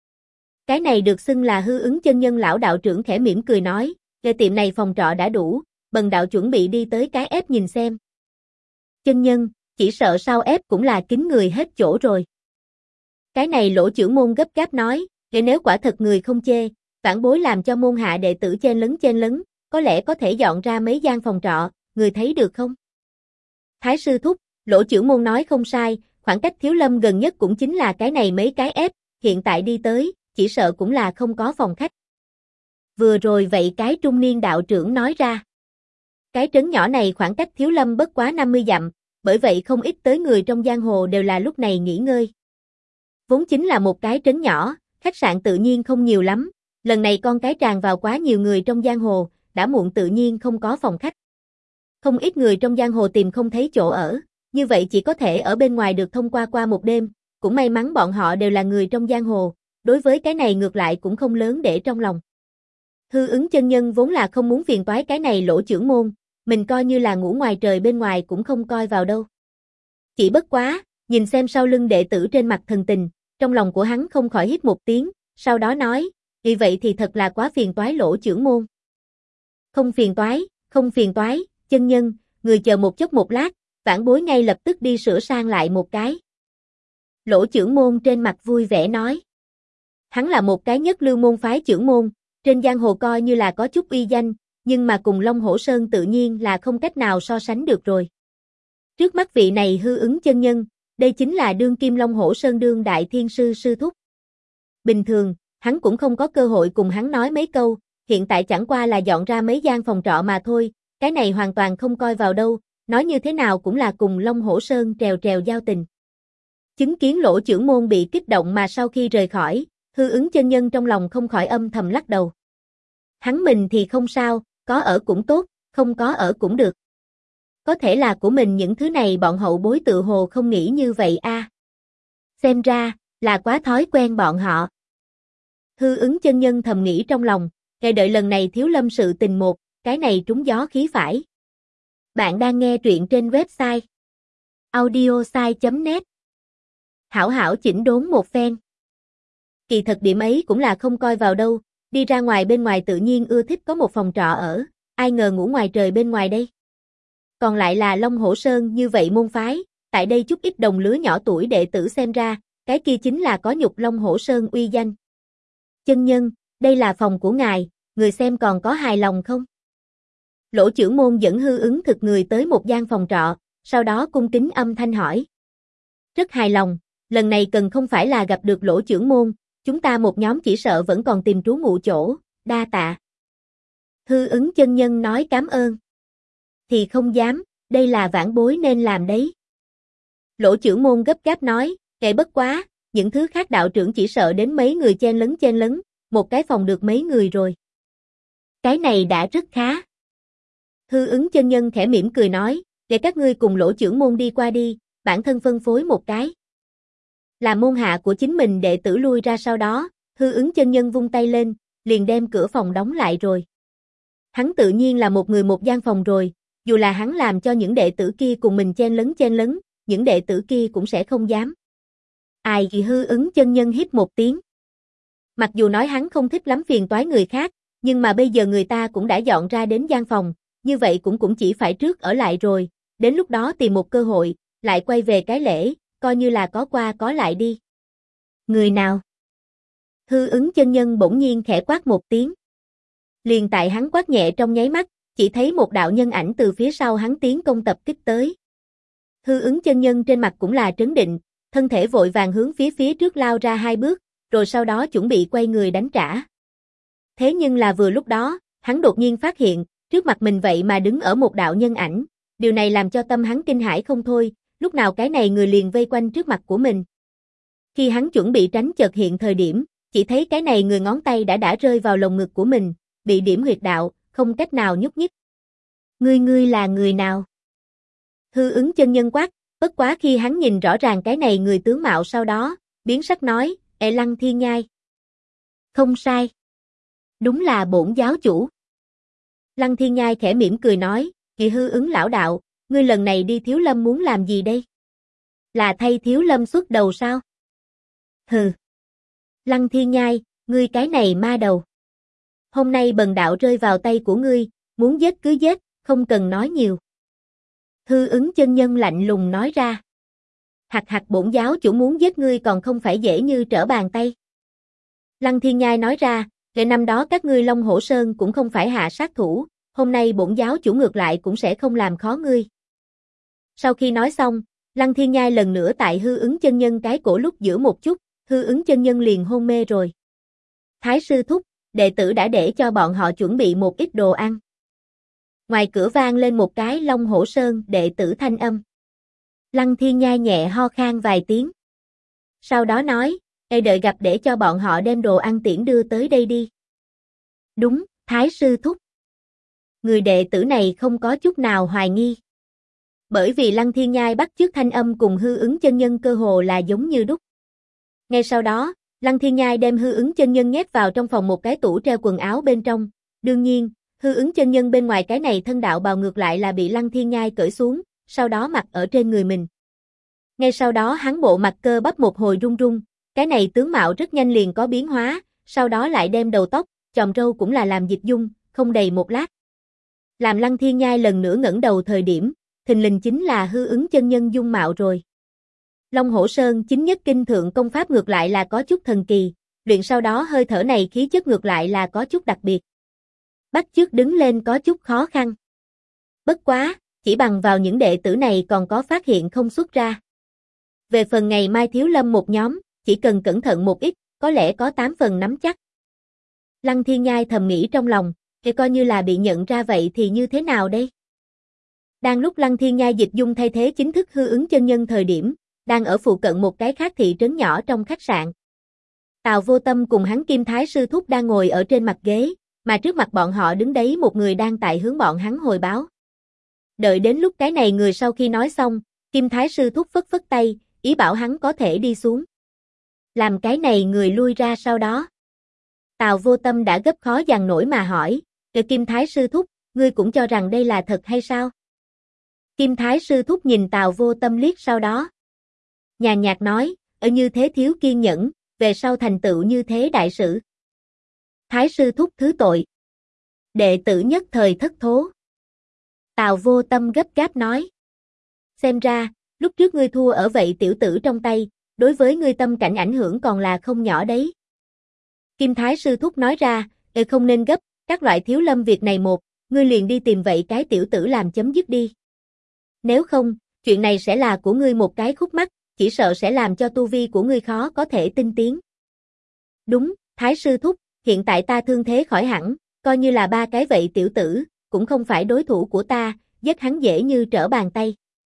Cái này được xưng là Hư Ứng chân nhân lão đạo trưởng khẽ mỉm cười nói, về tiệm này phòng trọ đã đủ, Bần đạo chuẩn bị đi tới cái ép nhìn xem. Chân nhân, chỉ sợ sau ép cũng là kín người hết chỗ rồi. Cái này Lỗ trưởng môn gấp gáp nói, nếu quả thật người không chê, vãn bối làm cho môn hạ đệ tử chen lấn, có lẽ có thể dọn ra mấy gian phòng trọ, người thấy được không? Thái sư thúc, Lỗ trưởng môn nói không sai, khoảng cách Thiếu Lâm gần nhất cũng chính là cái này mấy cái ép, hiện tại đi tới, chỉ sợ cũng là không có phòng khách. Vừa rồi vậy cái trung niên đạo trưởng nói ra. Cái trấn nhỏ này khoảng cách Thiếu Lâm bất quá 50 dặm, bởi vậy không ít tới người trong giang hồ đều là lúc này nghỉ ngơi. Vốn chính là một cái trấn nhỏ, khách sạn tự nhiên không nhiều lắm, lần này con cái tràn vào quá nhiều người trong giang hồ, đã muộn tự nhiên không có phòng khách. Không ít người trong giang hồ tìm không thấy chỗ ở, như vậy chỉ có thể ở bên ngoài được thông qua một đêm, cũng may mắn bọn họ đều là người trong giang hồ, đối với cái này ngược lại cũng không lớn để trong lòng. Hư Ứng chân nhân vốn là không muốn phiền toái cái này Lỗ trưởng môn, mình coi như là ngủ ngoài trời bên ngoài cũng không coi vào đâu. Chỉ bất quá, nhìn xem sau lưng đệ tử trên mặt thần tình, trong lòng của hắn không khỏi hít một tiếng, sau đó nói, vì vậy thì thật là quá phiền toái Lỗ trưởng môn. Không phiền toái, chân nhân, người chờ một chút một lát, vãn bối ngay lập tức đi sửa sang lại một cái. Lỗ trưởng môn trên mặt vui vẻ nói. Hắn là một cái nhất lưu môn phái trưởng môn, trên giang hồ coi như là có chút uy danh, nhưng mà cùng Long Hổ Sơn tự nhiên là không cách nào so sánh được rồi. Trước mắt vị này Hư Ứng chân nhân, đây chính là đương kim Long Hổ Sơn đương đại thiên sư sư thúc. Bình thường, hắn cũng không có cơ hội cùng hắn nói mấy câu, hiện tại chẳng qua là dọn ra mấy gian phòng trọ mà thôi, cái này hoàn toàn không coi vào đâu, nói như thế nào cũng là cùng Long Hổ Sơn trèo giao tình. Chứng kiến Lỗ trưởng môn bị kích động mà sau khi rời khỏi, Hư Ứng chân nhân trong lòng không khỏi âm thầm lắc đầu. Hắn mình thì không sao, có ở cũng tốt, không có ở cũng được. Có thể là của mình những thứ này bọn hậu bối tự hồ không nghĩ như vậy a. Xem ra, là quá thói quen bọn họ. Hư Ứng chân nhân thầm nghĩ trong lòng, ngày đợi lần này Thiếu Lâm sự tình một, cái này trúng gió khí phải. Bạn đang nghe truyện trên website audiosai.net. Hảo hảo chỉnh đốn một phen. Kỳ thật điểm ấy cũng là không coi vào đâu, đi ra ngoài bên ngoài tự nhiên ưa thích có một phòng trọ ở, ai ngờ ngủ ngoài trời bên ngoài đây. Còn lại là Long Hổ Sơn như vậy môn phái, tại đây chút ít đồng lứa nhỏ tuổi đệ tử xem ra, cái kia chính là có nhục Long Hổ Sơn uy danh. Chân nhân, đây là phòng của ngài, người xem còn có hài lòng không? Lỗ Chưởng Môn dẫn Hư Ứng Thực người tới một gian phòng trọ, sau đó cung kính âm thanh hỏi. Rất hài lòng, lần này cần không phải là gặp được Lỗ Chưởng Môn, chúng ta một nhóm chỉ sợ vẫn còn tìm trú ngụ chỗ, đa tạ. Hư Ứng chân nhân nói cảm ơn. Thì không dám, đây là vãn bối nên làm đấy. Lỗ Chưởng Môn gấp gáp nói, kệ bất quá, những thứ khác đạo trưởng chỉ sợ đến mấy người chen lấn, một cái phòng được mấy người rồi. Cái này đã rất khá. Hư Ứng chân nhân khẽ mỉm cười nói, để các ngươi cùng Lỗ Chưởng Môn đi qua đi, bản thân phân phối một cái. Là môn hạ của chính mình đệ tử lui ra sau đó, Hư Ứng chân nhân vung tay lên, liền đem cửa phòng đóng lại rồi. Hắn tự nhiên là một người một gian phòng rồi, dù là hắn làm cho những đệ tử kia cùng mình chen lấn, những đệ tử kia cũng sẽ không dám. Ai thì Hư Ứng chân nhân hít một tiếng. Mặc dù nói hắn không thích lắm phiền toái người khác, nhưng mà bây giờ người ta cũng đã dọn ra đến gian phòng, như vậy cũng chỉ phải trước ở lại rồi, đến lúc đó tìm một cơ hội, lại quay về cái lễ, coi như là có qua có lại đi. Người nào? Hư Ứng chân nhân bỗng nhiên khẽ quát một tiếng. Liền tại hắn quát nhẹ trong nháy mắt, chỉ thấy một đạo nhân ảnh từ phía sau hắn tiến công tập kích tới. Hư Ứng chân nhân trên mặt cũng là trấn định, thân thể vội vàng hướng phía trước lao ra 2 bước, rồi sau đó chuẩn bị quay người đánh trả. Thế nhưng là vừa lúc đó, hắn đột nhiên phát hiện, trước mặt mình vậy mà đứng ở một đạo nhân ảnh, điều này làm cho tâm hắn kinh hãi không thôi, lúc nào cái này người liền vây quanh trước mặt của mình. Khi hắn chuẩn bị tránh chợt hiện thời điểm, chỉ thấy cái này người ngón tay đã rơi vào lồng ngực của mình, bị điểm huyệt đạo, không cách nào nhúc nhích. Ngươi là người nào? Hư Ứng chân nhân quát, bất quá khi hắn nhìn rõ ràng cái này người tướng mạo sau đó, biến sắc nói, Lăng Thiên Nhai. Không sai. Đúng là bổn giáo chủ. Lăng Thiên Nhai khẽ mỉm cười nói, Kỳ Hư Ứng lão đạo, ngươi lần này đi Thiếu Lâm muốn làm gì đây? Là thay Thiếu Lâm xuất đầu sao? Hừ. Lăng Thiên Nhai, ngươi cái này ma đầu. Hôm nay bần đạo rơi vào tay của ngươi, muốn giết cứ giết, không cần nói nhiều. Hư Ứng chân nhân lạnh lùng nói ra. Hặc bổn giáo chủ muốn giết ngươi còn không phải dễ như trở bàn tay. Lăng Thiên Nhai nói ra, để năm đó các ngươi Long Hổ Sơn cũng không phải hạ sát thủ, hôm nay bổn giáo chủ ngược lại cũng sẽ không làm khó ngươi. Sau khi nói xong, Lăng Thiên Nhai lần nữa tại Hư Ứng chân nhân cái cổ lúc giữa một chút, Hư Ứng chân nhân liền hôn mê rồi. Thái sư thúc, đệ tử đã để cho bọn họ chuẩn bị một ít đồ ăn. Ngoài cửa vang lên một cái Long Hổ Sơn đệ tử thanh âm. Lăng Thiên Nhai nhẹ ho khan vài tiếng. Sau đó nói, đợi gặp để cho bọn họ đem đồ ăn tiễn đưa tới đây đi. Đúng, Thái sư thúc. Người đệ tử này không có chút nào hoài nghi. Bởi vì Lăng Thiên Nhai bắt chước thanh âm cùng Hư Ứng chân nhân cơ hồ là giống như đúc. Ngay sau đó, Lăng Thiên Nhai đem Hư Ứng chân nhân nhét vào trong phòng một cái tủ treo quần áo bên trong. Đương nhiên, Hư Ứng chân nhân bên ngoài cái này thân đạo bào ngược lại là bị Lăng Thiên Nhai cởi xuống, sau đó mặc ở trên người mình. Ngay sau đó hắn bộ mặt cơ bắp một hồi run run, cái này tướng mạo rất nhanh liền có biến hóa, sau đó lại đem đầu tóc, chòm râu cũng là làm dịch dung, không đầy một lát. Làm Lăng Thiên Nhai lần nữa ngẩng đầu thời điểm, thình lình chính là Hư Ứng chân nhân dung mạo rồi. Long Hổ Sơn chính nhất kinh thượng công pháp ngược lại là có chút thần kỳ, luyện sau đó hơi thở này khí chất ngược lại là có chút đặc biệt. Bắt chước đứng lên có chút khó khăn. Bất quá, chỉ bằng vào những đệ tử này còn có phát hiện không xuất ra. Về phần ngày mai Thiếu Lâm một nhóm, chỉ cần cẩn thận một ít, có lẽ có 8 phần nắm chắc. Lăng Thiên Nhai thầm nghĩ trong lòng, thì coi như là bị nhận ra vậy thì như thế nào đây? Đang lúc Lăng Thiên Nhai dịch dung thay thế chính thức Hư Ứng chân nhân thời điểm, đang ở phụ cận một cái khác thị trấn nhỏ trong khách sạn. Tào Vô Tâm cùng hắn Kim Thái sư thúc đang ngồi ở trên mặt ghế, mà trước mặt bọn họ đứng đấy một người đang tại hướng bọn hắn hồi báo. Đợi đến lúc cái này người sau khi nói xong, Kim Thái sư thúc phất phất tay, ý bảo hắn có thể đi xuống. Làm cái này người lui ra sau đó. Tào Vô Tâm đã gấp khó dằn nổi mà hỏi, Kim Thái sư thúc, ngươi cũng cho rằng đây là thật hay sao? Kim Thái sư thúc nhìn Tào Vô Tâm liếc sau đó. Nhàn nhạt nói, ở như thế thiếu kiên nhẫn, về sau thành tựu như thế đại sự. Thái sư thúc thứ tội. Đệ tử nhất thời thất thố. Tào Vô Tâm gấp gáp nói. Xem ra, lúc trước ngươi thua ở vậy tiểu tử trong tay, đối với ngươi tâm cảnh ảnh hưởng còn là không nhỏ đấy. Kim Thái sư thúc nói ra, không nên gấp, các loại thiếu lâm việc này một, ngươi liền đi tìm vậy cái tiểu tử làm chấm dứt đi. Nếu không, chuyện này sẽ là của ngươi một cái khúc mắc, chỉ sợ sẽ làm cho tu vi của ngươi khó có thể tinh tiến. Đúng, Thái sư thúc, hiện tại ta thương thế khỏi hẳn, coi như là ba cái vậy tiểu tử, cũng không phải đối thủ của ta, giết hắn dễ như trở bàn tay.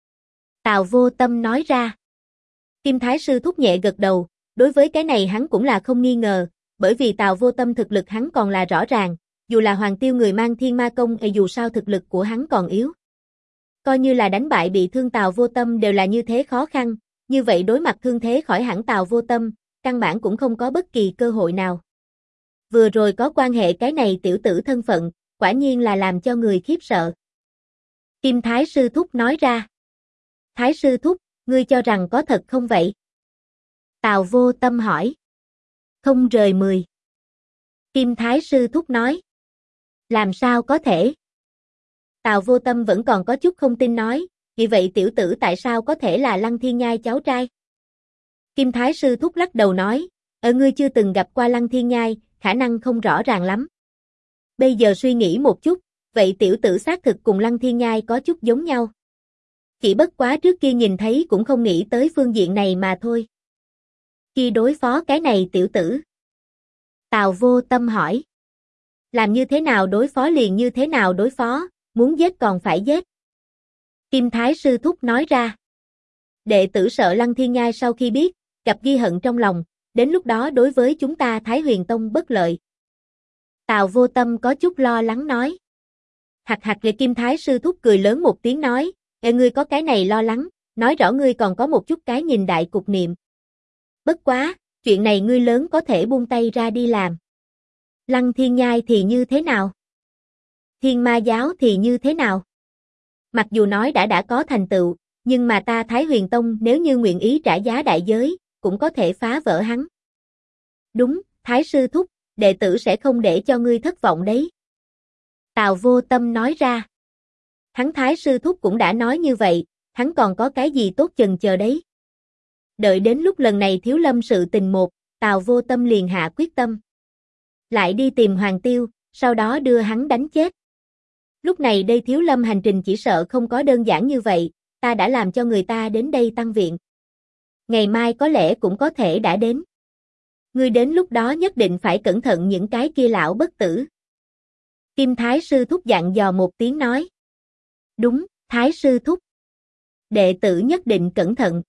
Tào Vô Tâm nói ra. Kim Thái sư thúc nhẹ gật đầu, đối với cái này hắn cũng là không nghi ngờ, bởi vì Tào Vô Tâm thực lực hắn còn là rõ ràng, dù là Hoàng Tiêu người mang Thiên Ma Công dù sao thực lực của hắn còn yếu. Coi như là đánh bại bị thương Tào Vô Tâm đều là như thế khó khăn, như vậy đối mặt thương thế khỏi hẳn Tào Vô Tâm, căn bản cũng không có bất kỳ cơ hội nào. Vừa rồi có quan hệ cái này tiểu tử thân phận, quả nhiên là làm cho người khiếp sợ. Kim Thái sư thúc nói ra. Thái sư thúc, ngươi cho rằng có thật không vậy? Tào Vô Tâm hỏi. Không rời 10. Kim Thái sư thúc nói. Làm sao có thể? Tào Vô Tâm vẫn còn có chút không tin nói, vì vậy tiểu tử tại sao có thể là Lăng Thiên Nhai cháu trai? Kim Thái sư thúc lắc đầu nói, ngươi chưa từng gặp qua Lăng Thiên Nhai, khả năng không rõ ràng lắm. Bây giờ suy nghĩ một chút, vậy tiểu tử xác thực cùng Lăng Thiên Nhai có chút giống nhau. Chỉ bất quá trước kia nhìn thấy cũng không nghĩ tới phương diện này mà thôi. Khi đối phó cái này tiểu tử? Tào Vô Tâm hỏi. Làm như thế nào đối phó liền như thế nào đối phó, muốn giết còn phải giết. Kim Thái sư thúc nói ra. Đệ tử sợ Lăng Thiên Nhai sau khi biết, gặp ghi hận trong lòng, đến lúc đó đối với chúng ta Thái Huyền Tông bất lợi. Tào Vô Tâm có chút lo lắng nói. Hạc hạc về Kim Thái sư thúc cười lớn một tiếng nói, ngươi có cái này lo lắng, nói rõ ngươi còn có một chút cái nhìn đại cục niệm. Bất quá, chuyện này ngươi lớn có thể buông tay ra đi làm. Lăng Thiên Nhai thì như thế nào? Thiên Ma giáo thì như thế nào? Mặc dù nói đã có thành tựu, nhưng mà ta Thái Huyền Tông nếu như nguyện ý trả giá đại giới, cũng có thể phá vỡ hắn. Đúng, Thái sư thúc, đệ tử sẽ không để cho ngươi thất vọng đấy. Tào Vô Tâm nói ra. Hắn Thái sư thúc cũng đã nói như vậy, hắn còn có cái gì tốt chần chờ đấy. Đợi đến lúc lần này thiếu lâm sự tình một, Tào Vô Tâm liền hạ quyết tâm. Lại đi tìm Hoàng Tiêu, sau đó đưa hắn đánh chết. Lúc này đây thiếu lâm hành trình chỉ sợ không có đơn giản như vậy, ta đã làm cho người ta đến đây tăng viện. Ngày mai có lẽ cũng có thể đã đến. Ngươi đến lúc đó nhất định phải cẩn thận những cái kia lão bất tử. Kim Thái sư thúc dặn dò một tiếng nói. Đúng, Thái sư thúc. Đệ tử nhất định cẩn thận.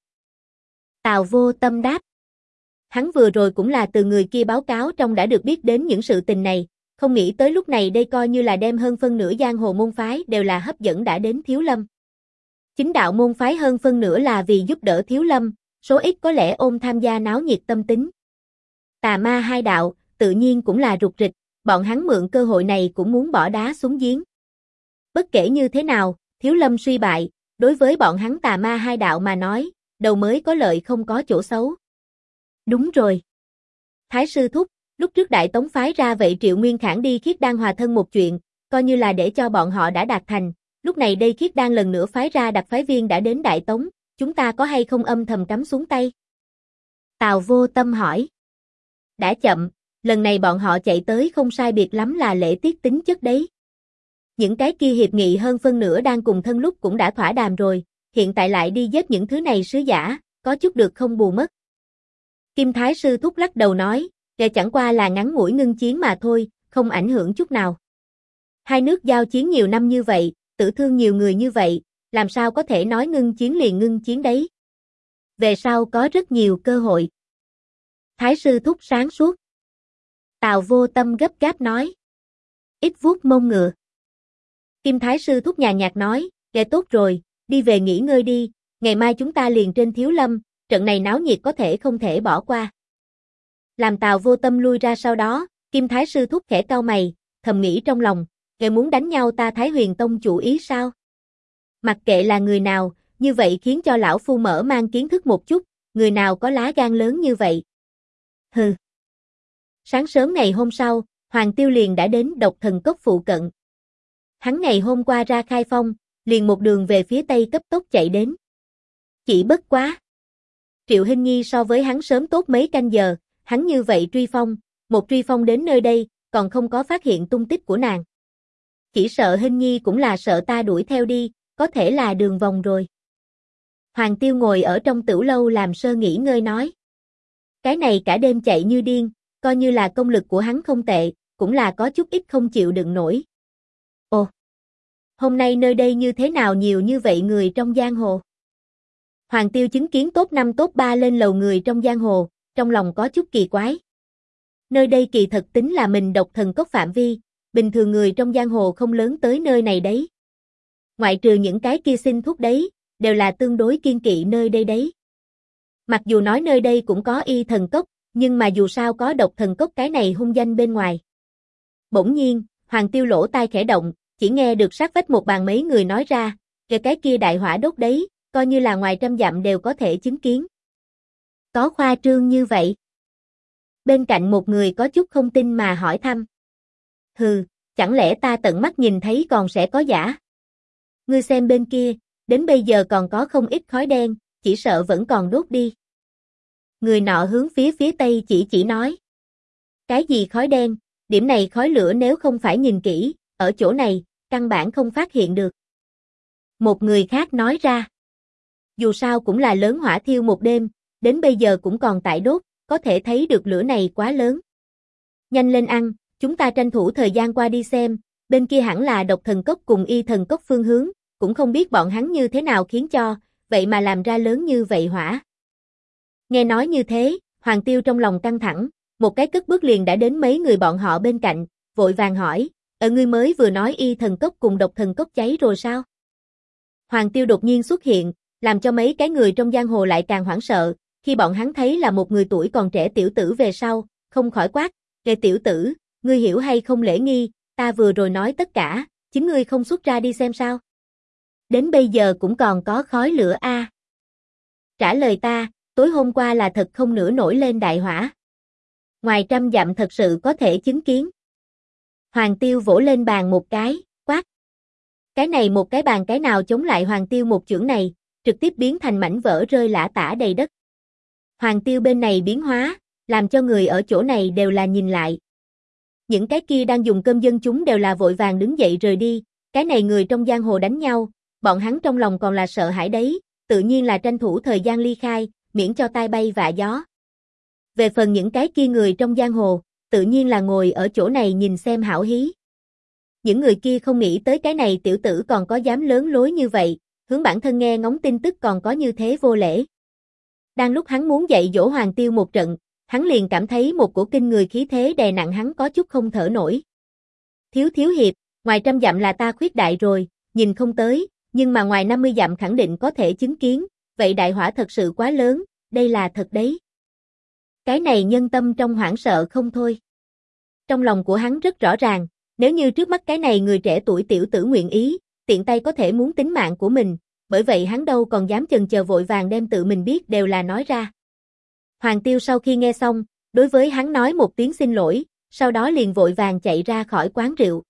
Tào Vô Tâm đáp. Hắn vừa rồi cũng là từ người kia báo cáo trong đã được biết đến những sự tình này, không nghĩ tới lúc này đây coi như là đem hơn phân nửa giang hồ môn phái đều là hấp dẫn đã đến thiếu lâm. Chính đạo môn phái hơn phân nửa là vì giúp đỡ thiếu lâm, số ít có lẽ ôm tham gia náo nhiệt tâm tính. Tà ma hai đạo, tự nhiên cũng là rục rịch, bọn hắn mượn cơ hội này cũng muốn bỏ đá xuống giếng. Bất kể như thế nào, thiếu lâm suy bại, đối với bọn hắn tà ma hai đạo mà nói, đầu mới có lợi không có chỗ xấu. Đúng rồi. Thái sư thúc, lúc trước Đại Tống phái ra vậy Triệu Nguyên Khảng đi Khiết Đan hòa thân một chuyện, coi như là để cho bọn họ đã đạt thành, lúc này đây Khiết Đan lần nữa phái ra đặc phái viên đã đến Đại Tống, chúng ta có hay không âm thầm cắm xuống tay? Tào Vô Tâm hỏi. Đã chậm, lần này bọn họ chạy tới không sai biệt lắm là lễ tiết tính chất đấy. Những cái kia hiệp nghị hơn phân nửa đang cùng thân lúc cũng đã thỏa đàm rồi, hiện tại lại đi giết những thứ này sứ giả, có chút được không bù mất. Kim Thái sư thúc lắc đầu nói, chẳng qua là ngắn ngủi ngưng chiến mà thôi, không ảnh hưởng chút nào. Hai nước giao chiến nhiều năm như vậy, tử thương nhiều người như vậy, làm sao có thể nói ngưng chiến liền ngưng chiến đấy. Về sau có rất nhiều cơ hội. Thái sư thúc sáng suốt. Tào Vô Tâm gấp gáp nói. Ít vuốt mông ngựa. Kim Thái sư thúc nhàn nhạt nói, tốt rồi, đi về nghỉ ngơi đi, ngày mai chúng ta liền trên thiếu lâm, trận này náo nhiệt có thể không thể bỏ qua. Làm Tào Vô Tâm lui ra sau đó, Kim Thái sư thúc khẽ cau mày, thầm nghĩ trong lòng, muốn đánh nhau ta Thái Huyền Tông chủ ý sao? Mặc kệ là người nào, như vậy khiến cho lão phu mở mang kiến thức một chút, người nào có lá gan lớn như vậy? Hừ. Sáng sớm ngày hôm sau, Hoàng Tiêu liền đã đến Độc Thần Cốc phụ cận. Hắn ngày hôm qua ra khai phong, liền một đường về phía tây cấp tốc chạy đến. Chỉ bất quá. Triệu Hinh Nhi so với hắn sớm tốt mấy canh giờ, hắn như vậy truy phong đến nơi đây, còn không có phát hiện tung tích của nàng. Chỉ sợ Hinh Nhi cũng là sợ ta đuổi theo đi, có thể là đường vòng rồi. Hoàng Tiêu ngồi ở trong tửu lâu làm sơ nghỉ ngơi nói. Cái này cả đêm chạy như điên, coi như là công lực của hắn không tệ, cũng là có chút ít không chịu đựng nổi. Ồ, hôm nay nơi đây như thế nào nhiều như vậy người trong giang hồ? Hoàng Tiêu chứng kiến top 5 top 3 lên lầu người trong giang hồ, trong lòng có chút kỳ quái. Nơi đây kỳ thật tính là mình Độc Thần Cốc phạm vi, bình thường người trong giang hồ không lớn tới nơi này đấy. Ngoại trừ những cái kia xin thuốc đấy, đều là tương đối kiên kỵ nơi đây đấy. Mặc dù nói nơi đây cũng có Y Thần Cốc, nhưng mà dù sao có Độc Thần Cốc cái này hung danh bên ngoài. Bỗng nhiên, Hoàng Tiêu lỗ tai khẽ động, chỉ nghe được sát vách một bàn mấy người nói ra, cái kia đại hỏa đốt đấy, coi như là ngoài trăm dặm đều có thể chứng kiến. Có khoa trương như vậy? Bên cạnh một người có chút không tin mà hỏi thăm. Hừ, chẳng lẽ ta tận mắt nhìn thấy còn sẽ có giả? Ngươi xem bên kia, đến bây giờ còn có không ít khói đen, chỉ sợ vẫn còn đốt đi. Người nọ hướng phía tây chỉ nói. Cái gì khói đen, điểm này khói lửa nếu không phải nhìn kỹ, ở chỗ này, căn bản không phát hiện được. Một người khác nói ra. Dù sao cũng là lớn hỏa thiêu một đêm, đến bây giờ cũng còn tại đốt, có thể thấy được lửa này quá lớn. Nhanh lên ăn, chúng ta tranh thủ thời gian qua đi xem, bên kia hẳn là Độc Thần Cốc cùng Y Thần Cốc phương hướng, cũng không biết bọn hắn như thế nào khiến cho, vậy mà làm ra lớn như vậy hỏa. Nghe nói như thế, Hoàng Tiêu trong lòng căng thẳng, một cái cất bước liền đã đến mấy người bọn họ bên cạnh, vội vàng hỏi, ngươi mới vừa nói Y Thần Cốc cùng Độc Thần Cốc cháy rồi sao? Hoàng Tiêu đột nhiên xuất hiện, làm cho mấy cái người trong giang hồ lại càng hoảng sợ, khi bọn hắn thấy là một người tuổi còn trẻ tiểu tử về sau, không khỏi quát, "Kệ tiểu tử, ngươi hiểu hay không lễ nghi, ta vừa rồi nói tất cả, chính ngươi không xuất ra đi xem sao? Đến bây giờ cũng còn có khói lửa a." Trả lời ta, tối hôm qua là thật không nửa nổi lên đại hỏa. Ngoài trăm dặm thật sự có thể chứng kiến. Hoàng Tiêu vỗ lên bàn một cái, quát. Cái này một cái bàn cái nào chống lại Hoàng Tiêu một chưởng này, trực tiếp biến thành mảnh vỡ rơi lả tả đầy đất. Hoàng Tiêu bên này biến hóa, làm cho người ở chỗ này đều là nhìn lại. Những cái kia đang dùng cơm dân chúng đều là vội vàng đứng dậy rời đi, cái này người trong giang hồ đánh nhau, bọn hắn trong lòng còn là sợ hãi đấy, tự nhiên là tranh thủ thời gian ly khai, miễn cho tai bay vạ gió. Về phần những cái kia người trong giang hồ, tự nhiên là ngồi ở chỗ này nhìn xem hảo hí. Những người kia không nghĩ tới cái này tiểu tử còn có dám lớn lối như vậy, hướng bản thân nghe ngóng tin tức còn có như thế vô lễ. Đang lúc hắn muốn dạy dỗ Hoàng Tiêu một trận, hắn liền cảm thấy một cổ kinh người khí thế đè nặng hắn có chút không thở nổi. Thiếu hiệp, ngoài trăm dặm là ta khuyết đại rồi, nhìn không tới, nhưng mà ngoài 50 dặm khẳng định có thể chứng kiến, vậy đại hỏa thật sự quá lớn, đây là thật đấy. Cái này nhân tâm trong hoảng sợ không thôi. Trong lòng của hắn rất rõ ràng, nếu như trước mắt cái này người trẻ tuổi tiểu tử nguyện ý, tiện tay có thể muốn tính mạng của mình, bởi vậy hắn đâu còn dám chần chờ vội vàng đem tự mình biết đều là nói ra. Hoàng Tiêu sau khi nghe xong, đối với hắn nói một tiếng xin lỗi, sau đó liền vội vàng chạy ra khỏi quán rượu.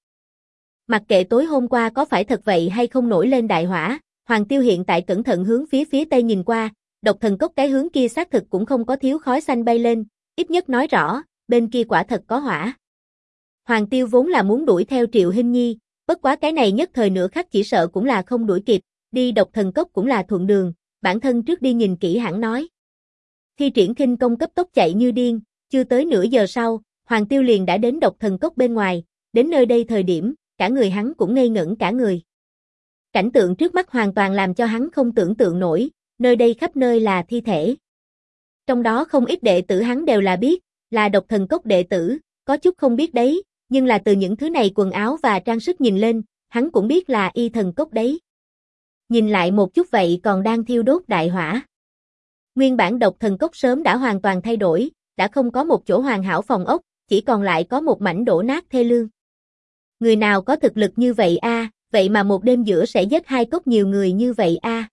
Mặc kệ tối hôm qua có phải thật vậy hay không nổi lên đại hỏa, Hoàng Tiêu hiện tại cẩn thận hướng phía tây nhìn qua, Độc Thần Cốc cái hướng kia xác thực cũng không có thiếu khói xanh bay lên, ít nhất nói rõ, bên kia quả thật có hỏa. Hoàng Tiêu vốn là muốn đuổi theo Triệu Hinh Nhi, bất quá cái này nhất thời nửa khắc chỉ sợ cũng là không đuổi kịp, đi Độc Thần Cốc cũng là thuận đường, bản thân trước đi nhìn kỹ hẳn nói. Thi triển khinh công cấp tốc chạy như điên, chưa tới nửa giờ sau, Hoàng Tiêu liền đã đến Độc Thần Cốc bên ngoài, đến nơi đây thời điểm, cả người hắn cũng ngây ngẩn cả người. Cảnh tượng trước mắt hoàn toàn làm cho hắn không tưởng tượng nổi, nơi đây khắp nơi là thi thể. Trong đó không ít đệ tử hắn đều là biết, là Độc Thần Cốc đệ tử, có chút không biết đấy, nhưng là từ những thứ này quần áo và trang sức nhìn lên, hắn cũng biết là Y Thần Cốc đấy. Nhìn lại một chút vậy còn đang thiêu đốt đại hỏa. Nguyên bản Độc Thần Cốc sớm đã hoàn toàn thay đổi, đã không có một chỗ hoàn hảo phòng ốc, chỉ còn lại có một mảnh đổ nát thê lương. Người nào có thực lực như vậy a, vậy mà một đêm giữa sẽ giết hai cốc nhiều người như vậy a.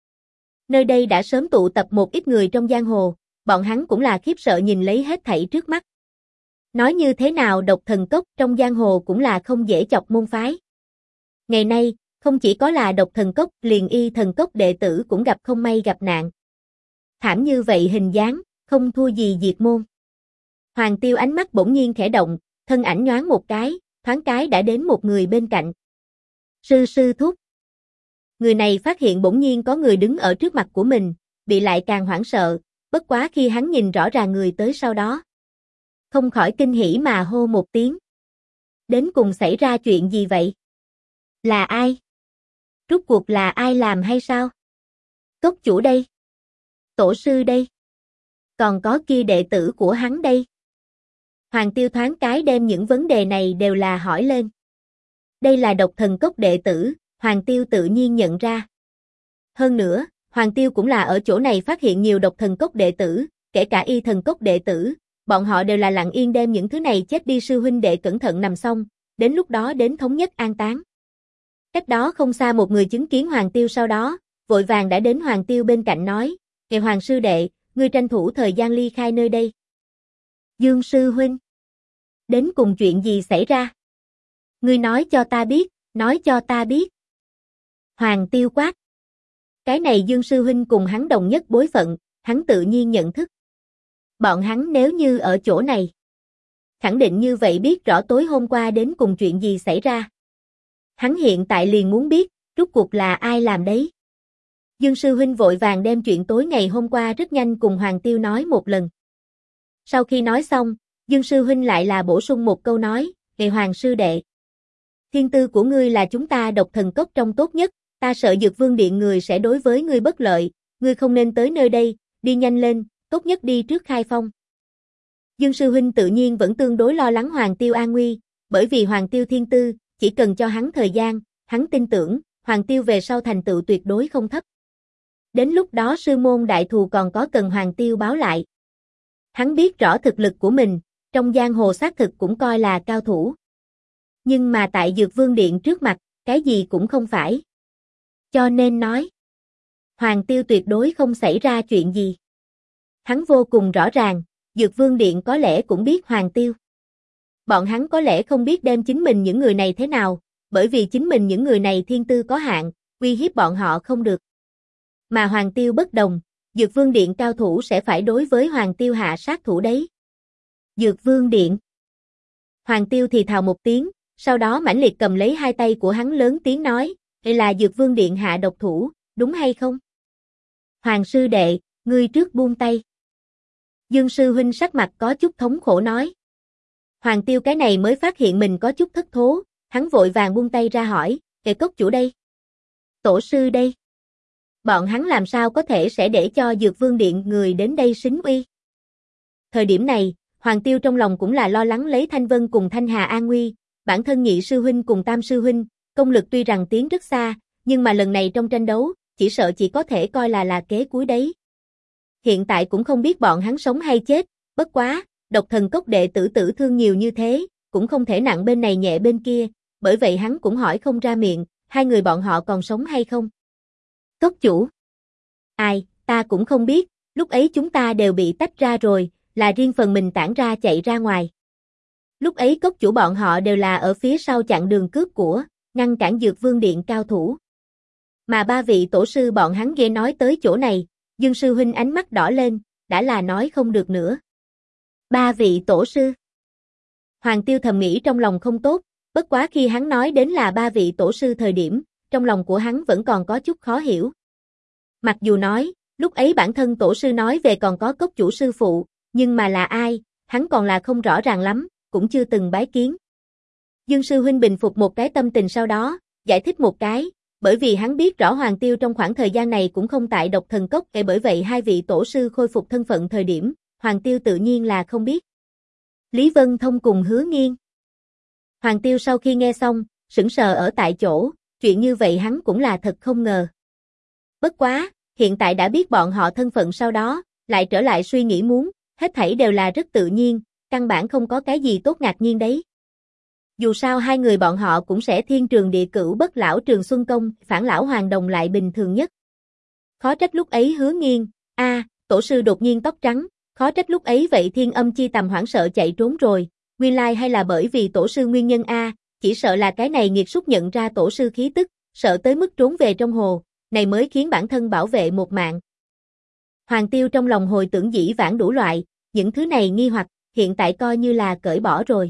Nơi đây đã sớm tụ tập một ít người trong giang hồ, bọn hắn cũng là khiếp sợ nhìn lấy hết thảy trước mắt. Nói như thế nào độc thần cốc trong giang hồ cũng là không dễ chọc môn phái. Ngày nay, không chỉ có là độc thần cốc, liền y thần cốc đệ tử cũng gặp không may gặp nạn. Thảm như vậy hình dáng, không thua gì diệt môn. Hoàng Tiêu ánh mắt bỗng nhiên khẽ động, thân ảnh nhoáng một cái, thoáng cái đã đến một người bên cạnh. Sư thúc. Người này phát hiện bỗng nhiên có người đứng ở trước mặt của mình, bị lại càng hoảng sợ, bất quá khi hắn nhìn rõ ràng người tới sau đó. Không khỏi kinh hỉ mà hô một tiếng. Đến cùng xảy ra chuyện gì vậy? Là ai? Rốt cuộc là ai làm hay sao? Cốc chủ đây. Tổ sư đây. Còn có kia đệ tử của hắn đây. Hoàng Tiêu thoáng cái đem những vấn đề này đều là hỏi lên. Đây là độc thần cốc đệ tử, Hoàng Tiêu tự nhiên nhận ra. Hơn nữa, Hoàng Tiêu cũng là ở chỗ này phát hiện nhiều độc thần cốc đệ tử, kể cả y thần cốc đệ tử, bọn họ đều là lặng yên đem những thứ này chết đi sư huynh đệ cẩn thận nằm xong, đến lúc đó đến thống nhất an táng. Cách đó không xa một người chứng kiến Hoàng Tiêu sau đó, vội vàng đã đến Hoàng Tiêu bên cạnh nói, "Ngài Hoàng sư đệ, ngươi tranh thủ thời gian ly khai nơi đây." Dương sư huynh, đến cùng chuyện gì xảy ra? Ngươi nói cho ta biết, nói cho ta biết. Hoàng Tiêu quát. Cái này Dương sư huynh cùng hắn đồng nhất bối phận, hắn tự nhiên nhận thức. Bọn hắn nếu như ở chỗ này, khẳng định như vậy biết rõ tối hôm qua đến cùng chuyện gì xảy ra. Hắn hiện tại liền muốn biết, rốt cuộc là ai làm đấy. Dương sư huynh vội vàng đem chuyện tối ngày hôm qua rất nhanh cùng Hoàng Tiêu nói một lần. Sau khi nói xong, Dương sư huynh lại là bổ sung một câu nói, "Ngài Hoàng sư đệ, thiên tư của ngươi là chúng ta độc thần cốc trong tốt nhất, ta sợ Dược Vương Điện người sẽ đối với ngươi bất lợi, ngươi không nên tới nơi đây, đi nhanh lên, tốt nhất đi trước khai phong." Dương sư huynh tự nhiên vẫn tương đối lo lắng Hoàng Tiêu an nguy, bởi vì Hoàng Tiêu thiên tư, chỉ cần cho hắn thời gian, hắn tin tưởng, Hoàng Tiêu về sau thành tựu tuyệt đối không thấp. Đến lúc đó sư môn đại thù còn có cần Hoàng Tiêu báo lại. Hắn biết rõ thực lực của mình, trong giang hồ xác thực cũng coi là cao thủ. Nhưng mà tại Dược Vương Điện trước mặt, cái gì cũng không phải. Cho nên nói, Hoàng Tiêu tuyệt đối không xảy ra chuyện gì. Hắn vô cùng rõ ràng, Dược Vương Điện có lẽ cũng biết Hoàng Tiêu. Bọn hắn có lẽ không biết đem chính mình những người này thế nào, bởi vì chính mình những người này thiên tư có hạn, uy hiếp bọn họ không được. Mà Hoàng Tiêu bất đồng, Dược Vương Điện cao thủ sẽ phải đối với Hoàng Tiêu hạ sát thủ đấy. Dược Vương Điện. Hoàng Tiêu thì thào một tiếng, sau đó mãnh liệt cầm lấy hai tay của hắn lớn tiếng nói, "Đây là Dược Vương Điện hạ độc thủ, đúng hay không?" Hoàng sư đệ, ngươi trước buông tay. Dương sư huynh sắc mặt có chút thống khổ nói. Hoàng Tiêu cái này mới phát hiện mình có chút thất thố, hắn vội vàng buông tay ra hỏi, "Kệ cốc chủ đây? Tổ sư đây? Bọn hắn làm sao có thể sẽ để cho Dược Vương Điện người đến đây xính uy?" Thời điểm này, Hoàng Tiêu trong lòng cũng là lo lắng lấy Thanh Vân cùng Thanh Hà an nguy, bản thân nhị sư huynh cùng tam sư huynh, công lực tuy rằng tiến rất xa, nhưng mà lần này trong tranh đấu, chỉ sợ chỉ có thể coi là kế cuối đấy. Hiện tại cũng không biết bọn hắn sống hay chết, bất quá, độc thần cốc đệ tử tử thương nhiều như thế, cũng không thể nặng bên này nhẹ bên kia, bởi vậy hắn cũng hỏi không ra miệng, hai người bọn họ còn sống hay không? Cốc chủ. Ai, ta cũng không biết, lúc ấy chúng ta đều bị tách ra rồi, là riêng phần mình tản ra chạy ra ngoài. Lúc ấy cốc chủ bọn họ đều là ở phía sau chặn đường cướp của, ngăn cản Dược Vương Điện cao thủ. Mà ba vị tổ sư bọn hắn ghé nói tới chỗ này, Dương sư huynh ánh mắt đỏ lên, đã là nói không được nữa. Ba vị tổ sư. Hoàng Tiêu thầm nghĩ trong lòng không tốt, bất quá khi hắn nói đến là ba vị tổ sư thời điểm, trong lòng của hắn vẫn còn có chút khó hiểu. Mặc dù nói, lúc ấy bản thân tổ sư nói về còn có cốc chủ sư phụ, nhưng mà là ai, hắn còn là không rõ ràng lắm, cũng chưa từng bái kiến. Dương sư huynh bình phục một cái tâm tình sau đó, giải thích một cái, bởi vì hắn biết rõ Hoàng Tiêu trong khoảng thời gian này cũng không tại độc thần cốc, bởi vậy hai vị tổ sư khôi phục thân phận thời điểm, Hoàng Tiêu tự nhiên là không biết. Lý Vân Thông cùng Hứa Nghiên. Hoàng Tiêu sau khi nghe xong, sững sờ ở tại chỗ, chuyện như vậy hắn cũng là thật không ngờ. Bất quá, hiện tại đã biết bọn họ thân phận sau đó, lại trở lại suy nghĩ muốn, hết thảy đều là rất tự nhiên, căn bản không có cái gì tốt ngạc nhiên đấy. Dù sao hai người bọn họ cũng sẽ thiên trường địa cửu bất lão trường xuân công, phản lão hoàng đồng lại bình thường nhất. Khó trách lúc ấy Hứa Nghiên, tổ sư đột nhiên tóc trắng, khó trách lúc ấy vậy Thiên Âm Chi Tầm hoảng sợ chạy trốn rồi, nguyên lai hay là bởi vì tổ sư nguyên nhân a, chỉ sợ là cái này nghiệt súc nhận ra tổ sư khí tức, sợ tới mức trốn về trong hồ, này mới khiến bản thân bảo vệ một mạng. Hoàng Tiêu trong lòng hồi tưởng dĩ vãng đủ loại, những thứ này nghi hoặc, hiện tại coi như là cởi bỏ rồi.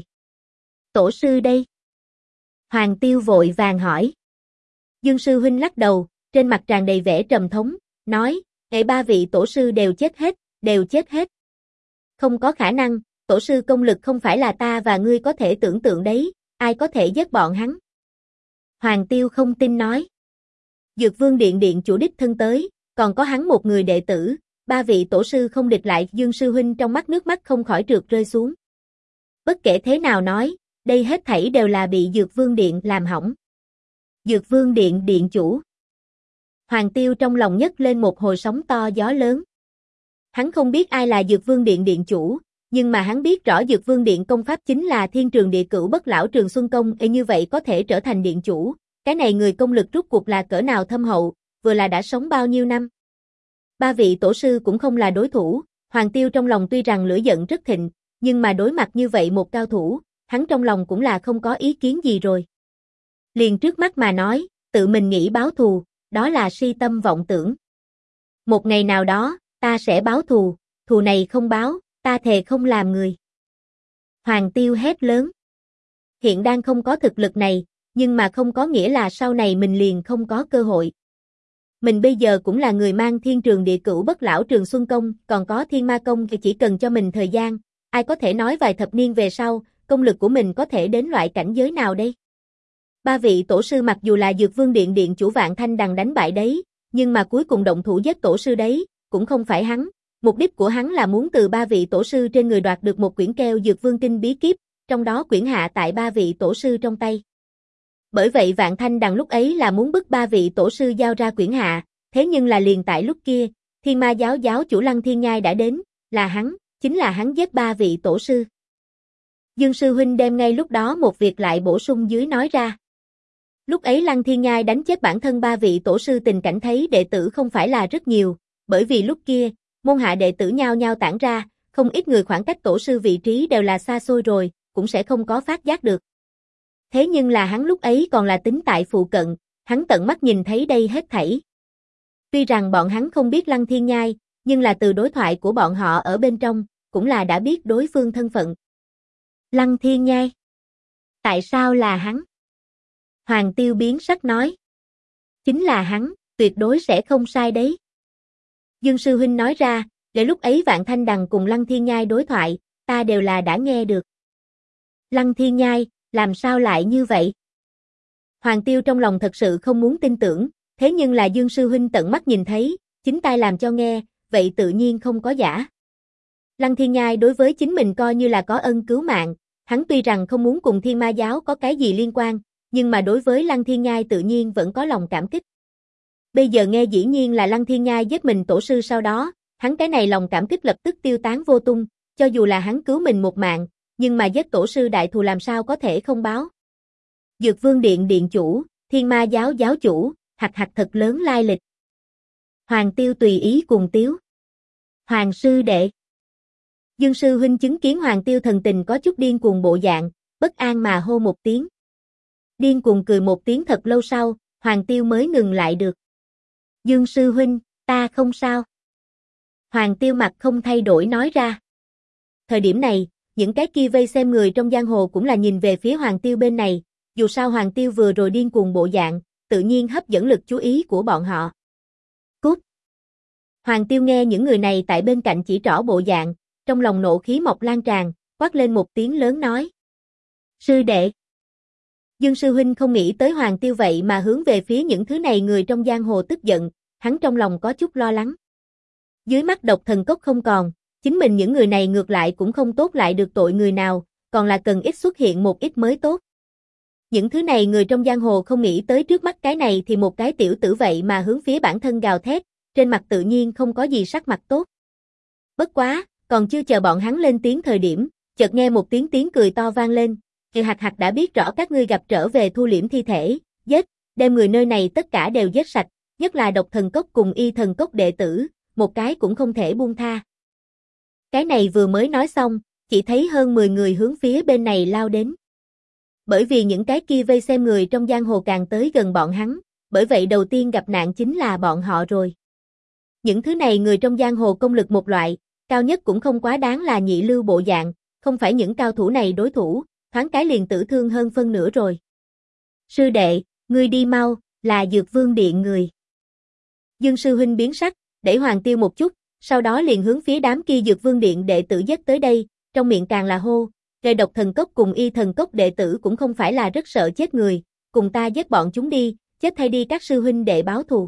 Tổ sư đây? Hoàng Tiêu vội vàng hỏi. Dương sư huynh lắc đầu, trên mặt tràn đầy vẻ trầm thống, nói, ba vị tổ sư đều chết hết, đều chết hết. Không có khả năng, tổ sư công lực không phải là ta và ngươi có thể tưởng tượng đấy, ai có thể giết bọn hắn. Hoàng Tiêu không tin nói. Dược Vương Điện điện chủ đích thân tới, còn có hắn một người đệ tử, ba vị tổ sư không địch lại. Dương sư huynh trong mắt nước mắt không khỏi trượt rơi xuống. Bất kể thế nào nói, đây hết thảy đều là bị Dược Vương Điện làm hỏng. Dược Vương Điện điện chủ. Hoàng Tiêu trong lòng nhấc lên một hồi sóng to gió lớn. Hắn không biết ai là Dược Vương Điện điện chủ, nhưng mà hắn biết rõ Dược Vương Điện công pháp chính là Thiên Trường Địa Cửu Bất Lão Trường Xuân Công, như vậy có thể trở thành điện chủ, cái này người công lực rút cuộc là cỡ nào thâm hậu, vừa là đã sống bao nhiêu năm. Ba vị tổ sư cũng không là đối thủ, Hoàng Tiêu trong lòng tuy rằng lửa giận rất thịnh, nhưng mà đối mặt như vậy một cao thủ, hắn trong lòng cũng là không có ý kiến gì rồi. Liền trước mắt mà nói, tự mình nghĩ báo thù, đó là si tâm vọng tưởng. Một ngày nào đó, ta sẽ báo thù, thù này không báo, ta thề không làm người. Hoàng Tiêu hét lớn. Hiện đang không có thực lực này, nhưng mà không có nghĩa là sau này mình liền không có cơ hội. Mình bây giờ cũng là người mang Thiên Trường Địa Cửu Bất Lão Trường Xuân Công, còn có Thiên Ma Công thì chỉ cần cho mình thời gian, ai có thể nói vài thập niên về sau, công lực của mình có thể đến loại cảnh giới nào đây? Ba vị tổ sư mặc dù là Dược Vương Điện điện chủ Vạn Thanh Đằng đánh bại đấy, nhưng mà cuối cùng động thủ giết tổ sư đấy, cũng không phải hắn. Mục đích của hắn là muốn từ ba vị tổ sư trên người đoạt được một quyển keo Dược Vương Kinh bí kíp, trong đó quyển hạ tại ba vị tổ sư trong tay. Bởi vậy Vạn Thanh Đằng lúc ấy là muốn bức ba vị tổ sư giao ra quyển hạ, thế nhưng là liền tại lúc kia, Thiên Ma giáo giáo chủ Lăng Thiên Nhai đã đến, là hắn, chính là hắn giết ba vị tổ sư. Dương sư huynh đem ngay lúc đó một việc lại bổ sung dưới nói ra. Lúc ấy Lăng Thiên Nhai đánh chết bản thân ba vị tổ sư, tình cảnh thấy đệ tử không phải là rất nhiều, bởi vì lúc kia, môn hạ đệ tử nhao nhao tản ra, không ít người khoảng cách tổ sư vị trí đều là xa xôi rồi, cũng sẽ không có phát giác được. Thế nhưng là hắn lúc ấy còn là tính tại phụ cận, hắn tận mắt nhìn thấy đây hết thảy. Tuy rằng bọn hắn không biết Lăng Thiên Nhai, nhưng là từ đối thoại của bọn họ ở bên trong, cũng là đã biết đối phương thân phận. Lăng Thiên Nhai? Tại sao là hắn? Hoàng Tiêu biến sắc nói. Chính là hắn, tuyệt đối sẽ không sai đấy. Dương sư huynh nói ra, để lúc ấy Vạn Thanh Đằng cùng Lăng Thiên Nhai đối thoại, ta đều là đã nghe được. Lăng Thiên Nhai, làm sao lại như vậy? Hoàng Tiêu trong lòng thật sự không muốn tin tưởng, thế nhưng là Dương sư huynh tận mắt nhìn thấy, chính tai làm cho nghe, vậy tự nhiên không có giả. Lăng Thiên Nhai đối với chính mình coi như là có ân cứu mạng, hắn tuy rằng không muốn cùng Thiên Ma giáo có cái gì liên quan, nhưng mà đối với Lăng Thiên Nhai tự nhiên vẫn có lòng cảm kích. Bây giờ nghe dĩ nhiên là Lăng Thiên Nhai giết mình tổ sư, sau đó, hắn cái này lòng cảm kích lập tức tiêu tán vô tung, cho dù là hắn cứu mình một mạng, nhưng mà giết tổ sư đại thù làm sao có thể không báo. Dược Vương Điện điện chủ, Thiên Ma giáo giáo chủ, hặc thật lớn lai lịch. Hoàng Tiêu tùy ý cùng tiếu. Hoàng sư đệ. Dương sư huynh chứng kiến Hoàng Tiêu thần tình có chút điên cuồng bộ dạng, bất an mà hô một tiếng. Điên cuồng cười một tiếng, thật lâu sau, Hoàng Tiêu mới ngừng lại được. Dương sư huynh, ta không sao. Hoàng Tiêu mặt không thay đổi nói ra. Thời điểm này, những cái kia vây xem người trong giang hồ cũng là nhìn về phía Hoàng Tiêu bên này, dù sao Hoàng Tiêu vừa rồi điên cuồng bộ dạng, tự nhiên hấp dẫn lực chú ý của bọn họ. Cút! Hoàng Tiêu nghe những người này tại bên cạnh chỉ trỏ bộ dạng, trong lòng nộ khí mọc lan tràn, quát lên một tiếng lớn nói. Sư đệ! Dương sư huynh không nghĩ tới Hoàng Tiêu vậy mà hướng về phía những thứ này người trong giang hồ tức giận, hắn trong lòng có chút lo lắng. Dưới mắt độc thần cốc không còn, chính mình những người này ngược lại cũng không tốt lại được tội người nào, còn là cần ít xuất hiện một ít mới tốt. Những thứ này người trong giang hồ không nghĩ tới trước mắt cái này thì một cái tiểu tử vậy mà hướng phía bản thân gào thét, trên mặt tự nhiên không có gì sắc mặt tốt. Bất quá, còn chưa chờ bọn hắn lên tiếng thời điểm, chợt nghe một tiếng cười to vang lên, hặc đã biết rõ các ngươi gặp trở về thu liễm thi thể, giết, đem người nơi này tất cả đều giết sạch, nhất là độc thần cốc cùng y thần cốc đệ tử, một cái cũng không thể buông tha. Cái này vừa mới nói xong, chỉ thấy hơn 10 người hướng phía bên này lao đến. Bởi vì những cái kia vây xem người trong giang hồ càng tới gần bọn hắn, bởi vậy đầu tiên gặp nạn chính là bọn họ rồi. Những thứ này người trong giang hồ công lực một loại, cao nhất cũng không quá đáng là nhị lưu bộ dạng, không phải những cao thủ này đối thủ, thoáng cái liền tử thương hơn phân nửa rồi. Sư đệ, ngươi đi mau, là Dược Vương Điện người. Dương sư huynh biến sắc, đẩy Hoàng Tiêu một chút, sau đó liền hướng phía đám kia Dược Vương Điện đệ tử dắt tới đây, trong miệng càng là hô, Rê Độc Thần Cốc cùng Y Thần Cốc đệ tử cũng không phải là rất sợ chết người, cùng ta giết bọn chúng đi, chết thay đi các sư huynh đệ báo thù.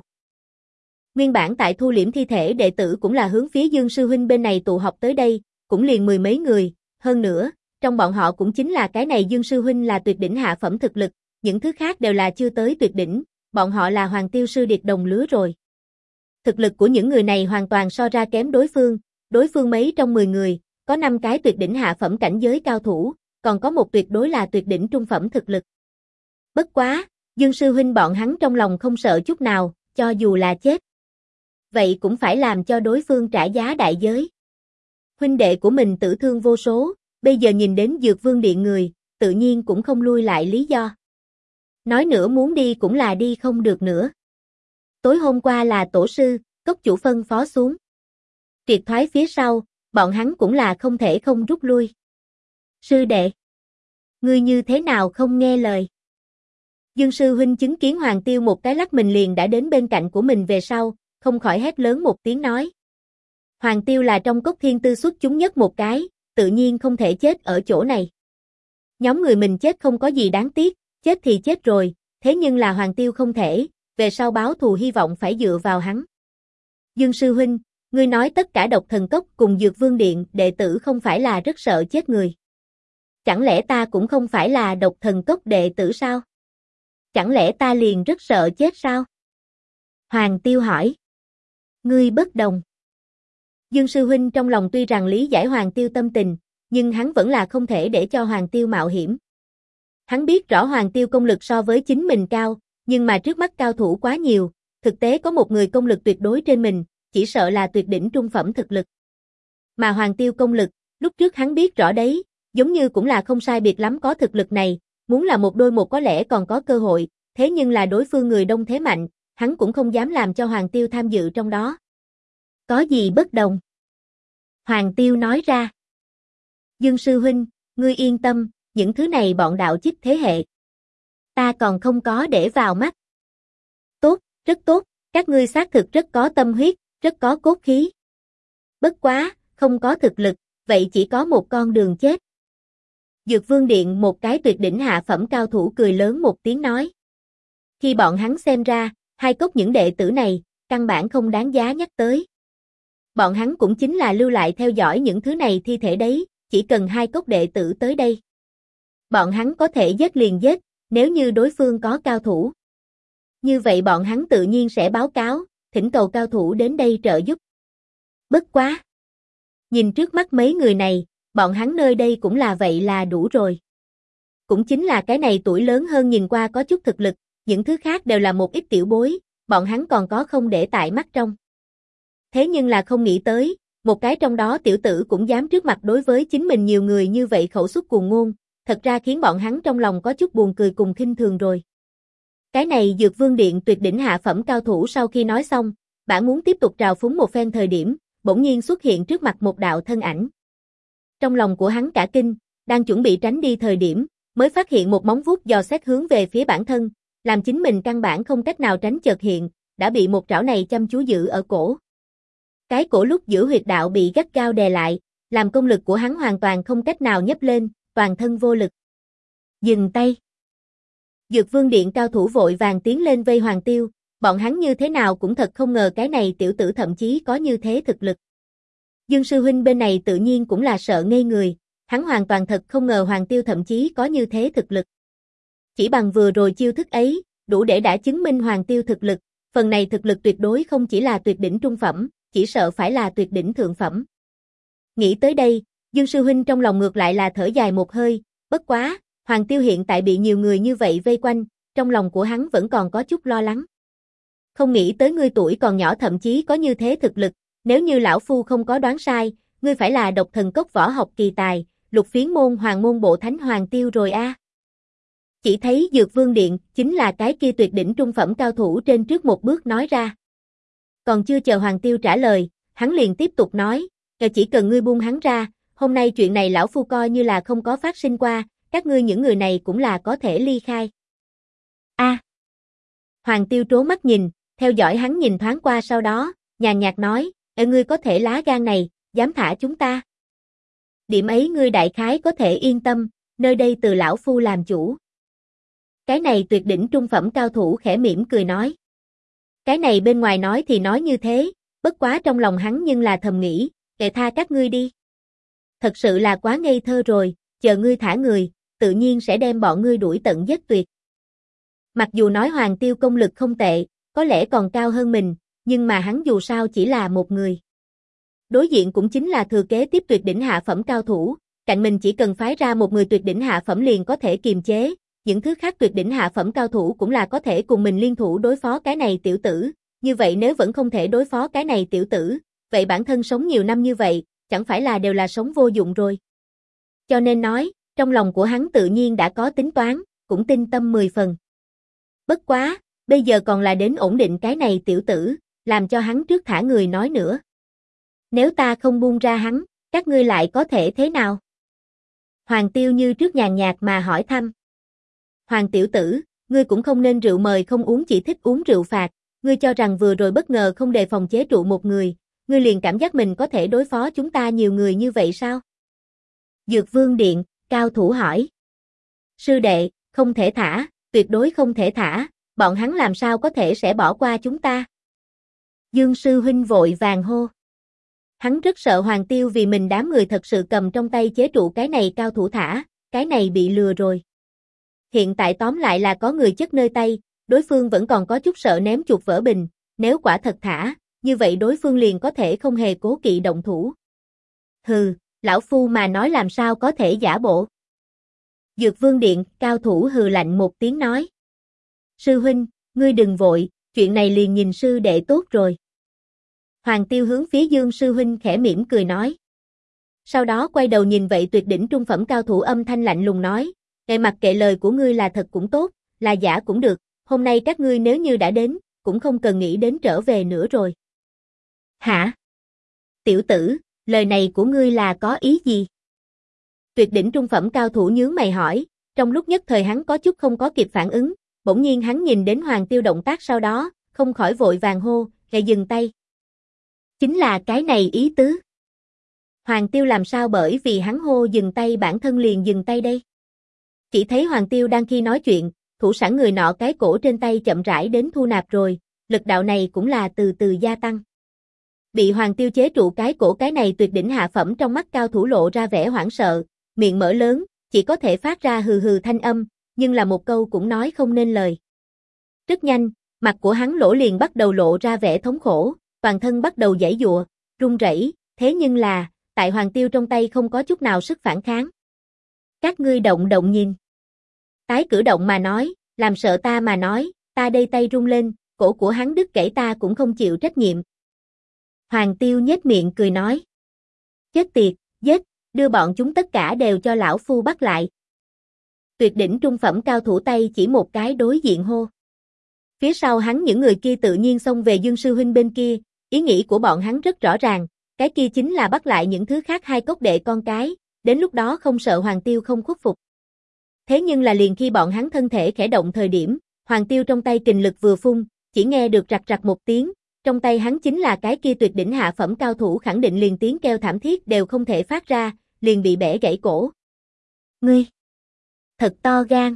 Nguyên bản tại thu liễm thi thể đệ tử cũng là hướng phía Dương sư huynh bên này tụ họp tới đây, cũng liền 10 mấy người, hơn nữa, trong bọn họ cũng chính là cái này Dương sư huynh là tuyệt đỉnh hạ phẩm thực lực, những thứ khác đều là chưa tới tuyệt đỉnh, bọn họ là Hoàng Tiêu sư điệt đồng lứa rồi. Thực lực của những người này hoàn toàn so ra kém đối phương mấy trong 10 người, có 5 cái tuyệt đỉnh hạ phẩm cảnh giới cao thủ, còn có một tuyệt đối là tuyệt đỉnh trung phẩm thực lực. Bất quá, Dương sư huynh bọn hắn trong lòng không sợ chút nào, cho dù là chết. Vậy cũng phải làm cho đối phương trả giá đại giới. Huynh đệ của mình tử thương vô số, bây giờ nhìn đến Dược Vương Điện người, tự nhiên cũng không lui lại lý do. Nói nữa muốn đi cũng là đi không được nữa. Tối hôm qua là tổ sư, cốc chủ phân phó xuống. Triệt thoái phía sau, bọn hắn cũng là không thể không rút lui. Sư đệ, ngươi như thế nào không nghe lời? Dương sư huynh chứng kiến Hoàng Tiêu một cái lắc mình liền đã đến bên cạnh của mình về sau, không khỏi hét lớn một tiếng nói. Hoàng Tiêu là trong cốc thiên tư xuất chúng nhất một cái, tự nhiên không thể chết ở chỗ này. Nhóm người mình chết không có gì đáng tiếc, chết thì chết rồi, thế nhưng là Hoàng Tiêu không thể, về sau báo thù hy vọng phải dựa vào hắn. Dương sư huynh, ngươi nói tất cả Độc Thần Cốc cùng Dược Vương Điện đệ tử không phải là rất sợ chết người. Chẳng lẽ ta cũng không phải là Độc Thần Cốc đệ tử sao? Chẳng lẽ ta liền rất sợ chết sao? Hoàng Tiêu hỏi. Ngươi bất đồng. Dương sư huynh trong lòng tuy rằng lý giải Hoàng Tiêu tâm tình, nhưng hắn vẫn là không thể để cho Hoàng Tiêu mạo hiểm. Hắn biết rõ Hoàng Tiêu công lực so với chính mình cao, nhưng mà trước mắt cao thủ quá nhiều, thực tế có một người công lực tuyệt đối trên mình, chỉ sợ là tuyệt đỉnh trung phẩm thực lực. Mà Hoàng Tiêu công lực, lúc trước hắn biết rõ đấy, giống như cũng là không sai biệt lắm có thực lực này, muốn là một đôi một có lẽ còn có cơ hội, thế nhưng là đối phương người đông thế mạnh, hắn cũng không dám làm cho Hoàng Tiêu tham dự trong đó. Có gì bất đồng? Hoàng Tiêu nói ra. Dương sư huynh, ngươi yên tâm, những thứ này bọn đạo chích thế hệ. Ta còn không có để vào mắt. Tốt, rất tốt, các ngươi xác thực rất có tâm huyết, rất có cốt khí. Bất quá, không có thực lực, vậy chỉ có một con đường chết. Dược Vương Điện một cái tuyệt đỉnh hạ phẩm cao thủ cười lớn một tiếng nói. Khi bọn hắn xem ra, hai cốc những đệ tử này, căn bản không đáng giá nhắc tới. Bọn hắn cũng chính là lưu lại theo dõi những thứ này thi thể đấy, chỉ cần hai cốc đệ tử tới đây. Bọn hắn có thể giết liền giết, nếu như đối phương có cao thủ. Như vậy bọn hắn tự nhiên sẽ báo cáo, thỉnh cầu cao thủ đến đây trợ giúp. Bất quá. Nhìn trước mắt mấy người này, bọn hắn nơi đây cũng là vậy là đủ rồi. Cũng chính là cái này tuổi lớn hơn nhìn qua có chút thực lực, những thứ khác đều là một ít tiểu bối, bọn hắn còn có không để tại mắt trong. Thế nhưng là không nghĩ tới, một cái trong đó tiểu tử cũng dám trước mặt đối với chính mình nhiều người như vậy khẩu xuất cuồng ngôn, thật ra khiến bọn hắn trong lòng có chút buồn cười cùng khinh thường rồi. Cái này Dược Vương Điện tuyệt đỉnh hạ phẩm cao thủ sau khi nói xong, bản muốn tiếp tục trào phúng một phen thời điểm, bỗng nhiên xuất hiện trước mặt một đạo thân ảnh. Trong lòng của hắn cả kinh, đang chuẩn bị tránh đi thời điểm, mới phát hiện một móng vuốt dò xét hướng về phía bản thân, làm chính mình căn bản không cách nào tránh chợt hiện, đã bị một trảo này chăm chú giữ ở cổ. Cái cổ lúc giữa huyệt đạo bị gắt gao đè lại, làm công lực của hắn hoàn toàn không cách nào nhấc lên, toàn thân vô lực. Dừng tay. Dược Vương Điện cao thủ vội vàng tiến lên vây Hoàng Tiêu, bọn hắn như thế nào cũng thật không ngờ cái này tiểu tử thậm chí có như thế thực lực. Dương sư huynh bên này tự nhiên cũng là sợ ngây người, hắn hoàn toàn thật không ngờ Hoàng Tiêu thậm chí có như thế thực lực. Chỉ bằng vừa rồi chiêu thức ấy, đủ để đã chứng minh Hoàng Tiêu thực lực, phần này thực lực tuyệt đối không chỉ là tuyệt đỉnh trung phẩm, chỉ sợ phải là tuyệt đỉnh thượng phẩm. Nghĩ tới đây, Dương sư huynh trong lòng ngược lại là thở dài một hơi, bất quá, Hoàng Tiêu hiện tại bị nhiều người như vậy vây quanh, trong lòng của hắn vẫn còn có chút lo lắng. Không nghĩ tới ngươi tuổi còn nhỏ thậm chí có như thế thực lực, nếu như lão phu không có đoán sai, ngươi phải là độc thần cốc võ học kỳ tài, lục phiến môn hoàng môn bộ thánh Hoàng Tiêu rồi a. Chỉ thấy Dược Vương Điện, chính là cái kia tuyệt đỉnh trung phẩm cao thủ trên trước một bước nói ra. Còn chưa chờ Hoàng Tiêu trả lời, hắn liền tiếp tục nói, chỉ cần ngươi buông hắn ra, hôm nay chuyện này lão phu coi như là không có phát sinh qua, các ngươi những người này cũng là có thể ly khai. A. Hoàng Tiêu trố mắt nhìn, theo dõi hắn nhìn thoáng qua sau đó, nhàn nhạt nói, ngươi có thể lá gan này, dám thả chúng ta. Điểm ấy ngươi đại khái có thể yên tâm, nơi đây từ lão phu làm chủ. Cái này tuyệt đỉnh trung phẩm cao thủ khẽ mỉm cười nói. Cái này bên ngoài nói thì nói như thế, bất quá trong lòng hắn nhưng là thầm nghĩ, kệ tha các ngươi đi. Thật sự là quá ngây thơ rồi, chờ ngươi thả người, tự nhiên sẽ đem bọn ngươi đuổi tận giết tuyệt. Mặc dù nói Hoàng Tiêu công lực không tệ, có lẽ còn cao hơn mình, nhưng mà hắn dù sao chỉ là một người. Đối diện cũng chính là thừa kế tiếp tuyệt đỉnh hạ phẩm cao thủ, cạnh mình chỉ cần phái ra một người tuyệt đỉnh hạ phẩm liền có thể kiềm chế, những thứ khác tuyệt đỉnh hạ phẩm cao thủ cũng là có thể cùng mình liên thủ đối phó cái này tiểu tử, như vậy nếu vẫn không thể đối phó cái này tiểu tử, vậy bản thân sống nhiều năm như vậy, chẳng phải là đều là sống vô dụng rồi. Cho nên nói, trong lòng của hắn tự nhiên đã có tính toán, cũng tin tâm 10 phần. Bất quá, bây giờ còn là đến ổn định cái này tiểu tử, làm cho hắn trước thả người nói nữa. Nếu ta không buông ra hắn, các ngươi lại có thể thế nào? Hoàng Tiêu như trước nhàn nhạt mà hỏi thăm. Hoàng tiểu tử, ngươi cũng không nên rượu mời không uống chỉ thích uống rượu phạt, ngươi cho rằng vừa rồi bất ngờ không đề phòng chế trụ một người, ngươi liền cảm giác mình có thể đối phó chúng ta nhiều người như vậy sao? Dược Vương Điện, cao thủ hỏi. Sư đệ, không thể thả, tuyệt đối không thể thả, bọn hắn làm sao có thể sẽ bỏ qua chúng ta? Dương sư huynh vội vàng hô. Hắn rất sợ Hoàng Tiêu vì mình đám người thật sự cầm trong tay chế trụ cái này cao thủ thả, cái này bị lừa rồi. Hiện tại tóm lại là có người chất nơi tay, đối phương vẫn còn có chút sợ ném chuột vỡ bình, nếu quả thật thả, như vậy đối phương liền có thể không hề cố kỵ động thủ. Hừ, lão phu mà nói làm sao có thể giả bộ. Dược Vương Điện, cao thủ hừ lạnh một tiếng nói. Sư huynh, ngươi đừng vội, chuyện này liền nhìn sư đệ tốt rồi. Hoàng Tiêu hướng phía Dương sư huynh khẽ mỉm cười nói. Sau đó quay đầu nhìn vậy tuyệt đỉnh trung phẩm cao thủ âm thanh lạnh lùng nói, mặc kệ lời của ngươi là thật cũng tốt, là giả cũng được, hôm nay các ngươi nếu như đã đến, cũng không cần nghĩ đến trở về nữa rồi. Hả? Tiểu tử, lời này của ngươi là có ý gì? Tuyệt đỉnh trung phẩm cao thủ nhướng mày hỏi, trong lúc nhất thời hắn có chút không có kịp phản ứng, bỗng nhiên hắn nhìn đến Hoàng Tiêu động tác sau đó, không khỏi vội vàng hô, dừng tay. Chính là cái này ý tứ. Hoàng Tiêu làm sao bởi vì hắn hô dừng tay bản thân liền dừng tay đây? Chỉ thấy Hoàng Tiêu đang khi nói chuyện, thủ sẵn người nọ cái cổ trên tay chậm rãi đến thu nạp rồi, lực đạo này cũng là từ từ gia tăng. Bị Hoàng Tiêu chế trụ cái cổ cái này tuyệt đỉnh hạ phẩm trong mắt cao thủ lộ ra vẻ hoảng sợ, miệng mở lớn, chỉ có thể phát ra hừ hừ thanh âm, nhưng là một câu cũng nói không nên lời. Rất nhanh, mặt của hắn lỗ liền bắt đầu lộ ra vẻ thống khổ, toàn thân bắt đầu giãy giụa, run rẩy, thế nhưng là, tại Hoàng Tiêu trong tay không có chút nào sức phản kháng. Các ngươi động động nhìn. Tái cử động mà nói, làm sợ ta mà nói, ta đây tay rung lên, cổ của hắn đứt gãy ta cũng không chịu trách nhiệm. Hoàng Tiêu nhếch miệng cười nói. Chết tiệt, giết, đưa bọn chúng tất cả đều cho lão phu bắt lại. Tuyệt đỉnh trung phẩm cao thủ tay chỉ một cái đối diện hô. Phía sau hắn những người kia tự nhiên xông về Dương sư huynh bên kia, ý nghĩ của bọn hắn rất rõ ràng, cái kia chính là bắt lại những thứ khác hai cốc đệ con cái, đến lúc đó không sợ Hoàng Tiêu không khuất phục. Thế nhưng là liền khi bọn hắn thân thể khẽ động thời điểm, Hoàng Tiêu trong tay kình lực vừa phun, chỉ nghe được rặc rặc một tiếng, trong tay hắn chính là cái kia tuyệt đỉnh hạ phẩm cao thủ khẳng định liền tiếng kêu thảm thiết đều không thể phát ra, liền bị bẻ gãy cổ. Ngươi! Thật to gan!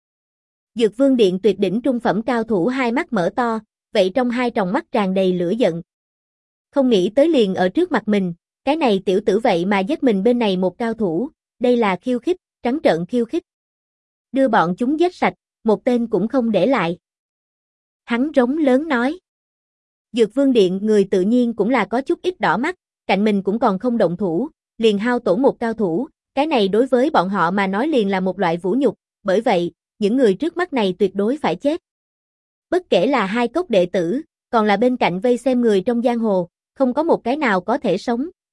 Dược Vương Điện tuyệt đỉnh trung phẩm cao thủ hai mắt mở to, vậy trong hai tròng mắt tràn đầy lửa giận. Không nghĩ tới liền ở trước mặt mình, cái này tiểu tử vậy mà giết mình bên này một cao thủ, đây là khiêu khích, trắng trợn khiêu khích. Đưa bọn chúng giết sạch, một tên cũng không để lại. Hắn rống lớn nói. Dược Vương Điện người tự nhiên cũng là có chút ít đỏ mắt, cạnh mình cũng còn không động thủ, liền hao tổn một cao thủ, cái này đối với bọn họ mà nói liền là một loại vũ nhục, bởi vậy, những người trước mắt này tuyệt đối phải chết. Bất kể là hai cốc đệ tử, còn là bên cạnh vây xem người trong giang hồ, không có một cái nào có thể sống,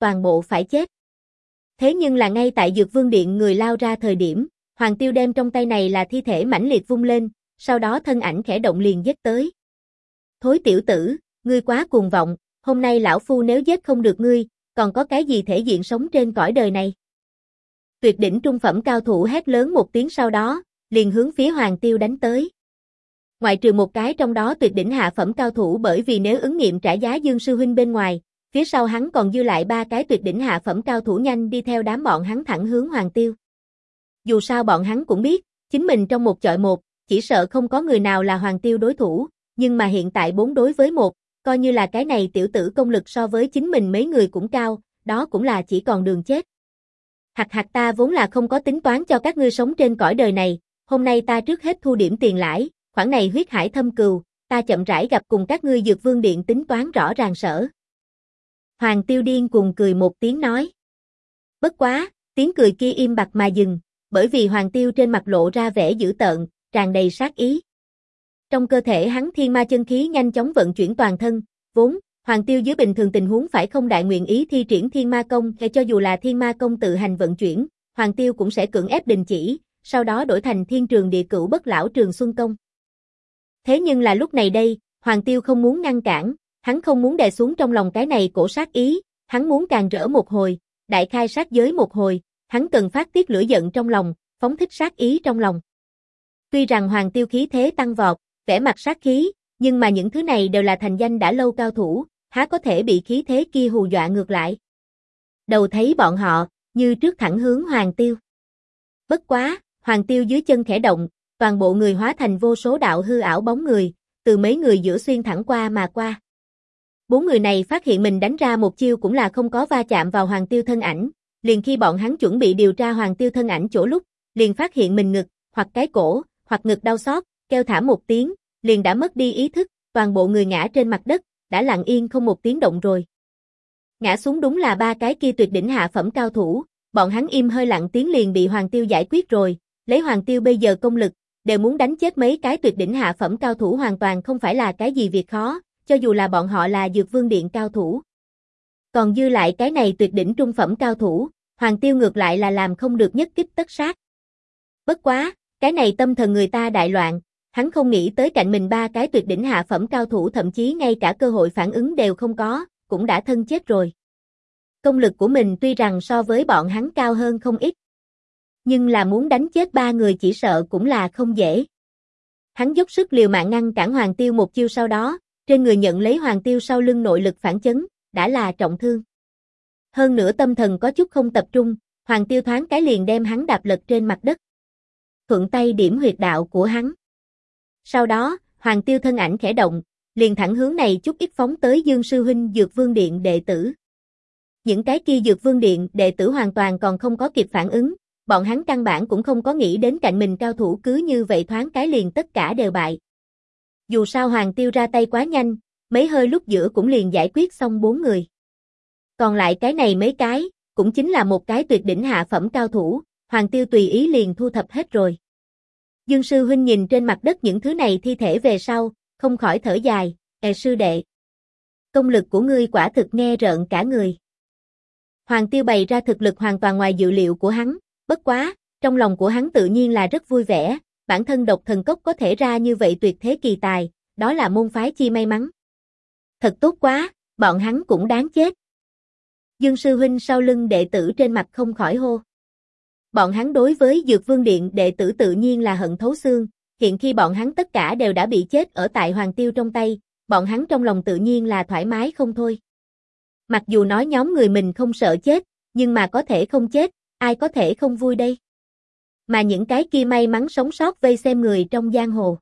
toàn bộ phải chết. Thế nhưng là ngay tại Dược Vương Điện người lao ra thời điểm, Hoàng Tiêu đem trong tay này là thi thể mãnh liệt vung lên, sau đó thân ảnh khẽ động liền giết tới. Thối tiểu tử, ngươi quá cuồng vọng, hôm nay lão phu nếu giết không được ngươi, còn có cái gì thể diện sống trên cõi đời này. Tuyệt đỉnh trung phẩm cao thủ hét lớn một tiếng sau đó, liền hướng phía Hoàng Tiêu đánh tới. Ngoại trừ một cái trong đó tuyệt đỉnh hạ phẩm cao thủ bởi vì nếu ứng nghiệm trả giá Dương sư huynh bên ngoài, phía sau hắn còn dư lại 3 cái tuyệt đỉnh hạ phẩm cao thủ nhanh đi theo đám bọn hắn thẳng hướng Hoàng Tiêu. Dù sao bọn hắn cũng biết, chính mình trong một chọi một, chỉ sợ không có người nào là Hoàng Tiêu đối thủ, nhưng mà hiện tại 4 đối với 1, coi như là cái này tiểu tử công lực so với chính mình mấy người cũng cao, đó cũng là chỉ còn đường chết. Hạc hạc, ta vốn là không có tính toán cho các ngươi sống trên cõi đời này, hôm nay ta trước hết thu điểm tiền lãi, khoản này huyết hải thâm cừu, ta chậm rãi gặp cùng các ngươi Dược Vương Điện tính toán rõ ràng sở. Hoàng Tiêu điên cuồng cười một tiếng nói. Bất quá, tiếng cười kia im bặt mà dừng, bởi vì Hoàng Tiêu trên mặt lộ ra vẻ dữ tợn, tràn đầy sát ý. Trong cơ thể hắn thiên ma chân khí nhanh chóng vận chuyển toàn thân, vốn, Hoàng Tiêu dưới bình thường tình huống phải không đại nguyện ý thi triển thiên ma công, hay cho dù là thiên ma công tự hành vận chuyển, Hoàng Tiêu cũng sẽ cưỡng ép đình chỉ, sau đó đổi thành thiên trường địa cửu bất lão trường xuân công. Thế nhưng là lúc này đây, Hoàng Tiêu không muốn ngăn cản, hắn không muốn đè xuống trong lòng cái này cổ sát ý, hắn muốn càng rỡ một hồi, đại khai sát giới một hồi, hắn cần phát tiết lửa giận trong lòng, phóng thích sát ý trong lòng. Tuy rằng Hoàng Tiêu khí thế tăng vọt, vẻ mặt sát khí, nhưng mà những thứ này đều là thành danh đã lâu cao thủ, há có thể bị khí thế kia hù dọa ngược lại. Đầu thấy bọn họ, như trước thẳng hướng Hoàng Tiêu. Bất quá, Hoàng Tiêu dưới chân khẽ động, toàn bộ người hóa thành vô số đạo hư ảo bóng người, từ mấy người giữa xuyên thẳng qua mà qua. 4 người này phát hiện mình đánh ra một chiêu cũng là không có va chạm vào Hoàng Tiêu thân ảnh, liền khi bọn hắn chuẩn bị điều tra Hoàng Tiêu thân ảnh chỗ lúc, liền phát hiện mình ngực, hoặc cái cổ, hoặc ngực đau xót, kêu thảm một tiếng, liền đã mất đi ý thức, toàn bộ người ngã trên mặt đất, đã lặng yên không một tiếng động rồi. Ngã xuống đúng là 3 cái kia tuyệt đỉnh hạ phẩm cao thủ, bọn hắn im hơi lặng tiếng liền bị Hoàng Tiêu giải quyết rồi, lấy Hoàng Tiêu bây giờ công lực, đều muốn đánh chết mấy cái tuyệt đỉnh hạ phẩm cao thủ hoàn toàn không phải là cái gì việc khó, cho dù là bọn họ là Dược Vương Điện cao thủ. Còn dư lại cái này tuyệt đỉnh trung phẩm cao thủ, Hoàng Tiêu ngược lại là làm không được nhất kích tất sát. Bất quá, cái này tâm thần người ta đại loạn, hắn không nghĩ tới cạnh mình 3 cái tuyệt đỉnh hạ phẩm cao thủ thậm chí ngay cả cơ hội phản ứng đều không có, cũng đã thân chết rồi. Công lực của mình tuy rằng so với bọn hắn cao hơn không ít, nhưng là muốn đánh chết 3 người chỉ sợ cũng là không dễ. Hắn dốc sức liều mạng ngăn cản Hoàng Tiêu một chiêu sau đó, trên người nhận lấy Hoàng Tiêu sau lưng nội lực phản chấn, đã là trọng thương. Hơn nữa tâm thần có chút không tập trung, Hoàng Tiêu thoáng cái liền đem hắn đạp lật trên mặt đất. Thuận tay điểm huyệt đạo của hắn. Sau đó, Hoàng Tiêu thân ảnh khẽ động, liền thẳng hướng này chút ít phóng tới Dương sư huynh Dược Vương Điện đệ tử. Những cái kia Dược Vương Điện đệ tử hoàn toàn còn không có kịp phản ứng, bọn hắn căn bản cũng không có nghĩ đến cạnh mình cao thủ cứ như vậy thoáng cái liền tất cả đều bại. Dù sao Hoàng Tiêu ra tay quá nhanh, mấy hơi lúc giữa cũng liền giải quyết xong 4 người. Còn lại cái này mấy cái, cũng chính là một cái tuyệt đỉnh hạ phẩm cao thủ, Hoàng Tiêu tùy ý liền thu thập hết rồi. Dương sư huynh nhìn trên mặt đất những thứ này thi thể về sau, không khỏi thở dài, sư đệ. Công lực của ngươi quả thực nghe rợn cả người. Hoàng Tiêu bày ra thực lực hoàn toàn ngoài dự liệu của hắn, bất quá, trong lòng của hắn tự nhiên là rất vui vẻ, bản thân độc thần cốc có thể ra như vậy tuyệt thế kỳ tài, đó là môn phái chi may mắn. Thật tốt quá, bọn hắn cũng đáng chết. Dương sư huynh sau lưng đệ tử trên mặt không khỏi hô. Bọn hắn đối với Dược Vương Điện đệ tử tự nhiên là hận thấu xương, hiện khi bọn hắn tất cả đều đã bị chết ở tại Hoàng Tiêu trong tay, bọn hắn trong lòng tự nhiên là thoải mái không thôi. Mặc dù nói nhóm người mình không sợ chết, nhưng mà có thể không chết, ai có thể không vui đây? Mà những cái kia may mắn sống sót vây xem người trong giang hồ.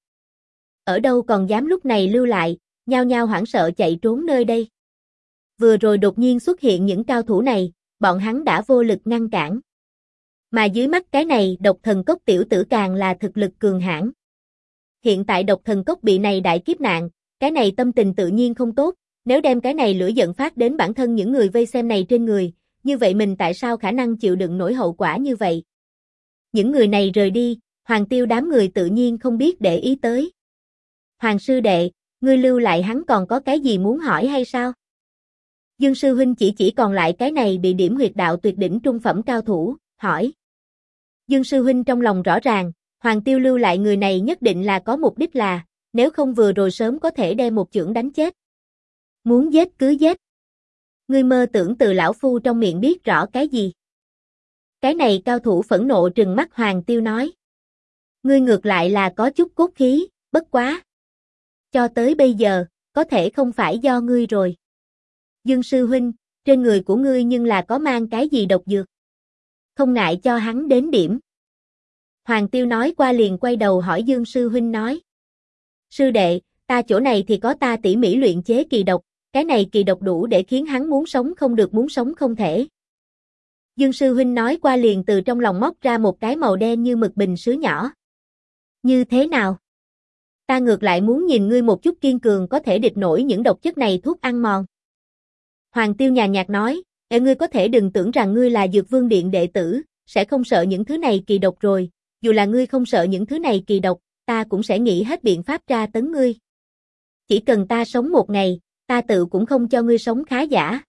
Ở đâu còn dám lúc này lưu lại, nhao nhao hoảng sợ chạy trốn nơi đây. Vừa rồi đột nhiên xuất hiện những cao thủ này, bọn hắn đã vô lực ngăn cản. Mà dưới mắt cái này độc thần cốc tiểu tử càng là thực lực cường hãn. Hiện tại độc thần cốc bị này đại kiếp nạn, cái này tâm tình tự nhiên không tốt, nếu đem cái này lửa giận phát đến bản thân những người vây xem này trên người, như vậy mình tại sao khả năng chịu đựng nổi hậu quả như vậy? Những người này rời đi, Hoàng Tiêu đám người tự nhiên không biết để ý tới. Hoàng sư đệ, ngươi lưu lại hắn còn có cái gì muốn hỏi hay sao? Dương sư huynh chỉ còn lại cái này bị điểm huyệt đạo tuyệt đỉnh trung phẩm cao thủ, hỏi. Dương sư huynh trong lòng rõ ràng, Hoàng Tiêu lưu lại người này nhất định là có mục đích là, nếu không vừa rồi sớm có thể đem một chưởng đánh chết. Muốn giết cứ giết. Ngươi mơ tưởng từ lão phu trong miệng biết rõ cái gì? Cái này cao thủ phẫn nộ trừng mắt Hoàng Tiêu nói. Ngươi ngược lại là có chút cốt khí, bất quá. Cho tới bây giờ, có thể không phải do ngươi rồi. Dương sư huynh, trên người của ngươi nhưng là có mang cái gì độc dược? Không ngại cho hắn đến điểm. Hoàng Tiêu nói qua liền quay đầu hỏi Dương sư huynh nói. Sư đệ, ta chỗ này thì có ta tỉ mỉ luyện chế kỳ độc, cái này kỳ độc đủ để khiến hắn muốn sống không được muốn sống không thể. Dương sư huynh nói qua liền từ trong lòng móc ra một cái màu đen như mực bình sứ nhỏ. Như thế nào? Ta ngược lại muốn nhìn ngươi một chút kiên cường có thể địch nổi những độc chất này thuốc ăn mòn. Hoàng Tiêu nhàn nhạt nói, ngươi có thể đừng tưởng rằng ngươi là Dược Vương Điện đệ tử, sẽ không sợ những thứ này kỳ độc rồi, dù là ngươi không sợ những thứ này kỳ độc, ta cũng sẽ nghĩ hết biện pháp tra tấn ngươi. Chỉ cần ta sống một ngày, ta tự cũng không cho ngươi sống khá giả.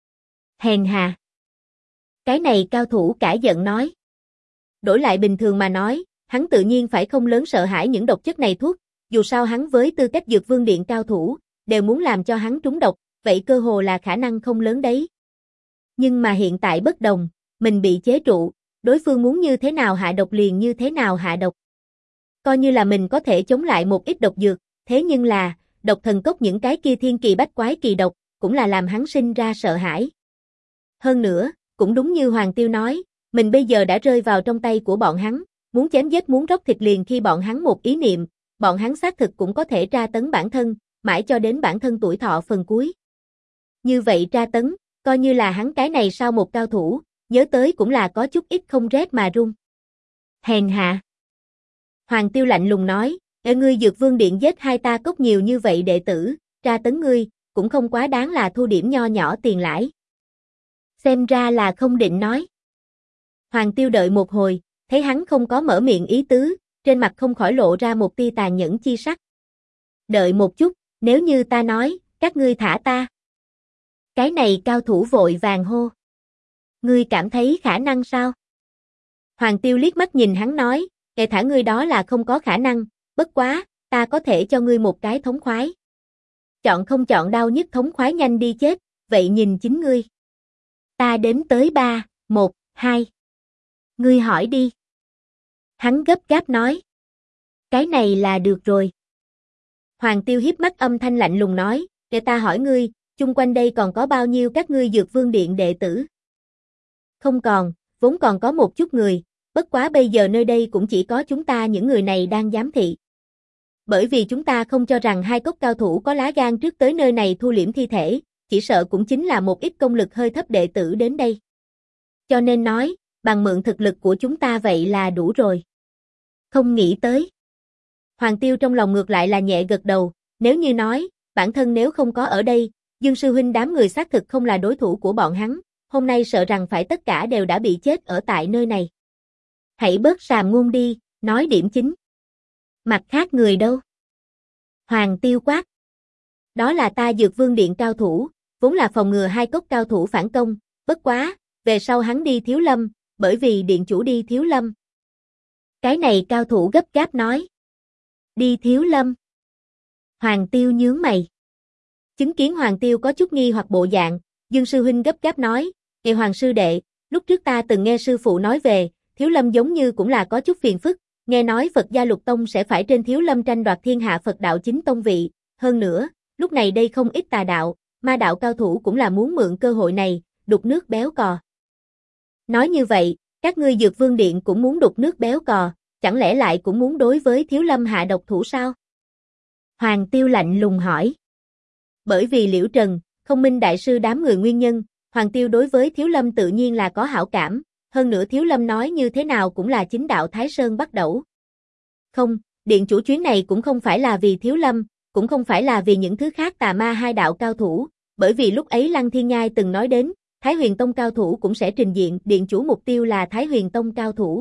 Hèn hà. Cái này cao thủ cả giận nói. Đổi lại bình thường mà nói, hắn tự nhiên phải không lớn sợ hãi những độc chất này thuốc, dù sao hắn với tư cách Dược Vương Điện cao thủ, đều muốn làm cho hắn trúng độc, vậy cơ hồ là khả năng không lớn đấy. Nhưng mà hiện tại bất đồng, mình bị chế trụ, đối phương muốn như thế nào hạ độc liền như thế nào hạ độc. Coi như là mình có thể chống lại một ít độc dược, thế nhưng là, độc thần cốc những cái kia thiên kỳ bách quái kỳ độc, cũng là làm hắn sinh ra sợ hãi. Hơn nữa, cũng đúng như Hoàng Tiêu nói, mình bây giờ đã rơi vào trong tay của bọn hắn, muốn chém giết muốn róc thịt liền khi bọn hắn một ý niệm, bọn hắn xác thực cũng có thể tra tấn bản thân, mãi cho đến bản thân tuổi thọ phần cuối. Như vậy tra tấn, coi như là hắn cái này sao một cao thủ, nhớ tới cũng là có chút ít không rét mà run. Hèn hạ. Hoàng Tiêu lạnh lùng nói, ngươi Dược Vương Điện giết hai ta cốc nhiều như vậy đệ tử, tra tấn ngươi, cũng không quá đáng là thu điểm nho nhỏ tiền lãi. Xem ra là không định nói. Hoàng Tiêu đợi một hồi, thấy hắn không có mở miệng ý tứ, trên mặt không khỏi lộ ra một tia tàn nhẫn chi sắc. Đợi một chút, nếu như ta nói, các ngươi thả ta. Cái này cao thủ vội vàng hô. Ngươi cảm thấy khả năng sao? Hoàng Tiêu liếc mắt nhìn hắn nói, thả ngươi đó là không có khả năng, bất quá, ta có thể cho ngươi một cái thống khoái. Chọn không chọn đau nhất thống khoái nhanh đi chết, vậy nhìn chính ngươi. Ta đếm tới 3, 1, 2. Ngươi hỏi đi. Hắn gấp gáp nói. Cái này là được rồi. Hoàng Tiêu hiếp mắt âm thanh lạnh lùng nói, để ta hỏi ngươi, chung quanh đây còn có bao nhiêu các ngươi Dược Vương Điện đệ tử? Không còn, vốn còn có một chút người, bất quá bây giờ nơi đây cũng chỉ có chúng ta những người này đang giám thị. Bởi vì chúng ta không cho rằng hai cốc cao thủ có lá gan trước tới nơi này thu liễm thi thể, chỉ sợ cũng chính là một ít công lực hơi thấp đệ tử đến đây. Cho nên nói, bằng mượn thực lực của chúng ta vậy là đủ rồi. Không nghĩ tới. Hoàng Tiêu trong lòng ngược lại là nhẹ gật đầu, nếu như nói, bản thân nếu không có ở đây, Dương sư huynh đám người xác thực không là đối thủ của bọn hắn, hôm nay sợ rằng phải tất cả đều đã bị chết ở tại nơi này. Hãy bớt sàm ngôn đi, nói điểm chính. Mặt khác người đâu? Hoàng Tiêu quát. Đó là ta Dược Vương Điện cao thủ, vốn là phòng ngừa hai cốc cao thủ phản công, bất quá, về sau hắn đi Thiếu Lâm, bởi vì điện chủ đi Thiếu Lâm. Cái này cao thủ gấp gáp nói. Đi Thiếu Lâm. Hoàng Tiêu nhướng mày. Chứng kiến Hoàng Tiêu có chút nghi hoặc bộ dạng, Dương sư huynh gấp gáp nói, Hoàng sư đệ, lúc trước ta từng nghe sư phụ nói về, Thiếu Lâm giống như cũng là có chút phiền phức, nghe nói Phật gia Lục Tông sẽ phải trên Thiếu Lâm tranh đoạt thiên hạ Phật đạo chính tông vị, hơn nữa, lúc này đây không ít tà đạo, ma đạo cao thủ cũng là muốn mượn cơ hội này, đục nước béo cò. Nói như vậy, các ngươi Dược Vương Điện cũng muốn đục nước béo cò, chẳng lẽ lại cũng muốn đối với Thiếu Lâm hạ độc thủ sao? Hoàng Tiêu lạnh lùng hỏi. Bởi vì Liễu Trần, Không Minh đại sư đám người nguyên nhân, Hoàng Tiêu đối với Thiếu Lâm tự nhiên là có hảo cảm, hơn nữa Thiếu Lâm nói như thế nào cũng là chính đạo Thái Sơn bắt đầu. Không, điện chủ chuyến này cũng không phải là vì Thiếu Lâm, cũng không phải là vì những thứ khác tà ma hai đạo cao thủ, bởi vì lúc ấy Lăng Thiên Nhai từng nói đến, Thái Huyền Tông cao thủ cũng sẽ trình diện, điện chủ mục tiêu là Thái Huyền Tông cao thủ.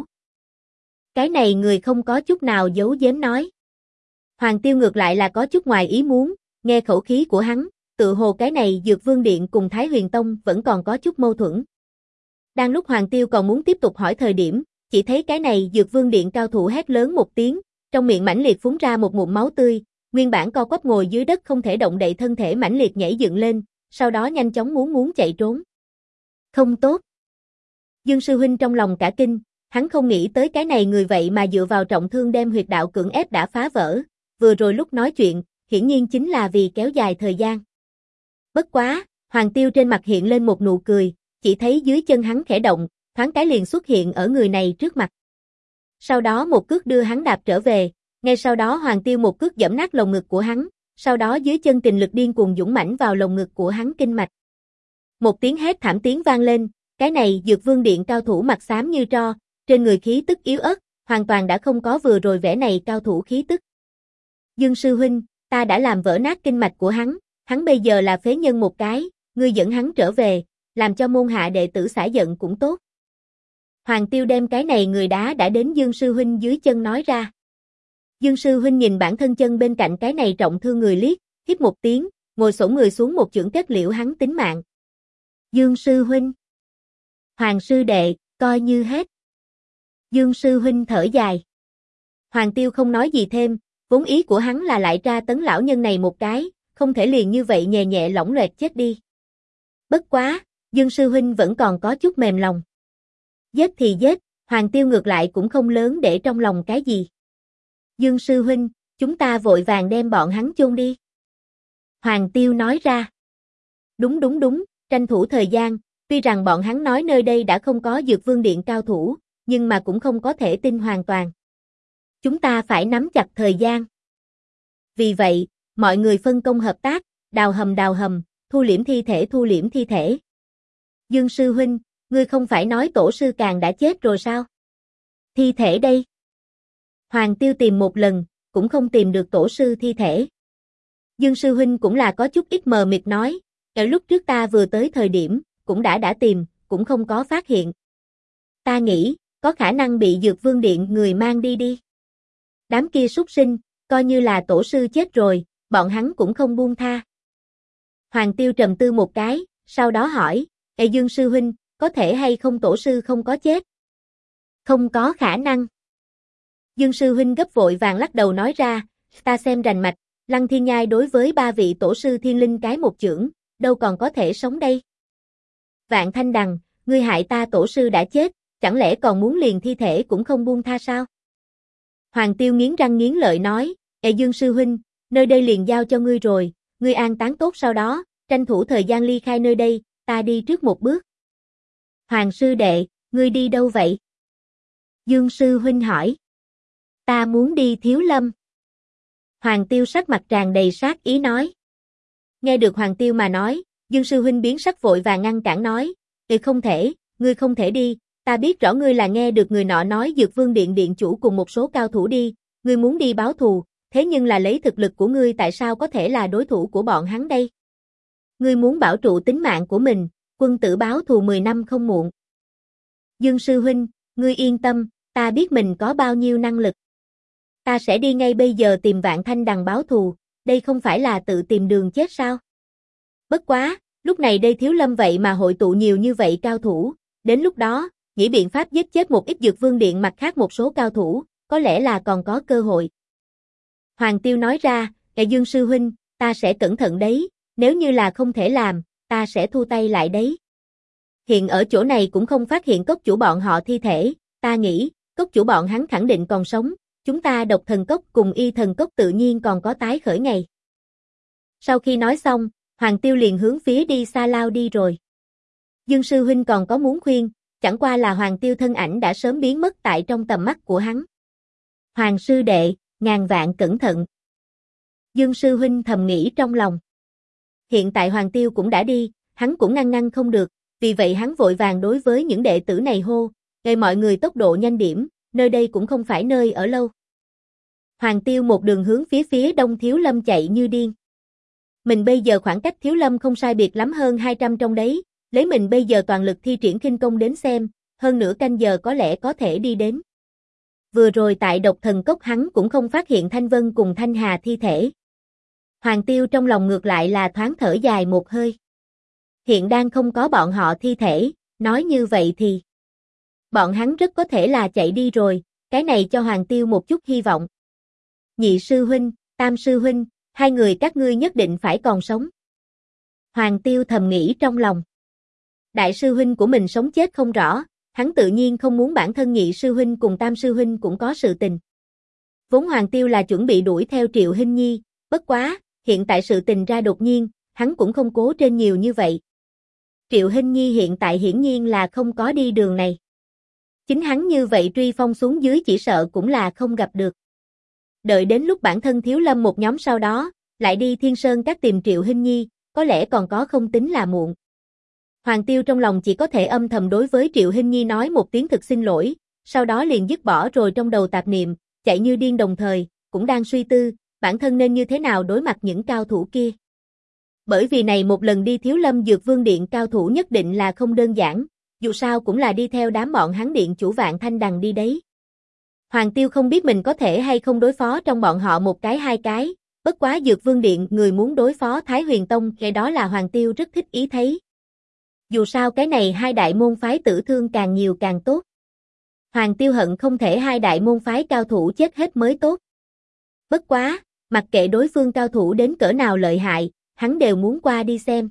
Cái này người không có chút nào giấu giếm nói. Hoàng Tiêu ngược lại là có chút ngoài ý muốn, nghe khẩu khí của hắn, tự hồ cái này Dược Vương Điện cùng Thái Huyền Tông vẫn còn có chút mâu thuẫn. Đang lúc Hoàng Tiêu còn muốn tiếp tục hỏi thời điểm, chỉ thấy cái này Dược Vương Điện cao thủ hét lớn một tiếng, trong miệng mãnh liệt phun ra một ngụm máu tươi, nguyên bản co quắp ngồi dưới đất không thể động đậy thân thể mãnh liệt nhảy dựng lên, sau đó nhanh chóng muốn chạy trốn. Không tốt. Dương sư huynh trong lòng cả kinh, hắn không nghĩ tới cái này người vậy mà dựa vào trọng thương đem huyệt đạo cưỡng ép đã phá vỡ, vừa rồi lúc nói chuyện, hiển nhiên chính là vì kéo dài thời gian. Bất quá, Hoàng Tiêu trên mặt hiện lên một nụ cười, chỉ thấy dưới chân hắn khẽ động, thoáng cái liền xuất hiện ở người này trước mặt. Sau đó một cước đưa hắn đạp trở về, ngay sau đó Hoàng Tiêu một cước giẫm nát lồng ngực của hắn, sau đó dưới chân kình lực điên cuồng dũng mãnh vào lồng ngực của hắn kinh mạch. Một tiếng hét thảm tiếng vang lên, cái này Dược Vương Điện cao thủ mặt xám như tro, trên người khí tức yếu ớt, hoàn toàn đã không có vừa rồi vẻ này cao thủ khí tức. Dương sư huynh, ta đã làm vỡ nát kinh mạch của hắn bây giờ là phế nhân một cái, ngươi dẫn hắn trở về, làm cho môn hạ đệ tử xả giận cũng tốt. Hoàng Tiêu đem cái này người đá đã đến Dương sư huynh dưới chân nói ra. Dương sư huynh nhìn bản thân chân bên cạnh cái này trọng thương người liếc, hít một tiếng, ngồi xổm người xuống một chưởng kết liễu hắn tính mạng. Dương sư huynh. Hoàng sư đệ, coi như hết. Dương sư huynh thở dài. Hoàng Tiêu không nói gì thêm, vốn ý của hắn là lại tra tấn lão nhân này một cái, không thể liền như vậy nhẹ nhẹ lỏng loẹt chết đi. Bất quá, Dương sư huynh vẫn còn có chút mềm lòng. Giết thì giết, Hoàng Tiêu ngược lại cũng không lớn để trong lòng cái gì. Dương sư huynh, chúng ta vội vàng đem bọn hắn chôn đi. Hoàng Tiêu nói ra. Đúng, tranh thủ thời gian, tuy rằng bọn hắn nói nơi đây đã không có Dược Vương Điện cao thủ, nhưng mà cũng không có thể tin hoàn toàn. Chúng ta phải nắm chặt thời gian. Vì vậy, mọi người phân công hợp tác, đào hầm, thu liễm thi thể. Dương sư huynh, ngươi không phải nói tổ sư Càn đã chết rồi sao? Thi thể đây. Hoàng Tiêu tìm một lần, cũng không tìm được tổ sư thi thể. Dương sư huynh cũng là có chút ít mờ mịt nói, ở lúc trước ta vừa tới thời điểm, cũng đã tìm, cũng không có phát hiện. Ta nghĩ, có khả năng bị Dược Vương Điện người mang đi. Đám kia súc sinh, coi như là tổ sư chết rồi, bọn hắn cũng không buông tha. Hoàng Tiêu trầm tư một cái, sau đó hỏi, Dương sư huynh, có thể hay không tổ sư không có chết? Không có khả năng. Dương sư huynh gấp vội vàng lắc đầu nói ra, ta xem rành mạch, Lăng Thiên Nhai đối với 3 vị tổ sư thiên linh cái một chưởng, đâu còn có thể sống đây. Vạn Thanh Đằng, ngươi hại ta tổ sư đã chết, chẳng lẽ còn muốn liền thi thể cũng không buông tha sao? Hoàng Tiêu nghiến răng nghiến lợi nói, Dương sư huynh, nơi đây liền giao cho ngươi rồi, ngươi an táng tốt sau đó, tranh thủ thời gian ly khai nơi đây, ta đi trước một bước. Hoàng sư đệ, ngươi đi đâu vậy? Dương sư huynh hỏi. Ta muốn đi Thiếu Lâm. Hoàng Tiêu sắc mặt tràn đầy sát ý nói. Nghe được Hoàng Tiêu mà nói, Dương sư huynh biến sắc vội và ngăn cản nói, không thể, ngươi không thể đi, ta biết rõ ngươi là nghe được người nọ nói Dược Vương Điện điện chủ cùng một số cao thủ đi, ngươi muốn đi báo thù, thế nhưng là lấy thực lực của ngươi tại sao có thể là đối thủ của bọn hắn đây? Ngươi muốn bảo trụ tính mạng của mình, quân tử báo thù 10 năm không muộn. Dương sư huynh, ngươi yên tâm, ta biết mình có bao nhiêu năng lực. Ta sẽ đi ngay bây giờ tìm Vạn Thanh Đằng báo thù, đây không phải là tự tìm đường chết sao? Bất quá, lúc này đây Thiếu Lâm vậy mà hội tụ nhiều như vậy cao thủ, đến lúc đó, nghĩ biện pháp giết chết một ít Dược Vương Điện mặt khác một số cao thủ, có lẽ là còn có cơ hội. Hoàng Tiêu nói ra, Dương sư huynh, ta sẽ cẩn thận đấy, nếu như là không thể làm, ta sẽ thu tay lại đấy. Hiện ở chỗ này cũng không phát hiện cốc chủ bọn họ thi thể, ta nghĩ, cốc chủ bọn hắn khẳng định còn sống, chúng ta Độc Thần Cốc cùng Y Thần Cốc tự nhiên còn có tái khởi ngày. Sau khi nói xong, Hoàng Tiêu liền hướng phía đi xa lao đi rồi. Dương sư huynh còn có muốn khuyên, chẳng qua là Hoàng Tiêu thân ảnh đã sớm biến mất tại trong tầm mắt của hắn. Hoàng sư đệ, ngàn vạn cẩn thận. Dương sư huynh thầm nghĩ trong lòng. Hiện tại Hoàng Tiêu cũng đã đi, hắn cũng ngăn không được, vì vậy hắn vội vàng đối với những đệ tử này hô, để mọi người tốc độ nhanh điểm, nơi đây cũng không phải nơi ở lâu. Hoàng Tiêu một đường hướng phía đông Thiếu Lâm chạy như điên. Mình bây giờ khoảng cách Thiếu Lâm không sai biệt lắm hơn 200 trong đấy, lấy mình bây giờ toàn lực thi triển khinh công đến xem, hơn nửa canh giờ có lẽ có thể đi đến. Vừa rồi tại Độc Thần Cốc hắn cũng không phát hiện Thanh Vân cùng Thanh Hà thi thể. Hoàng Tiêu trong lòng ngược lại là thoáng thở dài một hơi. Hiện đang không có bọn họ thi thể, nói như vậy thì bọn hắn rất có thể là chạy đi rồi, cái này cho Hoàng Tiêu một chút hy vọng. Nhị sư huynh, tam sư huynh, hai người các ngươi nhất định phải còn sống. Hoàng Tiêu thầm nghĩ trong lòng. Đại sư huynh của mình sống chết không rõ, hắn tự nhiên không muốn bản thân nhị sư huynh cùng tam sư huynh cũng có sự tình. Vốn Hoàng Tiêu là chuẩn bị đuổi theo Triệu Hinh Nhi, bất quá, hiện tại sự tình ra đột nhiên, hắn cũng không cố trên nhiều như vậy. Triệu Hinh Nhi hiện tại hiển nhiên là không có đi đường này. Chính hắn như vậy truy phong xuống dưới chỉ sợ cũng là không gặp được. Đợi đến lúc bản thân Thiếu Lâm một nhóm sau đó, lại đi Thiên Sơn Các tìm Triệu Hinh Nhi, có lẽ còn có không tính là muộn. Hoàng Tiêu trong lòng chỉ có thể âm thầm đối với Triệu Hinh Nhi nói một tiếng thực xin lỗi, sau đó liền dứt bỏ rồi trong đầu tạp niệm, chạy như điên đồng thời, cũng đang suy tư, bản thân nên như thế nào đối mặt những cao thủ kia. Bởi vì này một lần đi Thiếu Lâm Dược Vương Điện cao thủ nhất định là không đơn giản, dù sao cũng là đi theo đám bọn hắn điện chủ Vạn Thanh Đằng đi đấy. Hoàng Tiêu không biết mình có thể hay không đối phó trong bọn họ một cái hai cái, bất quá Dược Vương Điện người muốn đối phó Thái Huyền Tông, cái đó là Hoàng Tiêu rất thích ý thấy. Dù sao cái này hai đại môn phái tử thương càng nhiều càng tốt. Hoàng Tiêu hận không thể hai đại môn phái cao thủ chết hết mới tốt. Bất quá, mặc kệ đối phương cao thủ đến cỡ nào lợi hại, hắn đều muốn qua đi xem.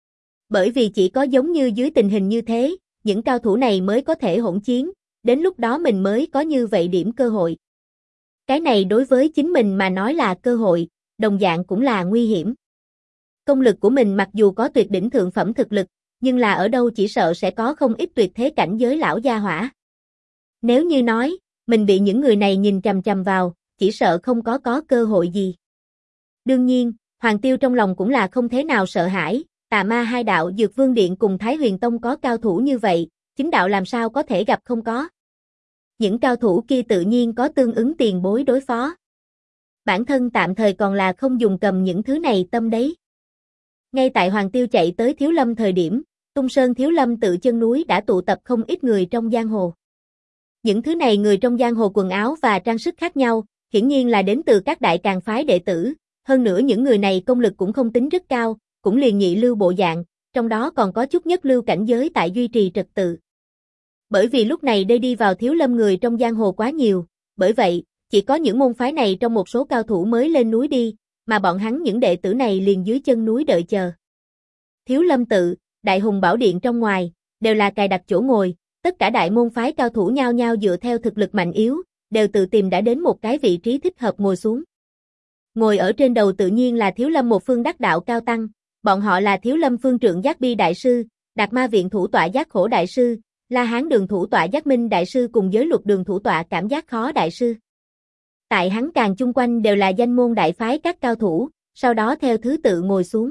Bởi vì chỉ có giống như dưới tình hình như thế, những cao thủ này mới có thể hỗn chiến, đến lúc đó mình mới có như vậy điểm cơ hội. Cái này đối với chính mình mà nói là cơ hội, đồng dạng cũng là nguy hiểm. Công lực của mình mặc dù có tuyệt đỉnh thượng phẩm thực lực, nhưng là ở đâu chỉ sợ sẽ có không ít tuyệt thế cảnh giới lão gia hỏa. Nếu như nói, mình bị những người này nhìn chằm chằm vào, chỉ sợ không có cơ hội gì. Đương nhiên, Hoàng Tiêu trong lòng cũng là không thế nào sợ hãi, Tà Ma hai đạo Dược Vương Điện cùng Thái Huyền Tông có cao thủ như vậy, chính đạo làm sao có thể gặp không có. Những cao thủ kia tự nhiên có tương ứng tiền bối đối phó. Bản thân tạm thời còn là không dùng cầm những thứ này tâm đấy. Ngay tại Hoàng Tiêu chạy tới Thiếu Lâm thời điểm, Tung Sơn Thiếu Lâm tự chân núi đã tụ tập không ít người trong giang hồ. Những thứ này người trong giang hồ quần áo và trang sức khác nhau, hiển nhiên là đến từ các đại càn phái đệ tử, hơn nữa những người này công lực cũng không tính rất cao, cũng liền nhị lưu bộ dạng, trong đó còn có chút nhất lưu cảnh giới tại duy trì trật tự. Bởi vì lúc này đây đi vào Thiếu Lâm người trong giang hồ quá nhiều, bởi vậy, chỉ có những môn phái này trong một số cao thủ mới lên núi đi, mà bọn hắn những đệ tử này liền dưới chân núi đợi chờ. Thiếu Lâm tự, Đại Hùng Bảo Điện trong ngoài, đều là cài đặt chỗ ngồi, tất cả đại môn phái cao thủ nhao nhao dựa theo thực lực mạnh yếu, đều tự tìm đã đến một cái vị trí thích hợp ngồi xuống. Ngồi ở trên đầu tự nhiên là Thiếu Lâm một phương đắc đạo cao tăng, bọn họ là Thiếu Lâm phương trượng Giác Bi đại sư, Đạt Ma viện thủ tọa Giác Khổ đại sư, La Hán đường thủ tọa Giác Minh đại sư cùng Giới Luật đường thủ tọa Cảm Giác Khó đại sư. Tại hắn càng chung quanh đều là danh môn đại phái các cao thủ, sau đó theo thứ tự ngồi xuống.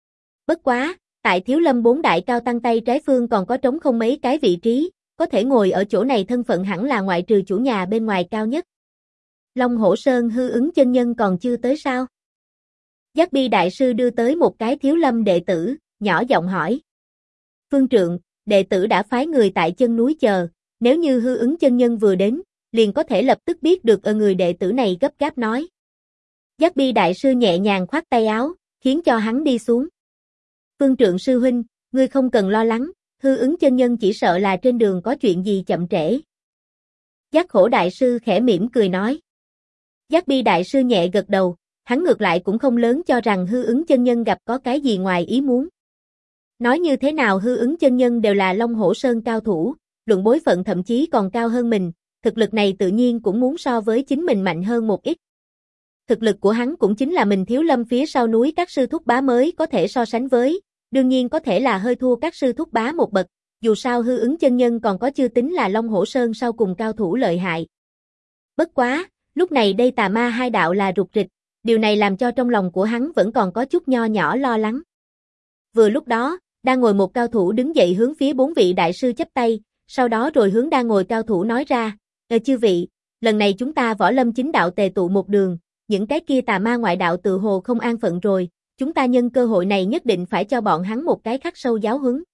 Bất quá, tại Thiếu Lâm bốn đại cao tăng tay trái phương còn có trống không mấy cái vị trí, có thể ngồi ở chỗ này thân phận hẳn là ngoại trừ chủ nhà bên ngoài cao nhất. Long Hổ Sơn Hư Ứng chân nhân còn chưa tới sao? Giác Bi đại sư đưa tới một cái Thiếu Lâm đệ tử, nhỏ giọng hỏi. Phương trượng, đệ tử đã phái người tại chân núi chờ, nếu như Hư Ứng chân nhân vừa đến, liền có thể lập tức biết được người đệ tử này gấp gáp nói. Giác Bi đại sư nhẹ nhàng khoát tay áo, khiến cho hắn đi xuống. Phương trượng sư huynh, ngươi không cần lo lắng, Hư Ứng chân nhân chỉ sợ là trên đường có chuyện gì chậm trễ. Giác Khổ đại sư khẽ mỉm cười nói. Giác Bi đại sư nhẹ gật đầu, hắn ngược lại cũng không lớn cho rằng Hư Ứng chân nhân gặp có cái gì ngoài ý muốn. Nói như thế nào Hư Ứng chân nhân đều là Long Hổ Sơn cao thủ, luận bối phận thậm chí còn cao hơn mình, thực lực này tự nhiên cũng muốn so với chính mình mạnh hơn một ít. Thực lực của hắn cũng chính là mình Thiếu Lâm phía sau núi các sư thúc bá mới có thể so sánh với, đương nhiên có thể là hơi thua các sư thúc bá một bậc, dù sao Hư Ứng chân nhân còn có chưa tính là Long Hổ Sơn sau cùng cao thủ lợi hại. Bất quá, lúc này đây Tà Ma hai đạo là rục rịch, điều này làm cho trong lòng của hắn vẫn còn có chút nho nhỏ lo lắng. Vừa lúc đó, đang ngồi một cao thủ đứng dậy hướng phía bốn vị đại sư chắp tay, sau đó rồi hướng đang ngồi cao thủ nói ra, chư vị, lần này chúng ta Võ Lâm chính đạo tề tụ một đường, những cái kia tà ma ngoại đạo tự hồ không an phận rồi, chúng ta nhân cơ hội này nhất định phải cho bọn hắn một cái khắc sâu giáo huấn.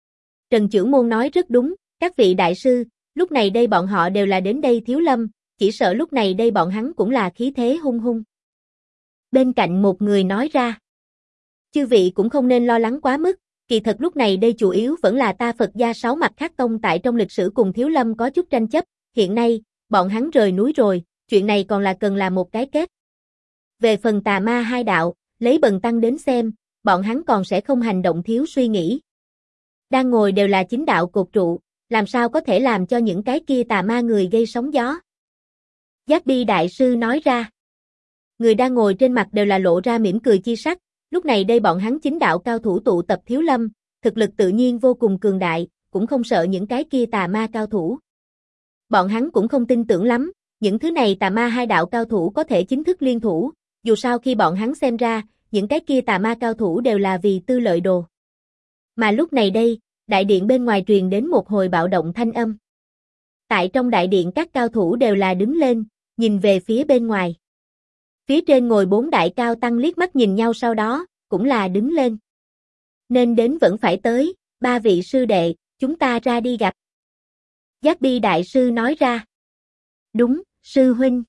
Trần Chưởng Môn nói rất đúng, các vị đại sư, lúc này đây bọn họ đều là đến đây Thiếu Lâm, chỉ sợ lúc này đây bọn hắn cũng là khí thế hung hung. Bên cạnh một người nói ra. Chư vị cũng không nên lo lắng quá mức, kỳ thật lúc này đây chủ yếu vẫn là ta Phật gia sáu mặt khác tông tại trong lịch sử cùng Thiếu Lâm có chút tranh chấp, hiện nay, bọn hắn rời núi rồi, chuyện này còn là cần làm một cái kết. Về phần tà ma hai đạo, lấy bần tăng đến xem, bọn hắn còn sẽ không hành động thiếu suy nghĩ. Đang ngồi đều là chính đạo cột trụ, làm sao có thể làm cho những cái kia tà ma người gây sóng gió. Giác Bi Đại Sư nói ra. Người đang ngồi trên mặt đều là lộ ra mỉm cười chi sắc, lúc này đây bọn hắn chính đạo cao thủ tụ tập Thiếu Lâm, thực lực tự nhiên vô cùng cường đại, cũng không sợ những cái kia tà ma cao thủ. Bọn hắn cũng không tin tưởng lắm, những thứ này tà ma hai đạo cao thủ có thể chính thức liên thủ, dù sao khi bọn hắn xem ra, những cái kia tà ma cao thủ đều là vì tư lợi đồ. Mà lúc này đây, đại điện bên ngoài truyền đến một hồi bạo động thanh âm. Tại trong đại điện các cao thủ đều là đứng lên, nhìn về phía bên ngoài. Phía trên ngồi 4 đại cao tăng liếc mắt nhìn nhau sau đó, cũng là đứng lên. Nên đến vẫn phải tới, 3 vị sư đệ, chúng ta ra đi gặp. Giác Bi Đại Sư nói ra. Đúng, sư huynh.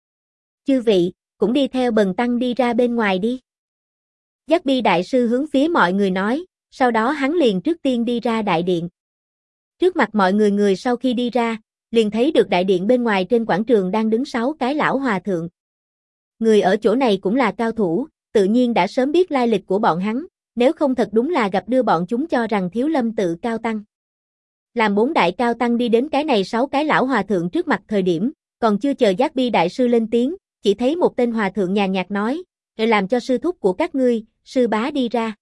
Chư vị, cũng đi theo bần tăng đi ra bên ngoài đi. Giác Bi Đại Sư hướng phía mọi người nói, sau đó hắn liền trước tiên đi ra đại điện. Trước mặt mọi người sau khi đi ra, liền thấy được đại điện bên ngoài trên quảng trường đang đứng 6 cái lão hòa thượng. Người ở chỗ này cũng là cao thủ, tự nhiên đã sớm biết lai lịch của bọn hắn, nếu không thật đúng là gặp đưa bọn chúng cho rằng Thiếu Lâm tự cao tăng. Làm 4 đại cao tăng đi đến cái này 6 cái lão hòa thượng trước mặt thời điểm, còn chưa chờ Giác Bi Đại Sư lên tiếng, chỉ thấy một tên hòa thượng nhàn nhạt nói, rồi làm cho sư thúc của các ngươi, sư bá đi ra.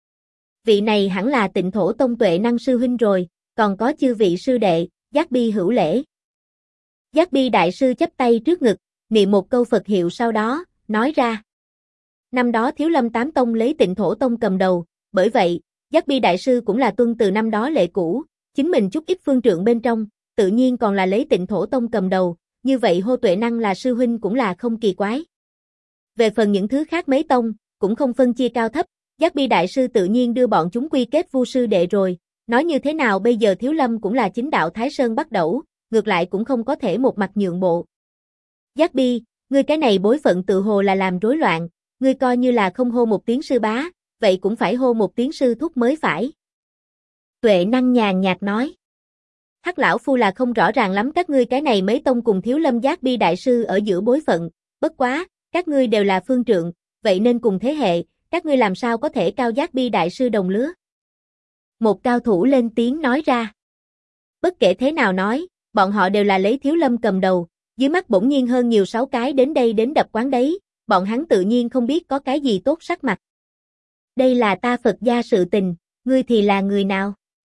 Vị này hẳn là Tịnh Thổ Tông Tuệ Năng sư huynh rồi, còn có chư vị sư đệ, Giác Bi hữu lễ. Giác Bi Đại Sư chắp tay trước ngực, niệm một câu Phật hiệu sau đó, nói ra. Năm đó Thiếu Lâm Tám Tông lấy Tịnh Thổ Tông cầm đầu, bởi vậy, Giác Bi Đại Sư cũng là tuân từ năm đó lệ cũ, chính mình chút ít phương trượng bên trong, tự nhiên còn là lấy Tịnh Thổ Tông cầm đầu, như vậy hô Tuệ Năng là sư huynh cũng là không kỳ quái. Về phần những thứ khác mấy tông, cũng không phân chia cao thấp, Giác Bi Đại Sư tự nhiên đưa bọn chúng quy kết Vu sư đệ rồi, nói như thế nào bây giờ Thiếu Lâm cũng là chính đạo Thái Sơn bắt đầu, ngược lại cũng không có thể một mặt nhượng bộ. Giác Bi, ngươi cái này bối phận tự hồ là làm rối loạn, ngươi coi như là không hô một tiếng sư bá, vậy cũng phải hô một tiếng sư thúc mới phải. Tuệ Năng nhàn nhạt nói. Hắc lão phu là không rõ ràng lắm các ngươi cái này mấy tông cùng Thiếu Lâm Giác Bi Đại Sư ở giữa bối phận, bất quá, các ngươi đều là phương trượng, vậy nên cùng thế hệ, các ngươi làm sao có thể cao Giác Bi Đại Sư đồng lứa. Một cao thủ lên tiếng nói ra. Bất kể thế nào nói, bọn họ đều là lấy Thiếu Lâm cầm đầu, dưới mắt bỗng nhiên hơn nhiều 6 cái đến đây đến đập quán đấy, bọn hắn tự nhiên không biết có cái gì tốt sắc mặt. Đây là ta Phật gia sự tình, ngươi thì là người nào?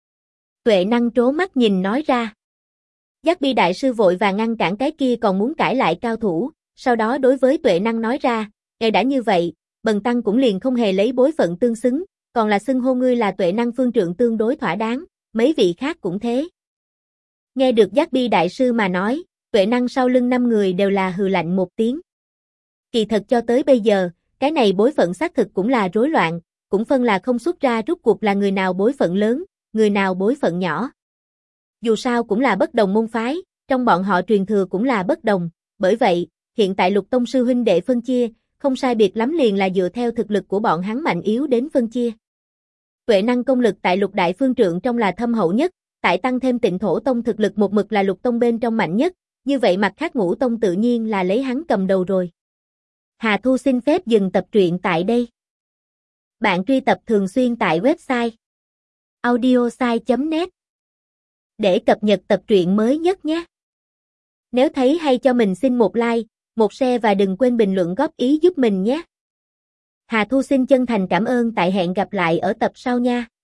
Tuệ Năng trố mắt nhìn nói ra. Giác Bi Đại Sư vội vàng ngăn cản cái kia còn muốn cãi lại cao thủ, sau đó đối với Tuệ Năng nói ra, ngài đã như vậy, bần tăng cũng liền không hề lấy bối phận tương xứng, còn là xưng hô ngươi là Tuệ Năng phương trượng tương đối thỏa đáng, mấy vị khác cũng thế. Nghe được Giác Bi Đại Sư mà nói, Tuệ Năng sau lưng 5 người đều là hừ lạnh một tiếng. Kỳ thật cho tới bây giờ, cái này bối phận xác thực cũng là rối loạn, cũng phân là không xuất ra rút cuộc là người nào bối phận lớn, người nào bối phận nhỏ. Dù sao cũng là bất đồng môn phái, trong bọn họ truyền thừa cũng là bất đồng, bởi vậy, hiện tại Lục Tông sư huynh đệ phân chia, không sai biệt lắm liền là dựa theo thực lực của bọn hắn mạnh yếu đến phân chia. Tuệ Năng công lực tại Lục Đại Phương Trượng trong là thâm hậu nhất, tại tăng thêm Tịnh Thổ Tông thực lực một mực là Lục Tông bên trong mạnh nhất, như vậy mặt khác Ngũ Tông tự nhiên là lấy hắn cầm đầu rồi. Hà Thu xin phép dừng tập truyện tại đây. Bạn truy tập thường xuyên tại website audiosai.net để cập nhật tập truyện mới nhất nhé. Nếu thấy hay cho mình xin một like, một share và đừng quên bình luận góp ý giúp mình nhé. Hà Thu xin chân thành cảm ơn tại hẹn gặp lại ở tập sau nha.